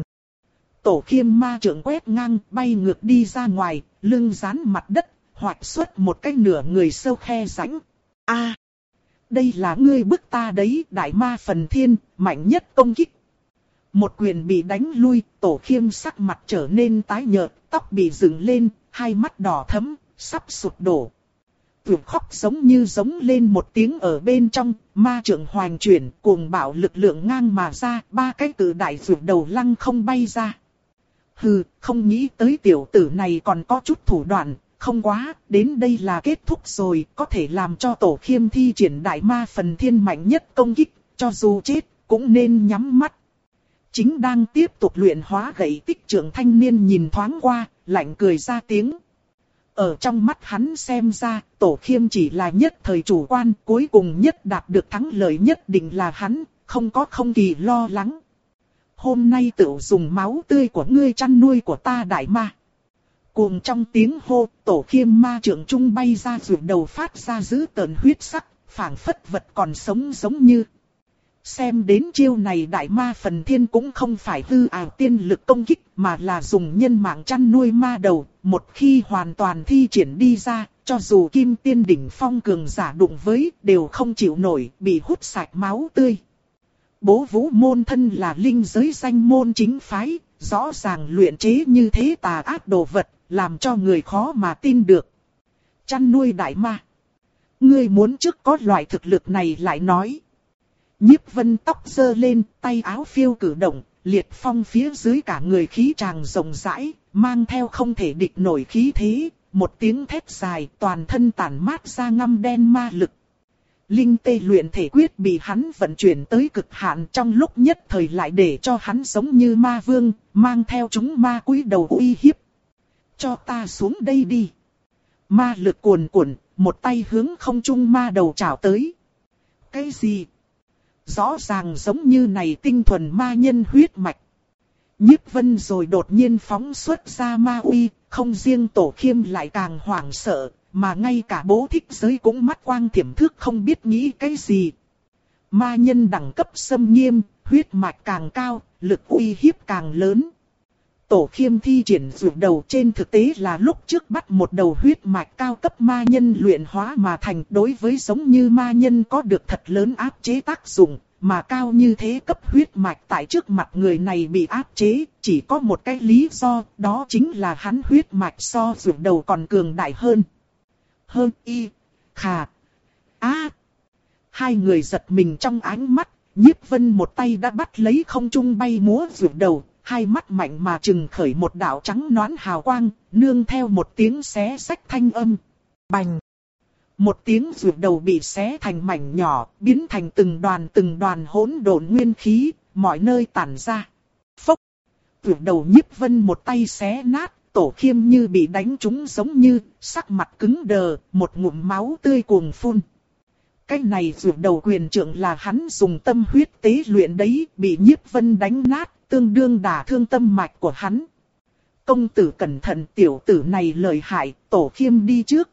Tổ Khiêm ma trưởng quét ngang, bay ngược đi ra ngoài, lưng dán mặt đất, hoạch xuất một cái nửa người sâu khe rãnh. A, đây là ngươi bức ta đấy, đại ma phần thiên, mạnh nhất công kích. Một quyền bị đánh lui, Tổ Khiêm sắc mặt trở nên tái nhợt, tóc bị dựng lên, hai mắt đỏ thẫm, sắp sụp đổ. Tuyệt khóc giống như giống lên một tiếng ở bên trong, ma trưởng hoành chuyển, cuồng bạo lực lượng ngang mà ra, ba cái cử đại vượt đầu lăng không bay ra. Hừ, không nghĩ tới tiểu tử này còn có chút thủ đoạn, không quá, đến đây là kết thúc rồi, có thể làm cho Tổ Khiêm thi triển đại ma phần thiên mạnh nhất công kích, cho dù chết, cũng nên nhắm mắt. Chính đang tiếp tục luyện hóa gậy tích trưởng thanh niên nhìn thoáng qua, lạnh cười ra tiếng. Ở trong mắt hắn xem ra, Tổ Khiêm chỉ là nhất thời chủ quan, cuối cùng nhất đạt được thắng lợi nhất định là hắn, không có không kỳ lo lắng. Hôm nay tự dùng máu tươi của ngươi chăn nuôi của ta đại ma. Cùng trong tiếng hô, Tổ Khiêm ma trưởng trung bay ra vượt đầu phát ra dữ tợn huyết sắc, phảng phất vật còn sống giống như. Xem đến chiêu này đại ma phần thiên cũng không phải hư ảo tiên lực công kích mà là dùng nhân mạng chăn nuôi ma đầu. Một khi hoàn toàn thi triển đi ra, cho dù kim tiên đỉnh phong cường giả đụng với đều không chịu nổi, bị hút sạch máu tươi. Bố Vũ môn thân là linh giới danh môn chính phái, rõ ràng luyện chế như thế tà ác đồ vật, làm cho người khó mà tin được. Chăn nuôi đại ma. Ngươi muốn trước có loại thực lực này lại nói. Nhiếp Vân tóc giơ lên, tay áo phiêu cử động, liệt phong phía dưới cả người khí tràng rộng rãi, mang theo không thể địch nổi khí thế, một tiếng thét dài, toàn thân tản mát ra ngăm đen ma lực. Linh tê luyện thể quyết bị hắn vận chuyển tới cực hạn, trong lúc nhất thời lại để cho hắn giống như ma vương, mang theo chúng ma cúi đầu uy hiếp. Cho ta xuống đây đi. Ma lực cuồn cuộn, một tay hướng không trung ma đầu chảo tới. Cái gì? Rõ ràng giống như này tinh thuần ma nhân huyết mạch. Nhiếp Vân rồi đột nhiên phóng xuất ra ma uy, không riêng Tổ Khiêm lại càng hoảng sợ, mà ngay cả Bố Thích Giới cũng mắt quang thiểm thước không biết nghĩ cái gì. Ma nhân đẳng cấp xâm nghiêm, huyết mạch càng cao, lực uy hiếp càng lớn. Tổ Khiêm thi triển dụ đầu trên thực tế là lúc trước bắt một đầu huyết mạch cao cấp ma nhân luyện hóa mà thành, đối với giống như ma nhân có được thật lớn áp chế tác dụng, mà cao như thế cấp huyết mạch tại trước mặt người này bị áp chế, chỉ có một cái lý do, đó chính là hắn huyết mạch so dụ đầu còn cường đại hơn. Hơn y, khà, á. Hai người giật mình trong ánh mắt, Nhiếp Vân một tay đã bắt lấy không trung bay múa dụ đầu. Hai mắt mạnh mà trừng khởi một đạo trắng nõn hào quang, nương theo một tiếng xé xách thanh âm. Bành! Một tiếng rụt đầu bị xé thành mảnh nhỏ, biến thành từng đoàn từng đoàn hỗn độn nguyên khí, mọi nơi tản ra. Phốc! Rụt đầu Nhiếp Vân một tay xé nát, Tổ Khiêm như bị đánh trúng giống như, sắc mặt cứng đờ, một ngụm máu tươi cuồng phun. Cái này rụt đầu quyền trượng là hắn dùng tâm huyết tế luyện đấy, bị Nhiếp Vân đánh nát. Tương đương đả thương tâm mạch của hắn. Công tử cẩn thận, tiểu tử này lợi hại, Tổ Khiêm đi trước.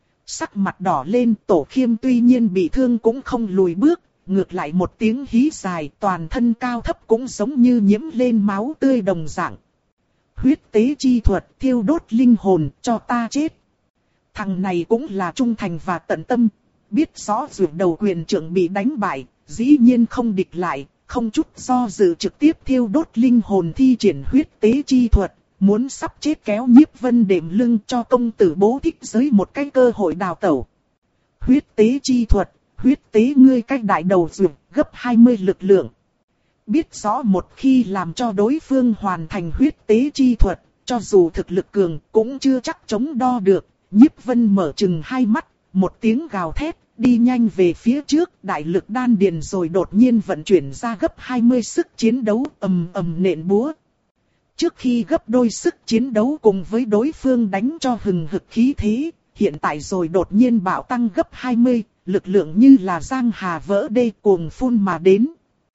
Sắc mặt đỏ lên, Tổ Khiêm tuy nhiên bị thương cũng không lùi bước, ngược lại một tiếng hí dài, toàn thân cao thấp cũng giống như nhiễm lên máu tươi đồng dạng. Huyết tế chi thuật, thiêu đốt linh hồn, cho ta chết. Thằng này cũng là trung thành và tận tâm, biết rõ rụt đầu quyền trưởng bị đánh bại, dĩ nhiên không địch lại. Không chút do dự trực tiếp thiêu đốt linh hồn thi triển huyết tế chi thuật, muốn sắp chết kéo Nhiếp Vân đệm lưng cho công tử Bố Thích Giới một cái cơ hội đào tẩu. Huyết tế chi thuật, huyết tế ngươi cách đại đầu dược, gấp hai mươi lực lượng. Biết rõ một khi làm cho đối phương hoàn thành huyết tế chi thuật, cho dù thực lực cường cũng chưa chắc chống đo được. Nhiếp Vân mở trừng hai mắt, một tiếng gào thét. Đi nhanh về phía trước, đại lực đan điền rồi đột nhiên vận chuyển ra gấp hai mươi sức chiến đấu, ầm ầm nện búa. Trước khi gấp đôi sức chiến đấu cùng với đối phương đánh cho hừng hực khí thế, hiện tại rồi đột nhiên bạo tăng gấp hai mươi, lực lượng như là giang hà vỡ đê cuồng phun mà đến.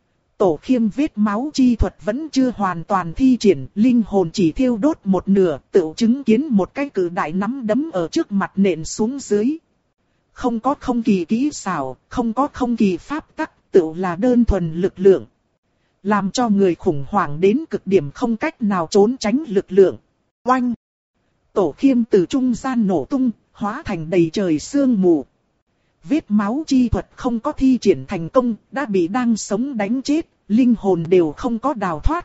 Tổ Khiêm vết máu chi thuật vẫn chưa hoàn toàn thi triển, linh hồn chỉ thiêu đốt một nửa, tự chứng kiến một cái cự đại nắm đấm ở trước mặt nện xuống dưới. Không có không kỳ kỹ xảo, không có không kỳ pháp tắc, tự là đơn thuần lực lượng. Làm cho người khủng hoảng đến cực điểm không cách nào trốn tránh lực lượng. Oanh! Tổ Khiêm từ trung gian nổ tung, hóa thành đầy trời sương mù. Vết máu chi thuật không có thi triển thành công, đã bị đang sống đánh chết, linh hồn đều không có đào thoát.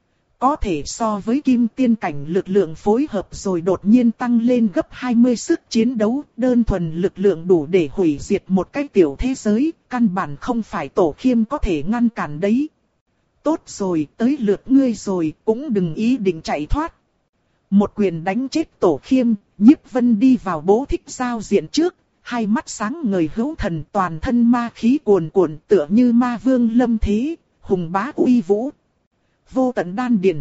Có thể so với kim tiên cảnh lực lượng phối hợp rồi đột nhiên tăng lên gấp hai mươi sức chiến đấu, đơn thuần lực lượng đủ để hủy diệt một cái tiểu thế giới, căn bản không phải Tổ Khiêm có thể ngăn cản đấy. Tốt rồi, tới lượt ngươi rồi, cũng đừng ý định chạy thoát. Một quyền đánh chết Tổ Khiêm, Nhiếp Vân đi vào Bố Thích giao diện trước, hai mắt sáng ngời hữu thần, toàn thân ma khí cuồn cuộn tựa như ma vương lâm thế, hùng bá uy vũ. Vô tận đan điền.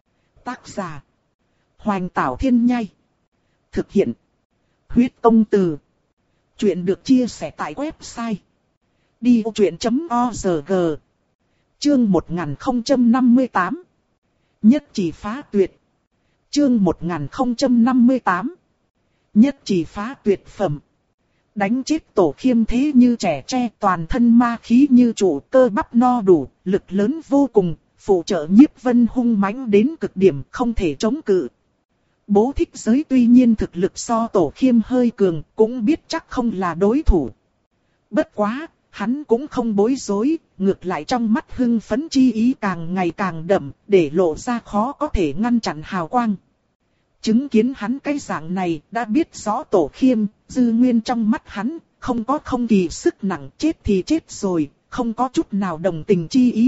Tác giả: Hoành Tảo Thiên Nhai. Thực hiện: Huyết Công Từ. Chuyện được chia sẻ tại website đi vô chuyện chấm org. Chương một nghìn không trăm năm mươi tám. Nhất chỉ phá tuyệt. Chương một nghìn không trăm năm mươi tám. Nhất chỉ phá tuyệt phẩm. Đánh chết Tổ Khiêm thế như trẻ tre, toàn thân ma khí như trụ, cơ bắp no đủ, lực lớn vô cùng. Phụ trợ Nhiếp Vân hung mãnh đến cực điểm, không thể chống cự. Bố Thích Giới tuy nhiên thực lực so Tổ Khiêm hơi cường, cũng biết chắc không là đối thủ. Bất quá, hắn cũng không bối rối, ngược lại trong mắt hưng phấn chi ý càng ngày càng đậm, để lộ ra khó có thể ngăn chặn hào quang. Chứng kiến hắn cái dạng này, đã biết rõ Tổ Khiêm, dư nguyên trong mắt hắn, không có không kỳ sức nặng, chết thì chết rồi, không có chút nào đồng tình chi ý.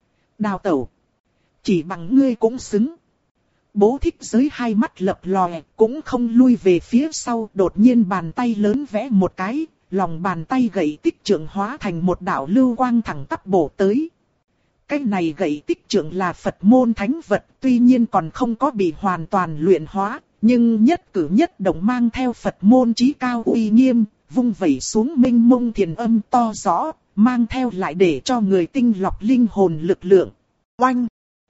Đào tẩu, chỉ bằng ngươi cũng xứng. Bố thích giới hai mắt lập lòe, cũng không lui về phía sau, đột nhiên bàn tay lớn vẽ một cái, lòng bàn tay gậy tích trượng hóa thành một đạo lưu quang thẳng tắp bổ tới. Cái này gậy tích trượng là Phật môn thánh vật, tuy nhiên còn không có bị hoàn toàn luyện hóa, nhưng nhất cử nhất động mang theo Phật môn chí cao uy nghiêm, vung vẩy xuống minh mông thiền âm to rõ, mang theo lại để cho người tinh lọc linh hồn lực lượng. Oanh!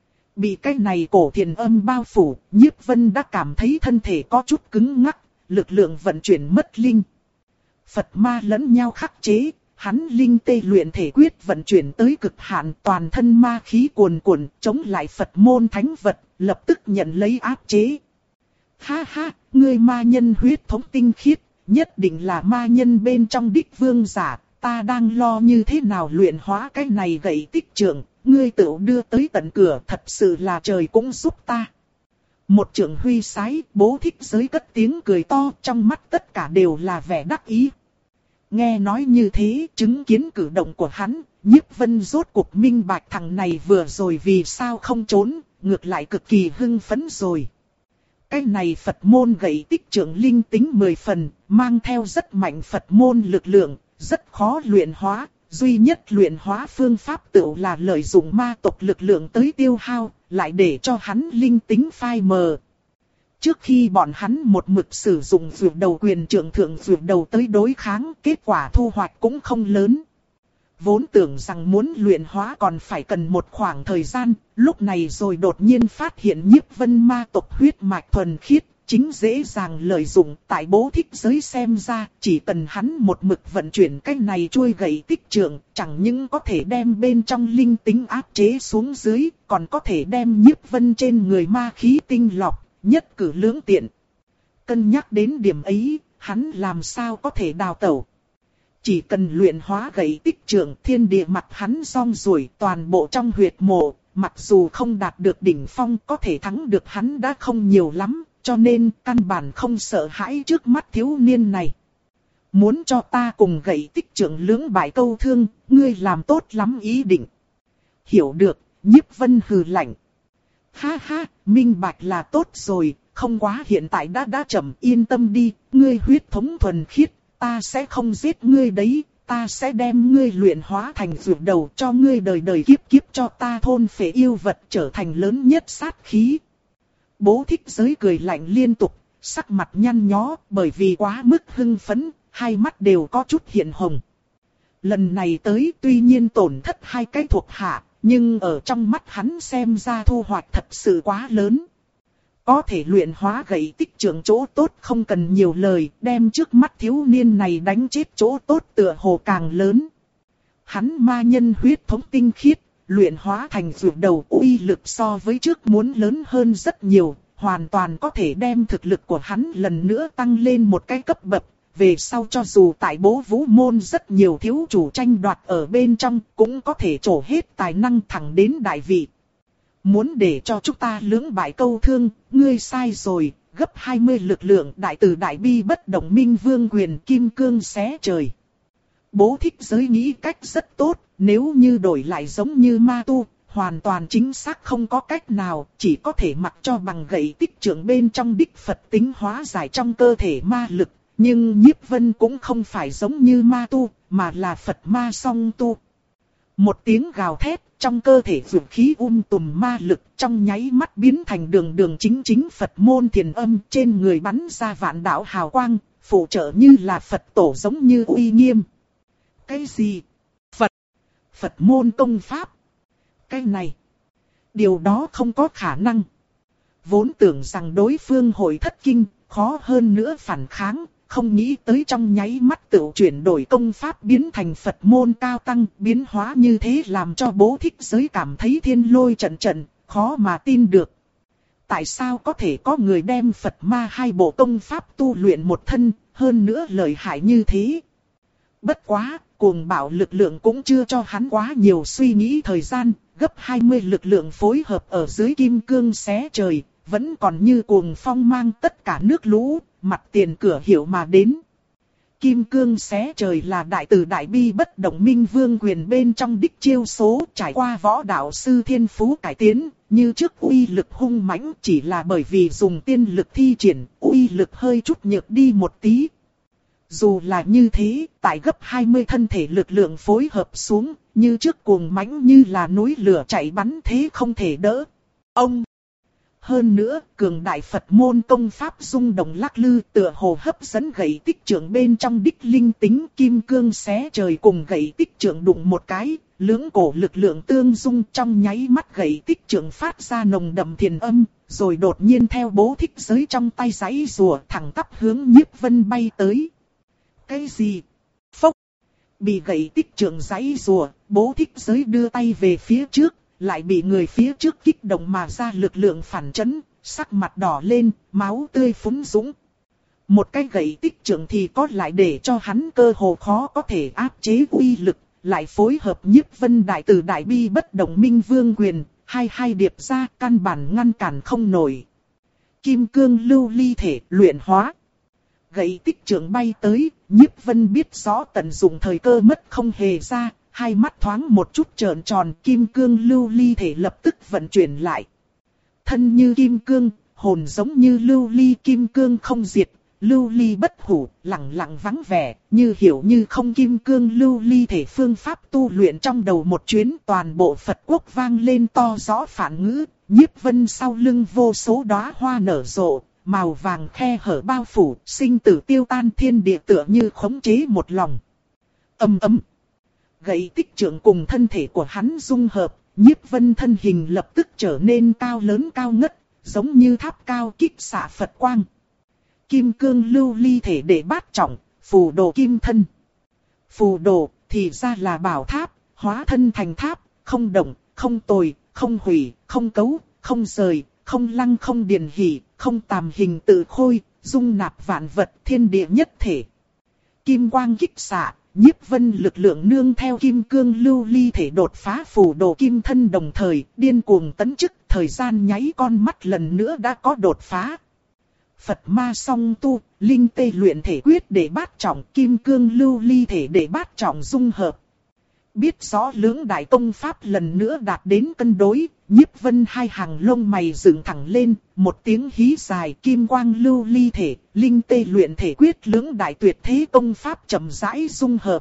Bị cái này cổ thiền âm bao phủ, Nhiếp Vân đã cảm thấy thân thể có chút cứng ngắc, lực lượng vận chuyển mất linh. Phật ma lẫn nhau khắc chế, hắn linh tê luyện thể quyết vận chuyển tới cực hạn, toàn thân ma khí cuồn cuộn, chống lại Phật môn thánh vật, lập tức nhận lấy áp chế. Ha ha, ngươi ma nhân huyết thống tinh khiết, nhất định là ma nhân bên trong đích vương giả, ta đang lo như thế nào luyện hóa cái này gậy tích trượng, ngươi tự đưa tới tận cửa, thật sự là trời cũng giúp ta. Một trượng huy sái, bố thích giới cất tiếng cười to, trong mắt tất cả đều là vẻ đắc ý. Nghe nói như thế, chứng kiến cử động của hắn, Nhiếp Vân rốt cuộc minh bạch thằng này vừa rồi vì sao không trốn, ngược lại cực kỳ hưng phấn rồi. Cái này Phật môn gậy tích trượng linh tính mười phần, mang theo rất mạnh Phật môn lực lượng, rất khó luyện hóa. Duy nhất luyện hóa phương pháp tự là lợi dụng ma tộc lực lượng tới tiêu hao, lại để cho hắn linh tính phai mờ. Trước khi bọn hắn một mực sử dụng vượt đầu quyền trưởng thượng vượt đầu tới đối kháng, kết quả thu hoạch cũng không lớn. Vốn tưởng rằng muốn luyện hóa còn phải cần một khoảng thời gian, lúc này rồi đột nhiên phát hiện Nhiếp Vân ma tộc huyết mạch thuần khiết, chính dễ dàng lợi dụng. Tại bố thích giới xem ra, chỉ cần hắn một mực vận chuyển cái này chuôi gậy tích trượng, chẳng những có thể đem bên trong linh tính áp chế xuống dưới, còn có thể đem Nhiếp Vân trên người ma khí tinh lọc, nhất cử lưỡng tiện. Cân nhắc đến điểm ấy, hắn làm sao có thể đào tẩu. Chỉ cần luyện hóa gậy tích trượng, thiên địa mặt hắn rong ruổi toàn bộ trong huyệt mộ, mặc dù không đạt được đỉnh phong, có thể thắng được hắn đã không nhiều lắm, cho nên căn bản không sợ hãi trước mắt thiếu niên này. Muốn cho ta cùng gậy tích trượng lưỡng bại câu thương, ngươi làm tốt lắm ý định. Hiểu được, Nhiếp Vân hừ lạnh. Ha ha, minh bạch là tốt rồi, không quá hiện tại đã đã chậm, yên tâm đi, ngươi huyết thống thuần khiết, ta sẽ không giết ngươi đấy, ta sẽ đem ngươi luyện hóa thành dược đầu, cho ngươi đời đời kiếp kiếp cho ta thôn phệ yêu vật trở thành lớn nhất sát khí. Bố thích giới cười lạnh liên tục, sắc mặt nhăn nhó, bởi vì quá mức hưng phấn, hai mắt đều có chút hiện hồng. Lần này tới tuy nhiên tổn thất hai cái thuộc hạ, nhưng ở trong mắt hắn xem ra thu hoạch thật sự quá lớn. Có thể luyện hóa gậy tích trượng chỗ tốt không cần nhiều lời, đem trước mắt thiếu niên này đánh chết chỗ tốt tựa hồ càng lớn. Hắn ma nhân huyết thống tinh khiết, luyện hóa thành dược đầu uy lực so với trước muốn lớn hơn rất nhiều, hoàn toàn có thể đem thực lực của hắn lần nữa tăng lên một cái cấp bậc. Về sau cho dù tại Bố Vũ môn rất nhiều thiếu chủ tranh đoạt ở bên trong, cũng có thể trổ hết tài năng thẳng đến đại vị. Muốn để cho chúng ta lưỡng bại câu thương, ngươi sai rồi, gấp hai mươi lực lượng đại từ đại bi bất động minh vương quyền kim cương xé trời. Bố thích giới nghĩ cách rất tốt, nếu như đổi lại giống như ma tu, hoàn toàn chính xác không có cách nào, chỉ có thể mặc cho bằng gậy tích trượng bên trong đích Phật tính hóa giải trong cơ thể ma lực. Nhưng Nhiếp Vân cũng không phải giống như ma tu, mà là Phật ma song tu. Một tiếng gào thét, trong cơ thể vượt khí um tùm ma lực, trong nháy mắt biến thành đường đường chính chính Phật môn thiền âm, trên người bắn ra vạn đạo hào quang, phụ trợ như là Phật tổ giống như uy nghiêm. Cái gì? Phật? Phật môn công pháp? Cái này? Điều đó không có khả năng. Vốn tưởng rằng đối phương hội thất kinh, khó hơn nữa phản kháng. Không nghĩ tới trong nháy mắt tự chuyển đổi công pháp biến thành Phật môn cao tăng, biến hóa như thế làm cho bố thích giới cảm thấy thiên lôi trận trận, khó mà tin được. Tại sao có thể có người đem Phật ma hai bộ công pháp tu luyện một thân, hơn nữa lợi hại như thế? Bất quá, cuồng bạo lực lượng cũng chưa cho hắn quá nhiều suy nghĩ thời gian, gấp hai mươi lực lượng phối hợp ở dưới kim cương xé trời, vẫn còn như cuồng phong mang tất cả nước lũ. Mặt tiền cửa hiệu mà đến. Kim cương xé trời là đại từ đại bi bất động minh vương quyền bên trong đích chiêu số, trải qua võ đạo sư thiên phú cải tiến, như trước uy lực hung mãnh, chỉ là bởi vì dùng tiên lực thi triển, uy lực hơi chút nhược đi một tí. Dù là như thế, tại gấp hai mươi thân thể lực lượng phối hợp xuống, như trước cuồng mãnh như là núi lửa chạy bắn thế không thể đỡ. Ông! Hơn nữa, cường đại Phật môn công pháp rung động lắc lư tựa hồ hấp dẫn gậy tích trưởng bên trong đích linh tính, kim cương xé trời cùng gậy tích trưởng đụng một cái, lưỡng cổ lực lượng tương dung, trong nháy mắt gậy tích trưởng phát ra nồng đậm thiền âm, rồi đột nhiên theo bố thích giới trong tay giãy rùa thẳng tắp hướng Nhiếp Vân bay tới. Cái gì? Phốc! Bị gậy tích trưởng giãy rùa, bố thích giới đưa tay về phía trước, lại bị người phía trước kích động mà ra lực lượng phản chấn, sắc mặt đỏ lên, máu tươi phúng dũng. Một cái gậy tích trưởng thì có lại để cho hắn cơ hồ khó có thể áp chế uy lực, lại phối hợp Nhiếp Vân đại từ đại bi bất động minh vương quyền, hai hai điệp ra căn bản ngăn cản không nổi. Kim cương lưu ly thể luyện hóa. Gậy tích trưởng bay tới, Nhiếp Vân biết rõ tận dụng thời cơ mất không hề ra. Hai mắt thoáng một chút trợn tròn, kim cương lưu ly thể lập tức vận chuyển lại. Thân như kim cương, hồn giống như lưu ly, kim cương không diệt, lưu ly bất hủ, lặng lặng vắng vẻ, như hiểu như không. Kim cương lưu ly thể phương pháp tu luyện trong đầu một chuyến, toàn bộ Phật quốc vang lên to rõ phản ngữ. Nhiếp Vân sau lưng vô số đóa hoa nở rộ, màu vàng khe hở bao phủ, sinh tử tiêu tan, thiên địa tựa như khống chế một lòng. Ầm ầm. Gậy tích trưởng cùng thân thể của hắn dung hợp, Nhiếp Vân thân hình lập tức trở nên cao lớn cao ngất, giống như tháp cao kích xạ Phật quang. Kim cương lưu ly thể để bát trọng, phù đồ kim thân. Phù đồ thì ra là bảo tháp, hóa thân thành tháp, không động, không tồi, không hủy, không cấu, không rời, không lăng không điền hỉ, không tàm hình tự khôi, dung nạp vạn vật, thiên địa nhất thể. Kim quang kích xạ. Nhiếp Vân lực lượng nương theo kim cương lưu ly thể đột phá phù đồ kim thân, đồng thời điên cuồng tấn chức, thời gian nháy con mắt lần nữa đã có đột phá. Phật ma song tu, linh tê luyện thể quyết để bát trọng, kim cương lưu ly thể để bát trọng dung hợp. Biết rõ lưỡng đại công pháp lần nữa đạt đến cân đối, Nhiếp Vân hai hàng lông mày dựng thẳng lên, một tiếng hí dài, kim quang lưu ly thể, linh tê luyện thể quyết lưỡng đại tuyệt thế công pháp chậm rãi dung hợp.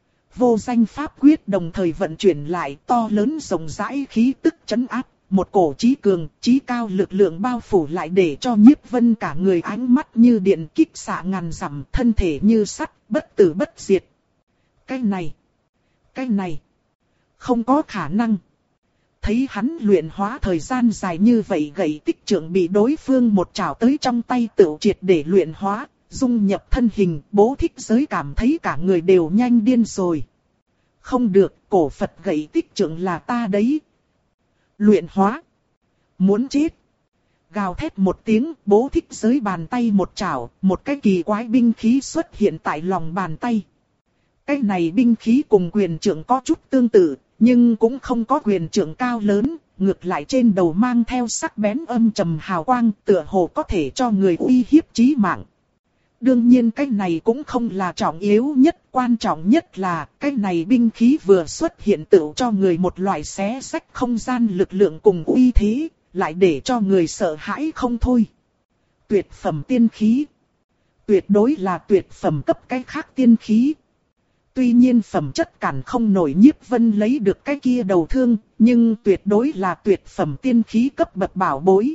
Vô danh pháp quyết đồng thời vận chuyển lại, to lớn rộng rãi khí tức chấn áp, một cổ chí cường, chí cao lực lượng bao phủ lại để cho Nhiếp Vân cả người ánh mắt như điện kích xạ ngàn dặm, thân thể như sắt, bất tử bất diệt. Cái này, cái này, không có khả năng. Thấy hắn luyện hóa thời gian dài như vậy, gậy tích trưởng bị đối phương một chảo tới trong tay tự triệt để luyện hóa, dung nhập thân hình, bố thích giới cảm thấy cả người đều nhanh điên rồi. Không được, cổ Phật gậy tích trưởng là ta đấy. Luyện hóa. Muốn chết. Gào thét một tiếng, bố thích giới bàn tay một chảo, một cái kỳ quái binh khí xuất hiện tại lòng bàn tay. Cái này binh khí cùng quyền trượng có chút tương tự, nhưng cũng không có quyền trượng cao lớn, ngược lại trên đầu mang theo sắc bén âm trầm hào quang, tựa hồ có thể cho người uy hiếp chí mạng. Đương nhiên cái này cũng không là trọng yếu nhất, quan trọng nhất là cái này binh khí vừa xuất hiện tự cho người một loại xé rách không gian lực lượng cùng uy thế, lại để cho người sợ hãi không thôi. Tuyệt phẩm tiên khí. Tuyệt đối là tuyệt phẩm cấp cái khác tiên khí. Tuy nhiên phẩm chất cản không nổi Nhiếp Vân lấy được cái kia đầu thương, nhưng tuyệt đối là tuyệt phẩm tiên khí cấp bậc bảo bối.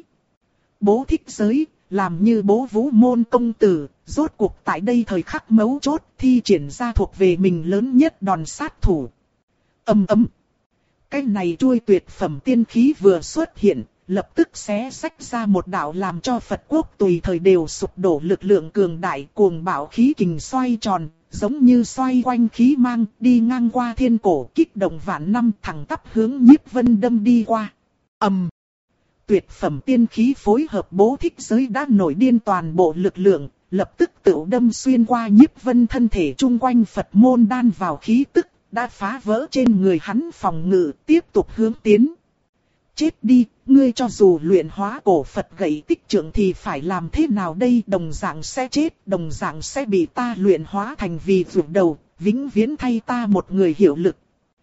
Bố thích giới, làm như bố vũ môn công tử, rốt cuộc tại đây thời khắc mấu chốt thi triển ra thuộc về mình lớn nhất đòn sát thủ. Ầm ầm. Cái này chuôi tuyệt phẩm tiên khí vừa xuất hiện, lập tức xé rách ra một đạo làm cho Phật quốc tùy thời đều sụp đổ lực lượng cường đại, cuồng bạo khí kình xoay tròn, giống như xoay quanh khí mang, đi ngang qua thiên cổ, kích động vạn năm, thẳng tắp hướng Nhiếp Vân đâm đi qua. Ầm. Tuyệt phẩm tiên khí phối hợp bố thích giới đã nổi điên toàn bộ lực lượng, lập tức tự đâm xuyên qua Nhiếp Vân thân thể chung quanh Phật môn đan vào khí tức, đã phá vỡ trên người hắn phòng ngự, tiếp tục hướng tiến. Chết đi, ngươi cho dù luyện hóa cổ Phật gậy tích trượng thì phải làm thế nào đây? Đồng dạng sẽ chết, đồng dạng sẽ bị ta luyện hóa thành vì vượt đầu, vĩnh viễn thay ta một người hiệu lực.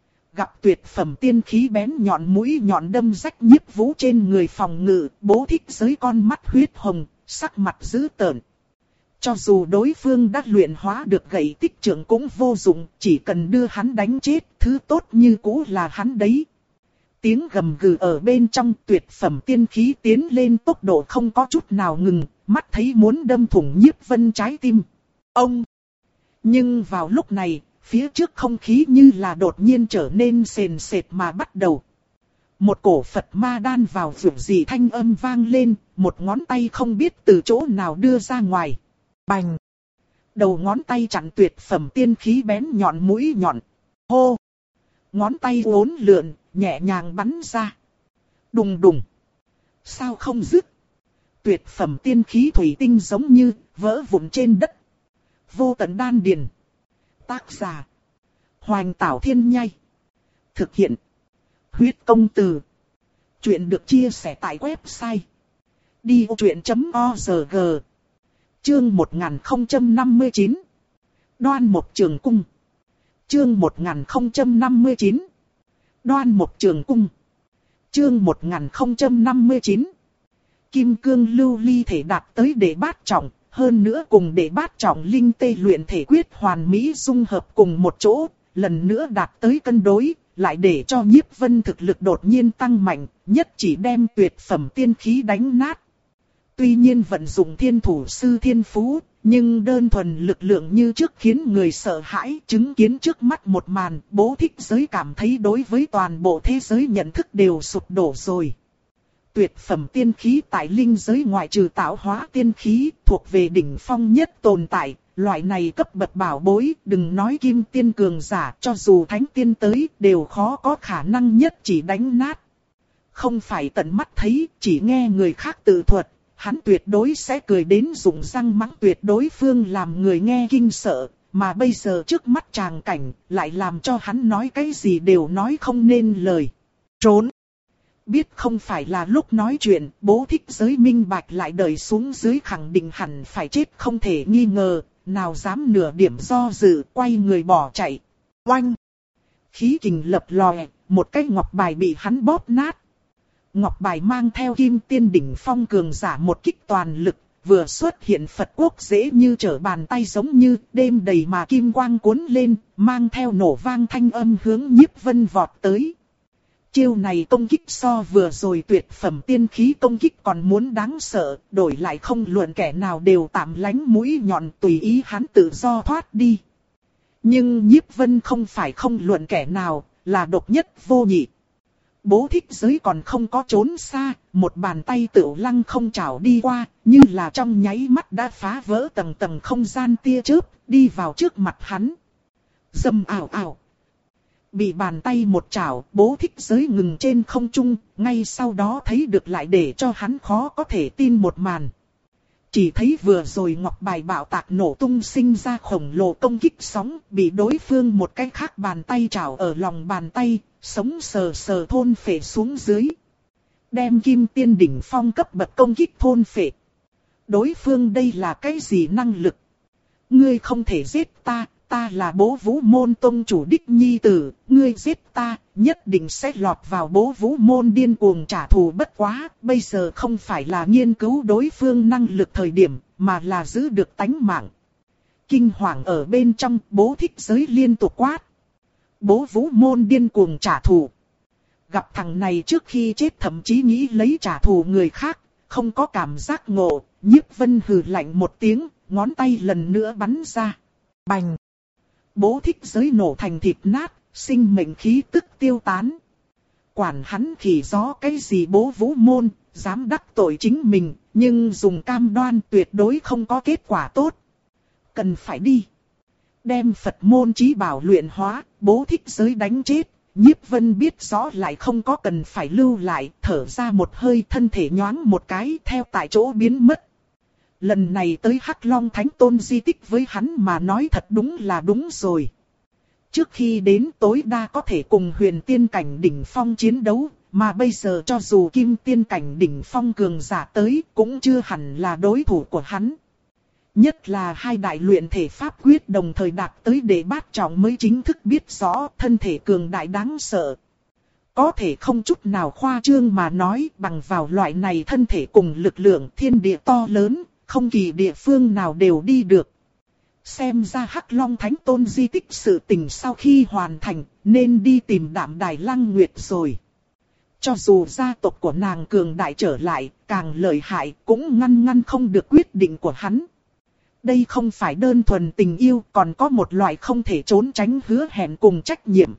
Gặp tuyệt phẩm tiên khí bén nhọn mũi nhọn đâm rách Nhiếp Vũ trên người phòng ngự, Bố Thích Giới con mắt huyết hồng, sắc mặt dữ tợn. Cho dù đối phương đã luyện hóa được gậy tích trượng cũng vô dụng, chỉ cần đưa hắn đánh chết, thứ tốt như cũ là hắn đấy. Tiếng gầm gừ ở bên trong, tuyệt phẩm tiên khí tiến lên tốc độ không có chút nào ngừng, mắt thấy muốn đâm thủng Nhiếp Vân trái tim. Ông! Nhưng vào lúc này, phía trước không khí như là đột nhiên trở nên sền sệt mà bắt đầu. Một cổ Phật ma đan vào vượt dị thanh âm vang lên, một ngón tay không biết từ chỗ nào đưa ra ngoài. Bành! Đầu ngón tay chặn tuyệt phẩm tiên khí bén nhọn mũi nhọn. Hô! Ngón tay uốn lượn, nhẹ nhàng bắn ra. Đùng đùng! Sao không dứt? Tuyệt phẩm tiên khí thủy tinh giống như vỡ vụn trên đất. Vô tận đan điền. Tác giả: Hoành Tảo Thiên Nhai. Thực hiện: Huyết Công Từ. Chuyện được chia sẻ tại website đi ô truyện chấm org. Chương một nghìn không trăm năm mươi chín. Đoan Mộc Trường Cung. Chương một nghìn không trăm năm mươi chín. Đoan Mộc Trường Cung. Chương một nghìn không trăm năm mươi chín. Kim cương lưu ly thể đạt tới đệ bát trọng, hơn nữa cùng đệ bát trọng linh tê luyện thể quyết hoàn mỹ dung hợp cùng một chỗ, lần nữa đạt tới cân đối, lại để cho Nhiếp Vân thực lực đột nhiên tăng mạnh, nhất chỉ đem tuyệt phẩm tiên khí đánh nát. Tuy nhiên vận dụng thiên thủ sư thiên phú, nhưng đơn thuần lực lượng như trước khiến người sợ hãi. Chứng kiến trước mắt một màn, Bố Thích Giới cảm thấy đối với toàn bộ thế giới nhận thức đều sụp đổ rồi. Tuyệt phẩm tiên khí tại linh giới ngoại trừ tạo hóa tiên khí, thuộc về đỉnh phong nhất tồn tại. Loại này cấp bậc bảo bối, đừng nói kim tiên cường giả, cho dù thánh tiên tới, đều khó có khả năng nhất chỉ đánh nát. Không phải tận mắt thấy, chỉ nghe người khác tự thuật, hắn tuyệt đối sẽ cười đến rụng răng mắng tuyệt đối phương làm người nghe kinh sợ, mà bây giờ trước mắt tràng cảnh, lại làm cho hắn nói cái gì đều nói không nên lời. Trốn! Biết không phải là lúc nói chuyện, Bố Thích Giới minh bạch lại đời xuống dưới khẳng định hẳn phải chết không thể nghi ngờ, nào dám nửa điểm do dự, quay người bỏ chạy. Oanh! Khí kình lập lòe, một cái ngọc bài bị hắn bóp nát. Ngọc bài mang theo kim tiên đỉnh phong cường giả một kích toàn lực, vừa xuất hiện Phật quốc dễ như trở bàn tay giống như đêm đầy mà kim quang cuốn lên, mang theo nổ vang thanh âm hướng Nhiếp Vân vọt tới. Chiêu này công kích so vừa rồi tuyệt phẩm tiên khí công kích còn muốn đáng sợ, đổi lại không luận kẻ nào đều tạm lánh mũi nhọn tùy ý hắn tự do thoát đi. Nhưng Nhiếp Vân không phải không luận kẻ nào, là độc nhất vô nhị. Bố Thích Giới còn không có trốn xa, một bàn tay tựu lăng không chảo đi qua, như là trong nháy mắt đã phá vỡ tầng tầng không gian tia chớp, đi vào trước mặt hắn. Dầm ảo ảo. Bị bàn tay một chảo, Bố Thích Giới ngừng trên không trung, ngay sau đó thấy được lại để cho hắn khó có thể tin một màn. Chỉ thấy vừa rồi ngọc bài bạo tạc nổ tung sinh ra khổng lồ công kích sóng, bị đối phương một cái khác bàn tay chảo ở lòng bàn tay, sống sờ sờ thôn phệ xuống dưới. Đem kim tiên đỉnh phong cấp bậc công kích thôn phệ. Đối phương đây là cái gì năng lực? Ngươi không thể giết ta, ta là Bố Vũ Môn tông chủ đích nhi tử, ngươi giết ta, nhất định sẽ lọt vào Bố Vũ Môn điên cuồng trả thù. Bất quá, bây giờ không phải là nghiên cứu đối phương năng lực thời điểm, mà là giữ được tánh mạng. Kinh hoàng ở bên trong, Bố Thích Giới liên tục quát. Bố Vũ Môn điên cuồng trả thù. Gặp thằng này trước khi chết thậm chí nghĩ lấy trả thù người khác, không có cảm giác ngộ, Nhiếp Vân hừ lạnh một tiếng, ngón tay lần nữa bắn ra. Bành! Bố Thích Giới nổ thành thịt nát, sinh mệnh khí tức tiêu tán. Quản hắn khỉ gió cái gì Bố Vũ Môn, dám đắc tội chính mình, nhưng dùng cam đoan tuyệt đối không có kết quả tốt. Cần phải đi. Đem Phật môn chí bảo luyện hóa, Bố Thích Giới đánh chết. Nhiếp Vân biết rõ lại không có cần phải lưu lại, thở ra một hơi, thân thể nhoáng một cái theo tại chỗ biến mất. Lần này tới Hắc Long Thánh Tôn di tích với hắn mà nói thật đúng là đúng rồi. Trước khi đến tối đa có thể cùng huyền tiên cảnh đỉnh phong chiến đấu, mà bây giờ cho dù kim tiên cảnh đỉnh phong cường giả tới cũng chưa hẳn là đối thủ của hắn. Nhất là hai đại luyện thể pháp quyết đồng thời đạt tới đệ bát trọng mới chính thức biết rõ thân thể cường đại đáng sợ. Có thể không chút nào khoa trương mà nói, bằng vào loại này thân thể cùng lực lượng thiên địa to lớn, không kỳ địa phương nào đều đi được. Xem ra Hắc Long Thánh Tôn di tích sự tình sau khi hoàn thành, nên đi tìm Đạm Đài Lăng Nguyệt rồi. Cho dù gia tộc của nàng cường đại trở lại, càng lợi hại cũng ngăn ngăn không được quyết định của hắn. Đây không phải đơn thuần tình yêu, còn có một loại không thể trốn tránh hứa hẹn cùng trách nhiệm.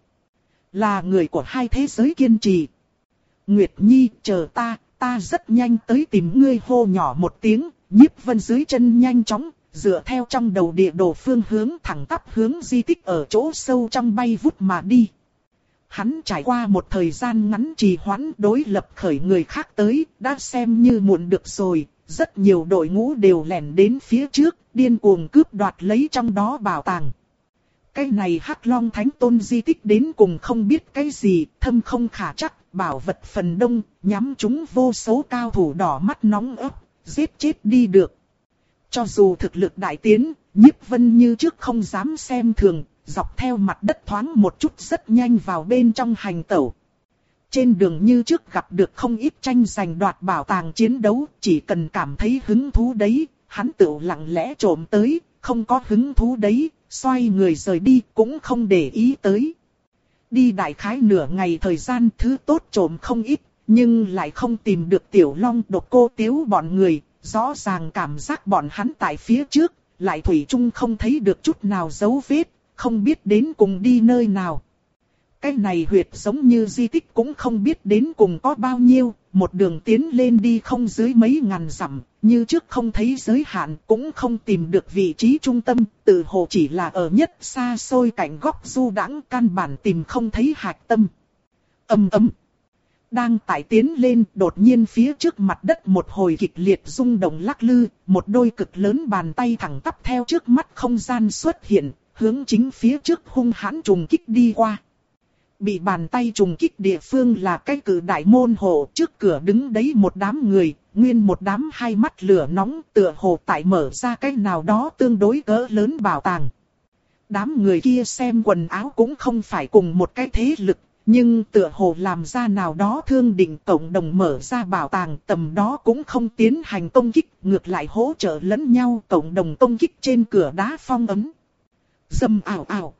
Là người của hai thế giới kiên trì. Nguyệt Nhi, chờ ta, ta rất nhanh tới tìm ngươi, hô nhỏ một tiếng, Nhiếp Vân dưới chân nhanh chóng, dựa theo trong đầu địa đồ phương hướng thẳng tắp hướng di tích ở chỗ sâu trong bay vút mà đi. Hắn trải qua một thời gian ngắn trì hoãn đối lập khởi người khác tới, đã xem như muộn được rồi, rất nhiều đội ngũ đều lẻn đến phía trước, điên cuồng cướp đoạt lấy trong đó bảo tàng. Cái này Hắc Long Thánh Tôn di tích đến cùng không biết cái gì, thâm không khả chắc, bảo vật phần đông, nhắm chúng vô số cao thủ đỏ mắt nóng ấp, giết chết đi được. Cho dù thực lực đại tiến, Nhiếp Vân như trước không dám xem thường, dọc theo mặt đất thoáng một chút rất nhanh vào bên trong hành tẩu. Trên đường như trước gặp được không ít tranh giành đoạt bảo tàng chiến đấu, chỉ cần cảm thấy hứng thú đấy, hắn tự lặng lẽ trộm tới, không có hứng thú đấy, xoay người rời đi cũng không để ý tới. Đi đại khái nửa ngày thời gian, thứ tốt trộm không ít, nhưng lại không tìm được Tiểu Long Độc Cô Tiếu bọn người, rõ ràng cảm giác bọn hắn tại phía trước, lại thủy chung không thấy được chút nào dấu vết, không biết đến cùng đi nơi nào. Cái này huyệt giống như di tích cũng không biết đến cùng có bao nhiêu, một đường tiến lên đi không dưới mấy ngàn dặm, như trước không thấy giới hạn, cũng không tìm được vị trí trung tâm, tự hồ chỉ là ở nhất xa xôi cạnh góc du đãng, căn bản tìm không thấy hạch tâm. Ầm ầm. Đang tải tiến lên, đột nhiên phía trước mặt đất một hồi kịch liệt rung động lắc lư, một đôi cực lớn bàn tay thẳng tắp theo trước mắt không gian xuất hiện, hướng chính phía trước hung hãn trùng kích đi qua. Bị bàn tay trùng kích địa phương là cái cử đại môn hộ, trước cửa đứng đấy một đám người, nguyên một đám hai mắt lửa nóng, tựa hồ tại mở ra cái nào đó tương đối cỡ lớn bảo tàng. Đám người kia xem quần áo cũng không phải cùng một cái thế lực, nhưng tựa hồ làm ra nào đó thương định cộng đồng mở ra bảo tàng, tầm đó cũng không tiến hành công kích, ngược lại hỗ trợ lẫn nhau cộng đồng công kích trên cửa đá phong ấm. Dầm ảo ảo.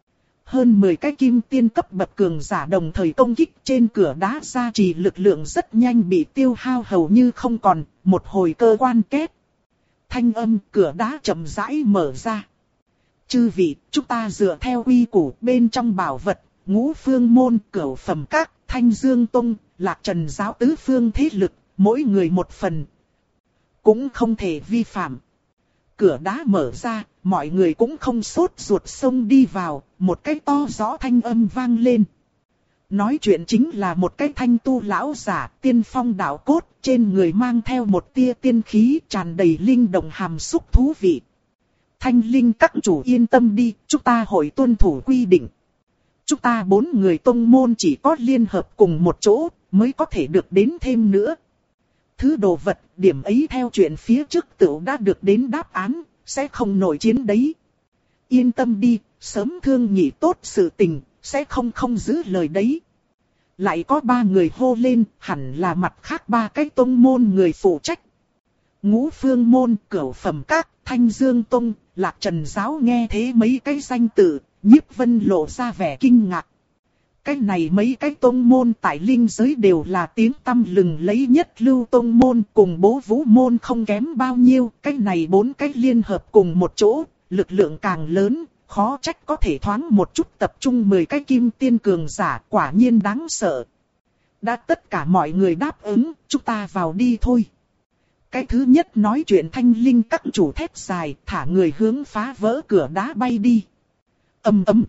Hơn mười cái kim tiên cấp bậc cường giả đồng thời công kích trên cửa đá, gia trì lực lượng rất nhanh bị tiêu hao hầu như không còn, một hồi cơ quan kết. Thanh âm cửa đá chậm rãi mở ra. Chư vị, chúng ta dựa theo quy củ bên trong bảo vật, Ngũ Phương Môn, Cửu Phẩm Các, Thanh Dương Tông, Lạc Trần Giáo tứ phương thế lực, mỗi người một phần. Cũng không thể vi phạm. Cửa đá mở ra, mọi người cũng không sốt ruột xông đi vào, một cái to rõ thanh âm vang lên. Nói chuyện chính là một cái thanh tu lão giả, tiên phong đạo cốt, trên người mang theo một tia tiên khí tràn đầy linh động hàm xúc thú vị. Thanh linh các chủ yên tâm đi, chúng ta hội tuân thủ quy định. Chúng ta bốn người tông môn chỉ có liên hợp cùng một chỗ, mới có thể được đến thêm nữa. Thứ đồ vật, điểm ấy theo chuyện phía trước tựu đã được đến đáp án, sẽ không nổi chiến đấy. Yên tâm đi, sớm thương nhị tốt sự tình, sẽ không không giữ lời đấy. Lại có ba người hô lên, hẳn là mặt khác ba cái tông môn người phụ trách. Ngũ Phương Môn, Cửu Phẩm Các, Thanh Dương Tông, Lạc Trần Giáo nghe thế mấy cái danh tự, Nhiếp Vân lộ ra vẻ kinh ngạc. Cái này mấy cái tông môn tại linh giới đều là tiếng tăm lừng lấy nhất lưu tông môn, cùng Bố Vũ Môn không kém bao nhiêu. Cái này bốn cái liên hợp cùng một chỗ, lực lượng càng lớn, khó trách có thể thoáng một chút tập trung mười cái kim tiên cường giả, quả nhiên đáng sợ. Đã tất cả mọi người đáp ứng, chúng ta vào đi thôi. Cái thứ nhất nói chuyện thanh linh các chủ thét dài, thả người hướng phá vỡ cửa đá bay đi. Ầm ầm.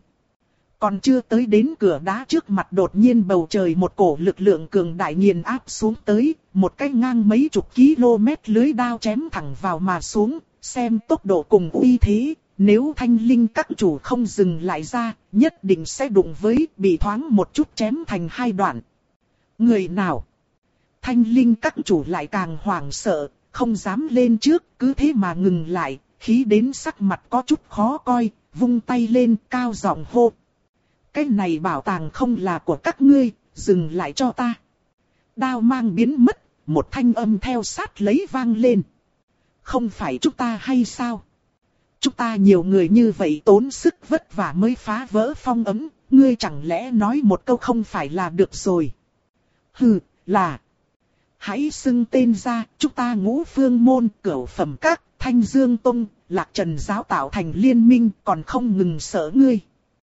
Còn chưa tới đến cửa đá trước mặt, đột nhiên bầu trời một cổ lực lượng cường đại nghiền áp xuống tới, một cái ngang mấy chục km lưới đao chém thẳng vào mà xuống, xem tốc độ cùng uy thế, nếu thanh linh các chủ không dừng lại ra, nhất định sẽ đụng với, bị thoáng một chút chém thành hai đoạn. Người nào? Thanh linh các chủ lại càng hoảng sợ, không dám lên trước, cứ thế mà ngừng lại, khí đến sắc mặt có chút khó coi, vung tay lên cao giọng hô. Cái này bảo tàng không là của các ngươi, dừng lại cho ta. Đao mang biến mất, một thanh âm theo sát lấy vang lên. Không phải chúng ta hay sao? Chúng ta nhiều người như vậy tốn sức vất vả mới phá vỡ phong ấm, ngươi chẳng lẽ nói một câu không phải là được rồi? Hừ, là. Hãy xưng tên ra, chúng ta Ngũ Phương Môn, Cửu Phẩm Các, Thanh Dương Tông, Lạc Trần Giáo tạo thành liên minh, còn không ngừng sợ ngươi.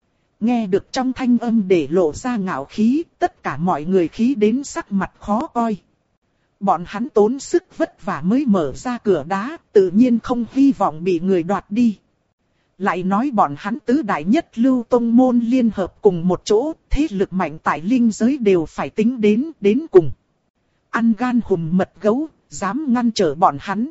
Nghe được trong thanh âm để lộ ra ngạo khí, tất cả mọi người khí đến sắc mặt khó coi. Bọn hắn tốn sức vất vả mới mở ra cửa đá, tự nhiên không hy vọng bị người đoạt đi. Lại nói bọn hắn tứ đại nhất lưu tông môn liên hợp cùng một chỗ, thế lực mạnh tại linh giới đều phải tính đến, đến cùng. Ăn gan hùm mật gấu, dám ngăn trở bọn hắn.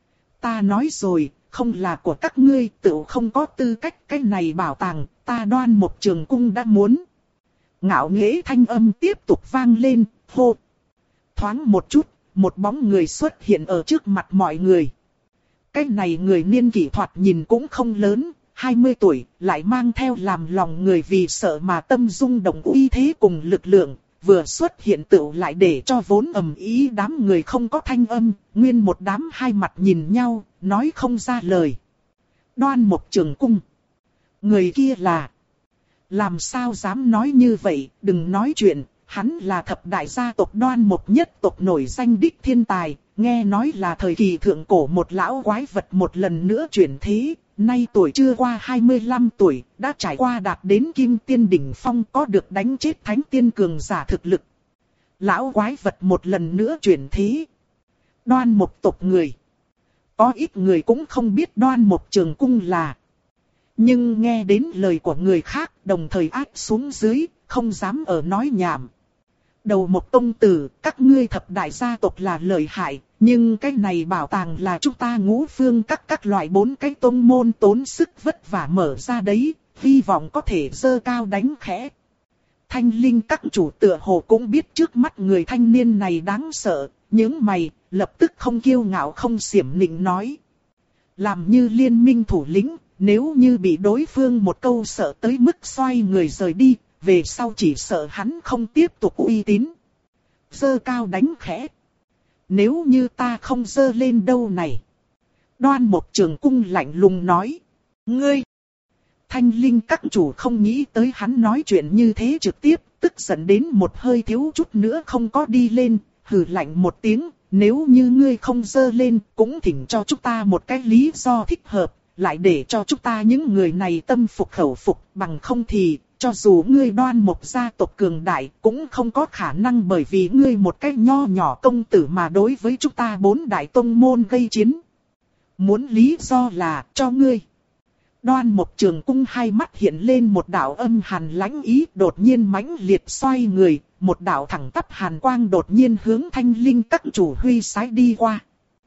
Ta nói rồi, không là của các ngươi, tự không có tư cách, cái này bảo tàng, ta Đoan Mộc Trường Cung đã muốn. Ngạo nghễ thanh âm tiếp tục vang lên, hô. Thoáng một chút, một bóng người xuất hiện ở trước mặt mọi người. Cái này người niên kỷ thoạt nhìn cũng không lớn, hai mươi tuổi, lại mang theo làm lòng người vì sợ mà tâm rung động uy thế cùng lực lượng. Vừa xuất hiện tựu lại để cho vốn ầm ý đám người không có thanh âm, nguyên một đám hai mặt nhìn nhau, nói không ra lời. Đoan Mộc Trường Cung. Người kia là... Làm sao dám nói như vậy, đừng nói chuyện, hắn là thập đại gia tộc Đoan Mộc nhất tộc nổi danh đích thiên tài, nghe nói là thời kỳ thượng cổ một lão quái vật một lần nữa chuyển thế. Nay tuổi chưa qua hai mươi lăm tuổi, đã trải qua đạt đến kim tiên đỉnh phong, có được đánh chết thánh tiên cường giả thực lực. Lão quái vật một lần nữa chuyển thế. Đoan Mộc tộc người. Có ít người cũng không biết Đoan Mộc Trường Cung là. Nhưng nghe đến lời của người khác, đồng thời áp xuống dưới, không dám ở nói nhảm. Đầu Mộc tông tử, các ngươi thập đại gia tộc là lợi hại. Nhưng cái này bảo tàng là chúng ta Ngũ Phương các các loại bốn cái tông môn tốn sức vất vả mở ra đấy, hy vọng có thể dơ cao đánh khẽ. Thanh linh các chủ tựa hồ cũng biết trước mắt người thanh niên này đáng sợ, những mày, lập tức không kiêu ngạo không xiểm nịnh nói. Làm như liên minh thủ lĩnh, nếu như bị đối phương một câu sợ tới mức xoay người rời đi, về sau chỉ sợ hắn không tiếp tục uy tín. Dơ cao đánh khẽ. Nếu như ta không dơ lên đâu này. Đoan Mộc Trường Cung lạnh lùng nói. Ngươi! Thanh linh các chủ không nghĩ tới hắn nói chuyện như thế trực tiếp, tức giận đến một hơi thiếu chút nữa không có đi lên, hừ lạnh một tiếng. Nếu như ngươi không dơ lên, cũng thỉnh cho chúng ta một cái lý do thích hợp, lại để cho chúng ta những người này tâm phục khẩu phục, bằng không thì... Cho dù ngươi Đoan Mộc gia tộc cường đại cũng không có khả năng bởi vì ngươi một cái nho nhỏ công tử mà đối với chúng ta bốn đại tông môn gây chiến. Muốn lý do là cho ngươi. Đoan Mộc Trường Cung hai mắt hiện lên một đạo âm hàn lãnh ý, đột nhiên mãnh liệt xoay người, một đạo thẳng tắp hàn quang đột nhiên hướng thanh linh các chủ huy sái đi qua.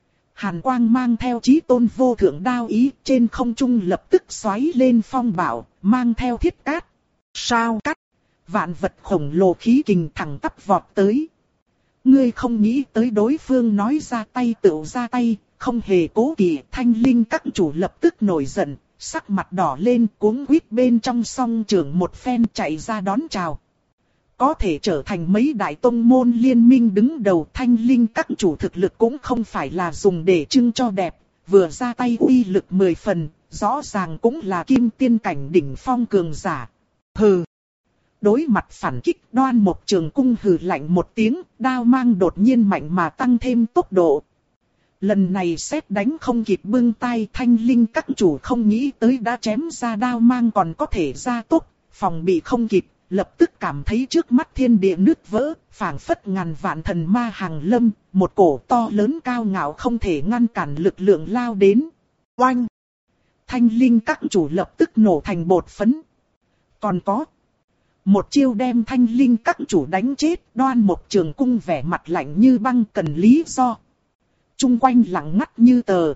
Hàn quang mang theo chí tôn vô thượng đao ý, trên không trung lập tức xoáy lên phong bạo, mang theo thiết cát. Sao cắt, vạn vật khổng lồ khí kình thẳng tắp vọt tới. Ngươi không nghĩ tới đối phương nói ra tay tựu ra tay, không hề cố kỵ. Thanh linh các chủ lập tức nổi giận, sắc mặt đỏ lên cuống quýt bên trong song trường một phen chạy ra đón chào. Có thể trở thành mấy đại tông môn liên minh đứng đầu, thanh linh các chủ thực lực cũng không phải là dùng để trưng cho đẹp, vừa ra tay uy lực mười phần, rõ ràng cũng là kim tiên cảnh đỉnh phong cường giả. Hừ. Đối mặt phản kích, Đoan Mộc Trường Cung hừ lạnh một tiếng, đao mang đột nhiên mạnh mà tăng thêm tốc độ. Lần này sét đánh không kịp bưng tay, thanh linh các chủ không nghĩ tới đã chém ra đao mang còn có thể ra tốc, phòng bị không kịp, lập tức cảm thấy trước mắt thiên địa nứt vỡ, phảng phất ngàn vạn thần ma hàng lâm, một cổ to lớn cao ngạo không thể ngăn cản lực lượng lao đến. Oanh! Thanh linh các chủ lập tức nổ thành bột phấn. Còn có một chiêu đem thanh linh các chủ đánh chết, Đoan Mộc Trường Cung vẻ mặt lạnh như băng cần lý do. Trung quanh lặng ngắt như tờ.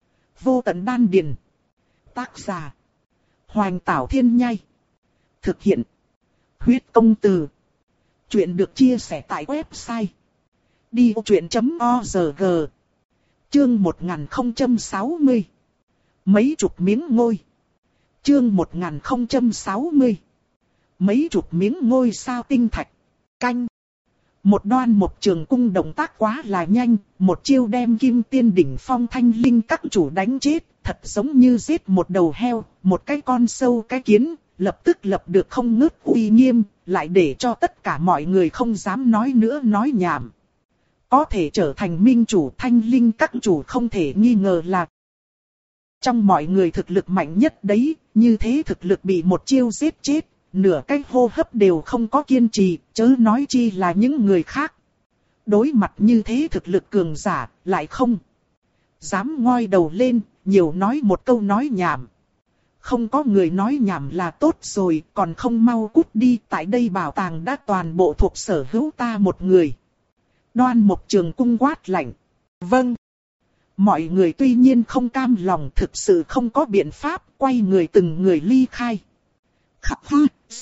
Vô tận đan điền. Tác giả Hoành Tảo Thiên Nhai. Thực hiện Huyết Công Từ. Chuyện được chia sẻ tại website đi ô chuyện chấm org. Chương một nghìn không trăm sáu mươi. Mấy chục miếng ngôi. Chương một nghìn không trăm sáu mươi. Mấy chục miếng ngôi sao tinh thạch. Canh. Một Đoan Mộc Trường Cung động tác quá là nhanh, một chiêu đem Kim Tiên đỉnh phong Thanh Linh các chủ đánh chết, thật giống như giết một đầu heo, một cái con sâu cái kiến, lập tức lập được không ngớt uy nghiêm, lại để cho tất cả mọi người không dám nói nữa nói nhảm. Có thể trở thành minh chủ Thanh Linh các chủ không thể nghi ngờ là trong mọi người thực lực mạnh nhất đấy, như thế thực lực bị một chiêu giết chết, nửa cái hô hấp đều không có kiên trì, chớ nói chi là những người khác. Đối mặt như thế thực lực cường giả, lại không dám ngoi đầu lên, nhiều nói một câu nói nhảm. Không có người nói nhảm là tốt rồi, còn không mau cút đi, tại đây bảo tàng đã toàn bộ thuộc sở hữu ta một người. Đoan Mộc Trường Cung quát lạnh. Vâng. Mọi người tuy nhiên không cam lòng, thực sự không có biện pháp, quay người từng người ly khai. Khắc ha.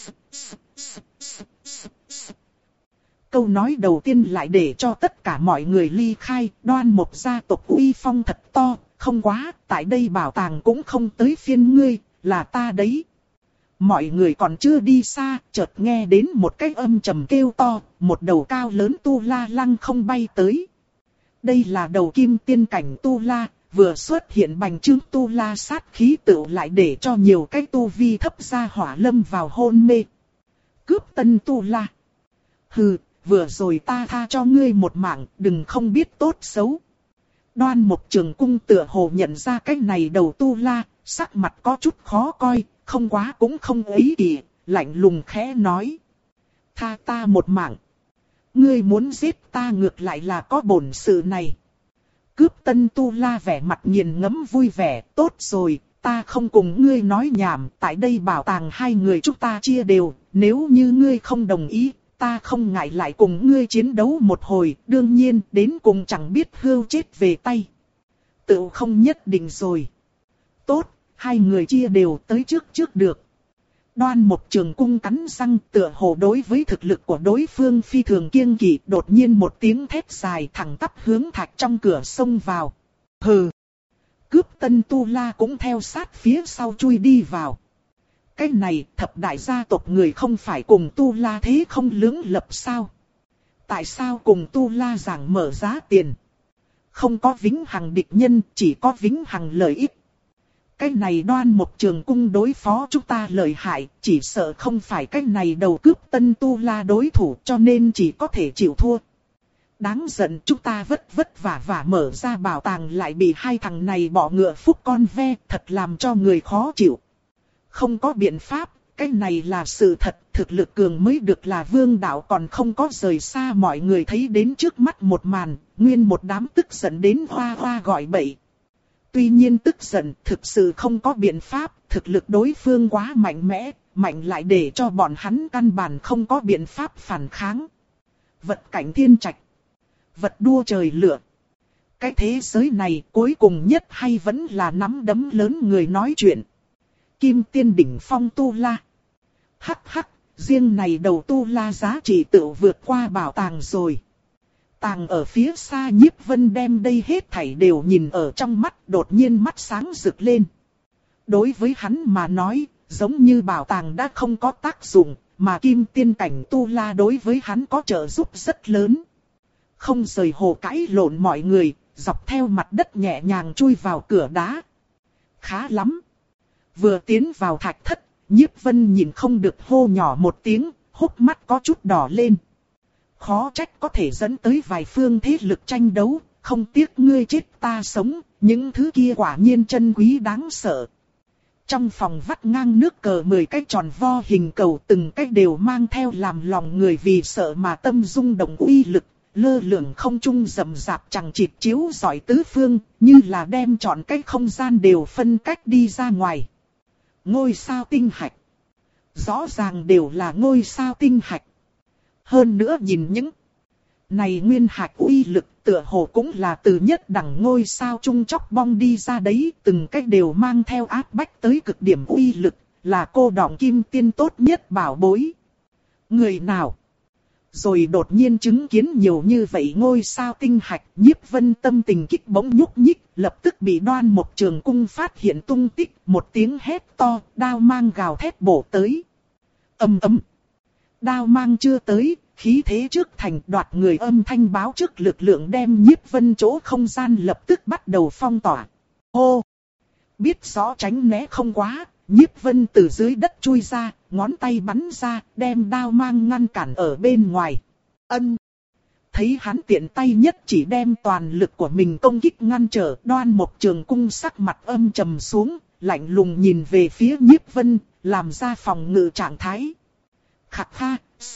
Câu nói đầu tiên lại để cho tất cả mọi người ly khai, Đoan Mộc gia tộc uy phong thật to, không quá, tại đây bảo tàng cũng không tới phiên ngươi, là ta đấy. Mọi người còn chưa đi xa, chợt nghe đến một cái âm trầm kêu to, một đầu cao lớn tu la lăng không bay tới. Đây là đầu kim tiên cảnh tu la, vừa xuất hiện bành trướng tu la sát khí tựu lại để cho nhiều cái tu vi thấp ra hỏa lâm vào hôn mê. Cướp tân tu la. Hừ, vừa rồi ta tha cho ngươi một mạng, đừng không biết tốt xấu. Đoan Mộc Trường Cung tựa hồ nhận ra cái này đầu tu la, sắc mặt có chút khó coi, không quá cũng không ấy kì, lạnh lùng khẽ nói. Tha ta một mạng. Ngươi muốn giết ta ngược lại là có bổn sự này. Cướp tân tu la vẻ mặt nghiền ngẫm vui vẻ, tốt rồi, ta không cùng ngươi nói nhảm, tại đây bảo tàng hai người chúng ta chia đều, nếu như ngươi không đồng ý, ta không ngại lại cùng ngươi chiến đấu một hồi, đương nhiên đến cùng chẳng biết hưu chết về tay. Tự không nhất định rồi. Tốt, hai người chia đều tới trước trước được. Đoan Mộc Trường Cung cắn răng tựa hồ đối với thực lực của đối phương phi thường kiêng kỵ, đột nhiên một tiếng thét dài thẳng tắp hướng thạch trong cửa xông vào. Hừ. Cướp tân tu la cũng theo sát phía sau chui đi vào. Cái này thập đại gia tộc người không phải cùng tu la thế không lưỡng lập sao? Tại sao cùng tu la giảng mở giá tiền? Không có vĩnh hằng địch nhân, chỉ có vĩnh hằng lợi ích. Cái này Đoan Mộc Trường Cung đối phó chúng ta lợi hại, chỉ sợ không phải cái này đầu cướp tân tu la đối thủ, cho nên chỉ có thể chịu thua. Đáng giận, chúng ta vất vất vả vả mở ra bảo tàng lại bị hai thằng này bỏ ngựa phúc con ve, thật làm cho người khó chịu. Không có biện pháp, cái này là sự thật, thực lực cường mới được là vương đạo, còn không có rời xa. Mọi người thấy đến trước mắt một màn, nguyên một đám tức giận đến hoa hoa gọi bậy. Tuy nhiên tức giận, thực sự không có biện pháp, thực lực đối phương quá mạnh mẽ, mạnh lại để cho bọn hắn căn bản không có biện pháp phản kháng. Vật cảnh thiên trạch, vật đua trời lửa. Cái thế giới này cuối cùng nhất hay vẫn là nắm đấm lớn người nói chuyện. Kim Tiên đỉnh phong tu la. Hắc hắc, riêng này đầu tu la giá trị tự vượt qua bảo tàng rồi. Tàng ở phía xa Nhiếp Vân đem đây hết thảy đều nhìn ở trong mắt, đột nhiên mắt sáng rực lên. Đối với hắn mà nói, giống như bảo tàng đã không có tác dụng, mà kim tiên cảnh tu la đối với hắn có trợ giúp rất lớn. Không rời hồ cãi lộn mọi người, dọc theo mặt đất nhẹ nhàng chui vào cửa đá. Khá lắm. Vừa tiến vào thạch thất, Nhiếp Vân nhìn không được hô nhỏ một tiếng, hốc mắt có chút đỏ lên. Khó trách có thể dẫn tới vài phương thế lực tranh đấu, không tiếc ngươi chết ta sống, những thứ kia quả nhiên chân quý đáng sợ. Trong phòng vắt ngang nước cờ mười cái tròn vo hình cầu, từng cái đều mang theo làm lòng người vì sợ mà tâm rung động uy lực, lơ lửng không trung rầm rạp chẳng chịt chiếu rọi tứ phương, như là đem trọn cái không gian đều phân cách đi ra ngoài. Ngôi sao tinh hạch. Rõ ràng đều là ngôi sao tinh hạch. Hơn nữa nhìn những này nguyên hạch uy lực tựa hồ cũng là từ nhất đẳng ngôi sao trung chóc bong đi ra đấy, từng cách đều mang theo áp bách tới cực điểm uy lực, là cô đọng kim tiên tốt nhất bảo bối. Người nào? Rồi đột nhiên chứng kiến nhiều như vậy ngôi sao tinh hạch, Nhiếp Vân tâm tình kích bỗng nhúc nhích, lập tức bị Đoan Mộc Trường Cung phát hiện tung tích, một tiếng hét to, đao mang gào thét bổ tới. Ầm ầm. Đao mang chưa tới, khí thế trước thành đoạt người âm thanh báo trước lực lượng đem Nhiếp Vân chỗ không gian lập tức bắt đầu phong tỏa. Hô! Biết rõ tránh né không quá, Nhiếp Vân từ dưới đất chui ra, ngón tay bắn ra, đem đao mang ngăn cản ở bên ngoài. Ân! Thấy hắn tiện tay nhất chỉ đem toàn lực của mình công kích ngăn trở, Đoan Mộc Trường Cung sắc mặt âm trầm xuống, lạnh lùng nhìn về phía Nhiếp Vân, làm ra phòng ngự trạng thái. Khạc ha!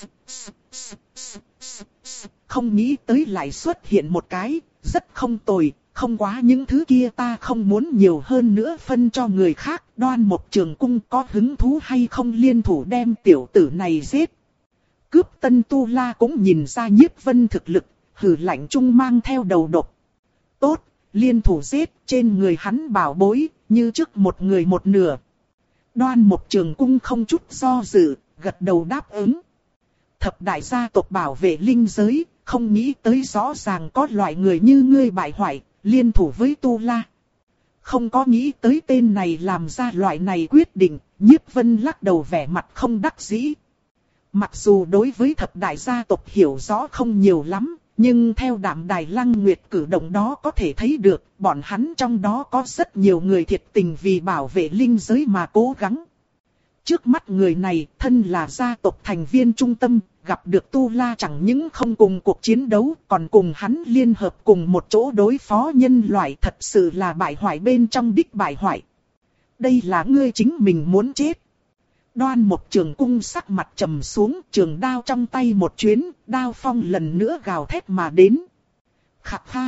Không nghĩ tới lại xuất hiện một cái, rất không tồi, không quá những thứ kia ta không muốn nhiều hơn nữa phân cho người khác. Đoan Mộc Trường Cung có hứng thú hay không liên thủ đem tiểu tử này giết. Cướp Tân Tu La cũng nhìn ra Nhiếp Vân thực lực, hừ lạnh trung mang theo đầu độc. Tốt, liên thủ giết, trên người hắn bảo bối, như trước một người một nửa. Đoan Mộc Trường Cung không chút do dự, gật đầu đáp ứng. Thập đại gia tộc bảo vệ linh giới, không nghĩ tới rõ ràng có loại người như ngươi bại hoại, liên thủ với Tu La. Không có nghĩ tới tên này làm ra loại này quyết định, Nhiếp Vân lắc đầu vẻ mặt không đắc dĩ. Mặc dù đối với thập đại gia tộc hiểu rõ không nhiều lắm, nhưng theo Đạm Đài Lăng Nguyệt cử động đó có thể thấy được, bọn hắn trong đó có rất nhiều người thiệt tình vì bảo vệ linh giới mà cố gắng. Trước mắt người này, thân là gia tộc thành viên trung tâm, gặp được Tu La chẳng những không cùng cuộc chiến đấu, còn cùng hắn liên hợp cùng một chỗ đối phó nhân loại, thật sự là bại hoại bên trong đích bại hoại. Đây là ngươi chính mình muốn chết. Đoan Mộc Trường Cung sắc mặt trầm xuống, trường đao trong tay một chuyến, đao phong lần nữa gào thét mà đến. Khạc ha!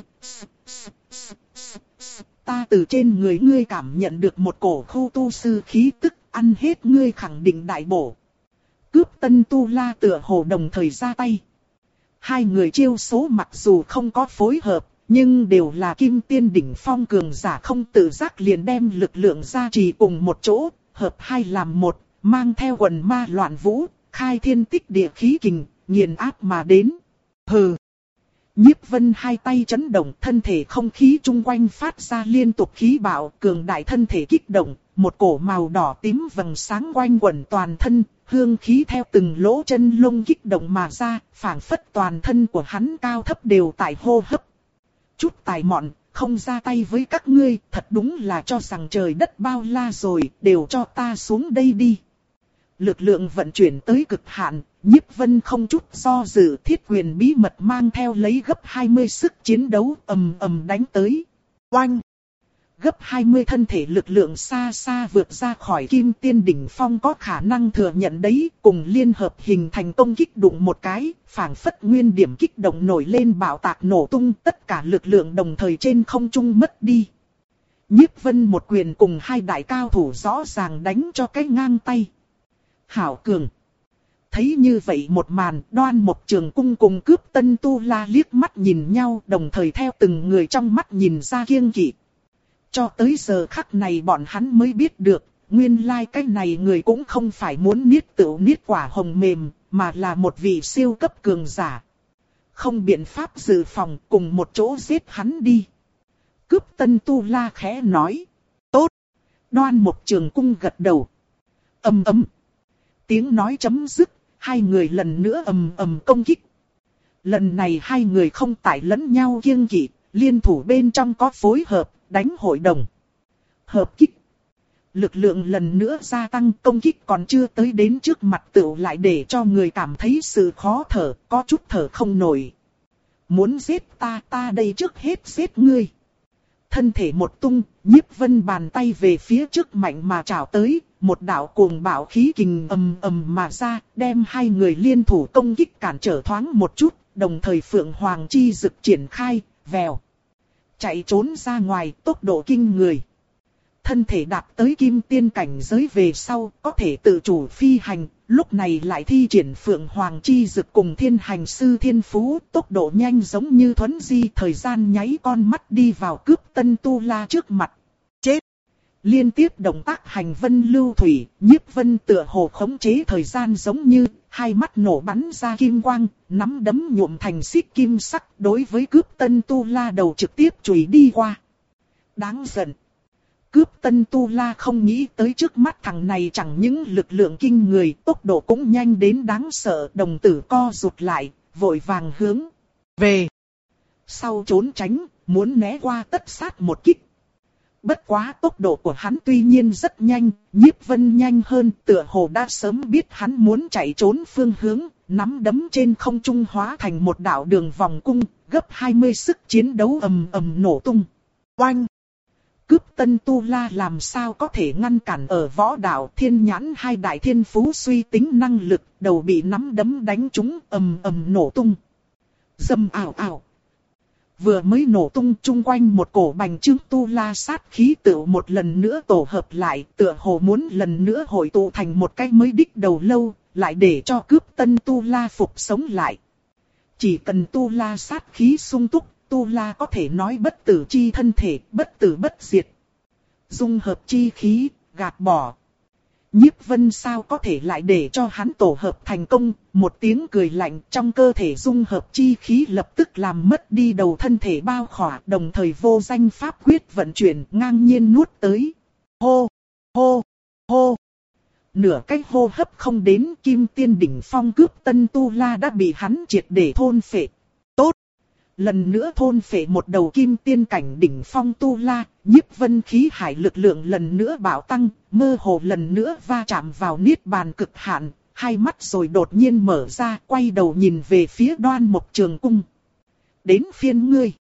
Ta từ trên người ngươi cảm nhận được một cổ khu tu sư khí tức, ăn hết ngươi khẳng định đại bổ. Cướp Tân Tu La tựa hồ đồng thời ra tay. Hai người chiêu số mặc dù không có phối hợp, nhưng đều là kim tiên đỉnh phong cường giả, không tự giác liền đem lực lượng gia trì cùng một chỗ, hợp hai làm một, mang theo quần ma loạn vũ, khai thiên tích địa khí kình, nghiền áp mà đến. Hừ! Nhiếp Vân hai tay chấn động, thân thể không khí chung quanh phát ra liên tục khí bạo, cường đại thân thể kích động, một cổ màu đỏ tím vầng sáng quanh quẩn toàn thân, hương khí theo từng lỗ chân lông kích động mà ra, phảng phất toàn thân của hắn cao thấp đều tại hô hấp. Chút tài mọn, không ra tay với các ngươi, thật đúng là cho rằng trời đất bao la rồi, đều cho ta xuống đây đi. Lực lượng vận chuyển tới cực hạn, Nhiếp Vân không chút do dự, thiết quyền bí mật mang theo lấy gấp hai mươi sức chiến đấu, ầm ầm đánh tới. Oanh! Gấp hai mươi thân thể lực lượng xa xa vượt ra khỏi kim tiên đỉnh phong có khả năng thừa nhận đấy, cùng liên hợp hình thành công kích đụng một cái, phảng phất nguyên điểm kích động nổi lên bạo tạc nổ tung, tất cả lực lượng đồng thời trên không trung mất đi. Nhiếp Vân một quyền cùng hai đại cao thủ rõ ràng đánh cho cái ngang tay. Hảo cường! Thấy như vậy một màn, Đoan Mộc Trường Cung cùng Cướp Tân Tu La liếc mắt nhìn nhau, đồng thời theo từng người trong mắt nhìn ra kiêng kỵ. Cho tới giờ khắc này bọn hắn mới biết được, nguyên lai like cái này người cũng không phải muốn niết tửu niết quả hồng mềm, mà là một vị siêu cấp cường giả. Không biện pháp dự phòng, cùng một chỗ giết hắn đi. Cướp Tân Tu La khẽ nói. Tốt! Đoan Mộc Trường Cung gật đầu. Ầm ầm! Tiếng nói chấm dứt, hai người lần nữa ầm ầm công kích. Lần này hai người không tải lẫn nhau kiêng kỵ, liên thủ bên trong có phối hợp, đánh hội đồng. Hợp kích. Lực lượng lần nữa gia tăng, công kích còn chưa tới đến trước mặt tựu lại để cho người cảm thấy sự khó thở, có chút thở không nổi. Muốn giết ta, ta đây trước hết giết ngươi. Thân thể một tung, Nhiếp Vân bàn tay về phía trước mạnh mà trảo tới, một đạo cuồng bạo khí kình ầm ầm mà ra, đem hai người liên thủ công kích cản trở thoáng một chút, đồng thời Phượng Hoàng chi dực triển khai, vèo. Chạy trốn ra ngoài, tốc độ kinh người. Thân thể đạt tới kim tiên cảnh giới về sau, có thể tự chủ phi hành, lúc này lại thi triển Phượng Hoàng chi dực cùng Thiên Hành Sư Thiên Phú, tốc độ nhanh giống như thuấn di, thời gian nháy con mắt đi vào Cướp Tân Tu La trước mặt. Chết! Liên tiếp động tác hành vân lưu thủy, Nhiếp Vân tựa hồ khống chế thời gian giống như, hai mắt nổ bắn ra kim quang, nắm đấm nhuộm thành xích kim sắc, đối với cướp Tân Tu La đầu trực tiếp chùy đi qua. Đáng giận. Cướp Tân Tu La không nghĩ tới trước mắt thằng này chẳng những lực lượng kinh người, tốc độ cũng nhanh đến đáng sợ, đồng tử co rụt lại, vội vàng hướng về sau trốn tránh, muốn né qua tất sát một kích. Bất quá tốc độ của hắn tuy nhiên rất nhanh, Nhiếp Vân nhanh hơn, tựa hồ đã sớm biết hắn muốn chạy trốn phương hướng, nắm đấm trên không trung hóa thành một đạo đường vòng cung, gấp hai mươi sức chiến đấu ầm ầm nổ tung. Oanh! Cướp Tân Tu La làm sao có thể ngăn cản ở võ đạo Thiên Nhãn hai đại thiên phú suy tính năng lực, đầu bị nắm đấm đánh trúng ầm ầm nổ tung. Dầm ảo ảo. Vừa mới nổ tung, chung quanh một cổ bành trướng Tu La sát khí tựu một lần nữa tổ hợp lại, tựa hồ muốn lần nữa hội tụ thành một cái mới đích đầu lâu, lại để cho cướp Tân Tu La phục sống lại. Chỉ cần Tu La sát khí sung túc, Tu La có thể nói bất tử chi thân thể, bất tử bất diệt. Dung hợp chi khí, gạt bỏ. Nhiếp Vân sao có thể lại để cho hắn tổ hợp thành công, một tiếng cười lạnh trong cơ thể dung hợp chi khí lập tức làm mất đi đầu thân thể bao khỏa, đồng thời vô danh pháp quyết vận chuyển ngang nhiên nuốt tới. Hô, hô, hô. Nửa cái hô hấp không đến, Kim Tiên đỉnh phong cướp Tân Tu La đã bị hắn triệt để thôn phệ. Tốt! Lần nữa thôn phệ một đầu Kim Tiên cảnh đỉnh phong Tu La, Nhiếp Vân khí hải lực lượng lần nữa bạo tăng, mơ hồ lần nữa va chạm vào niết bàn cực hạn, hai mắt rồi đột nhiên mở ra, quay đầu nhìn về phía Đoan Mộc Trường Cung. Đến phiên ngươi!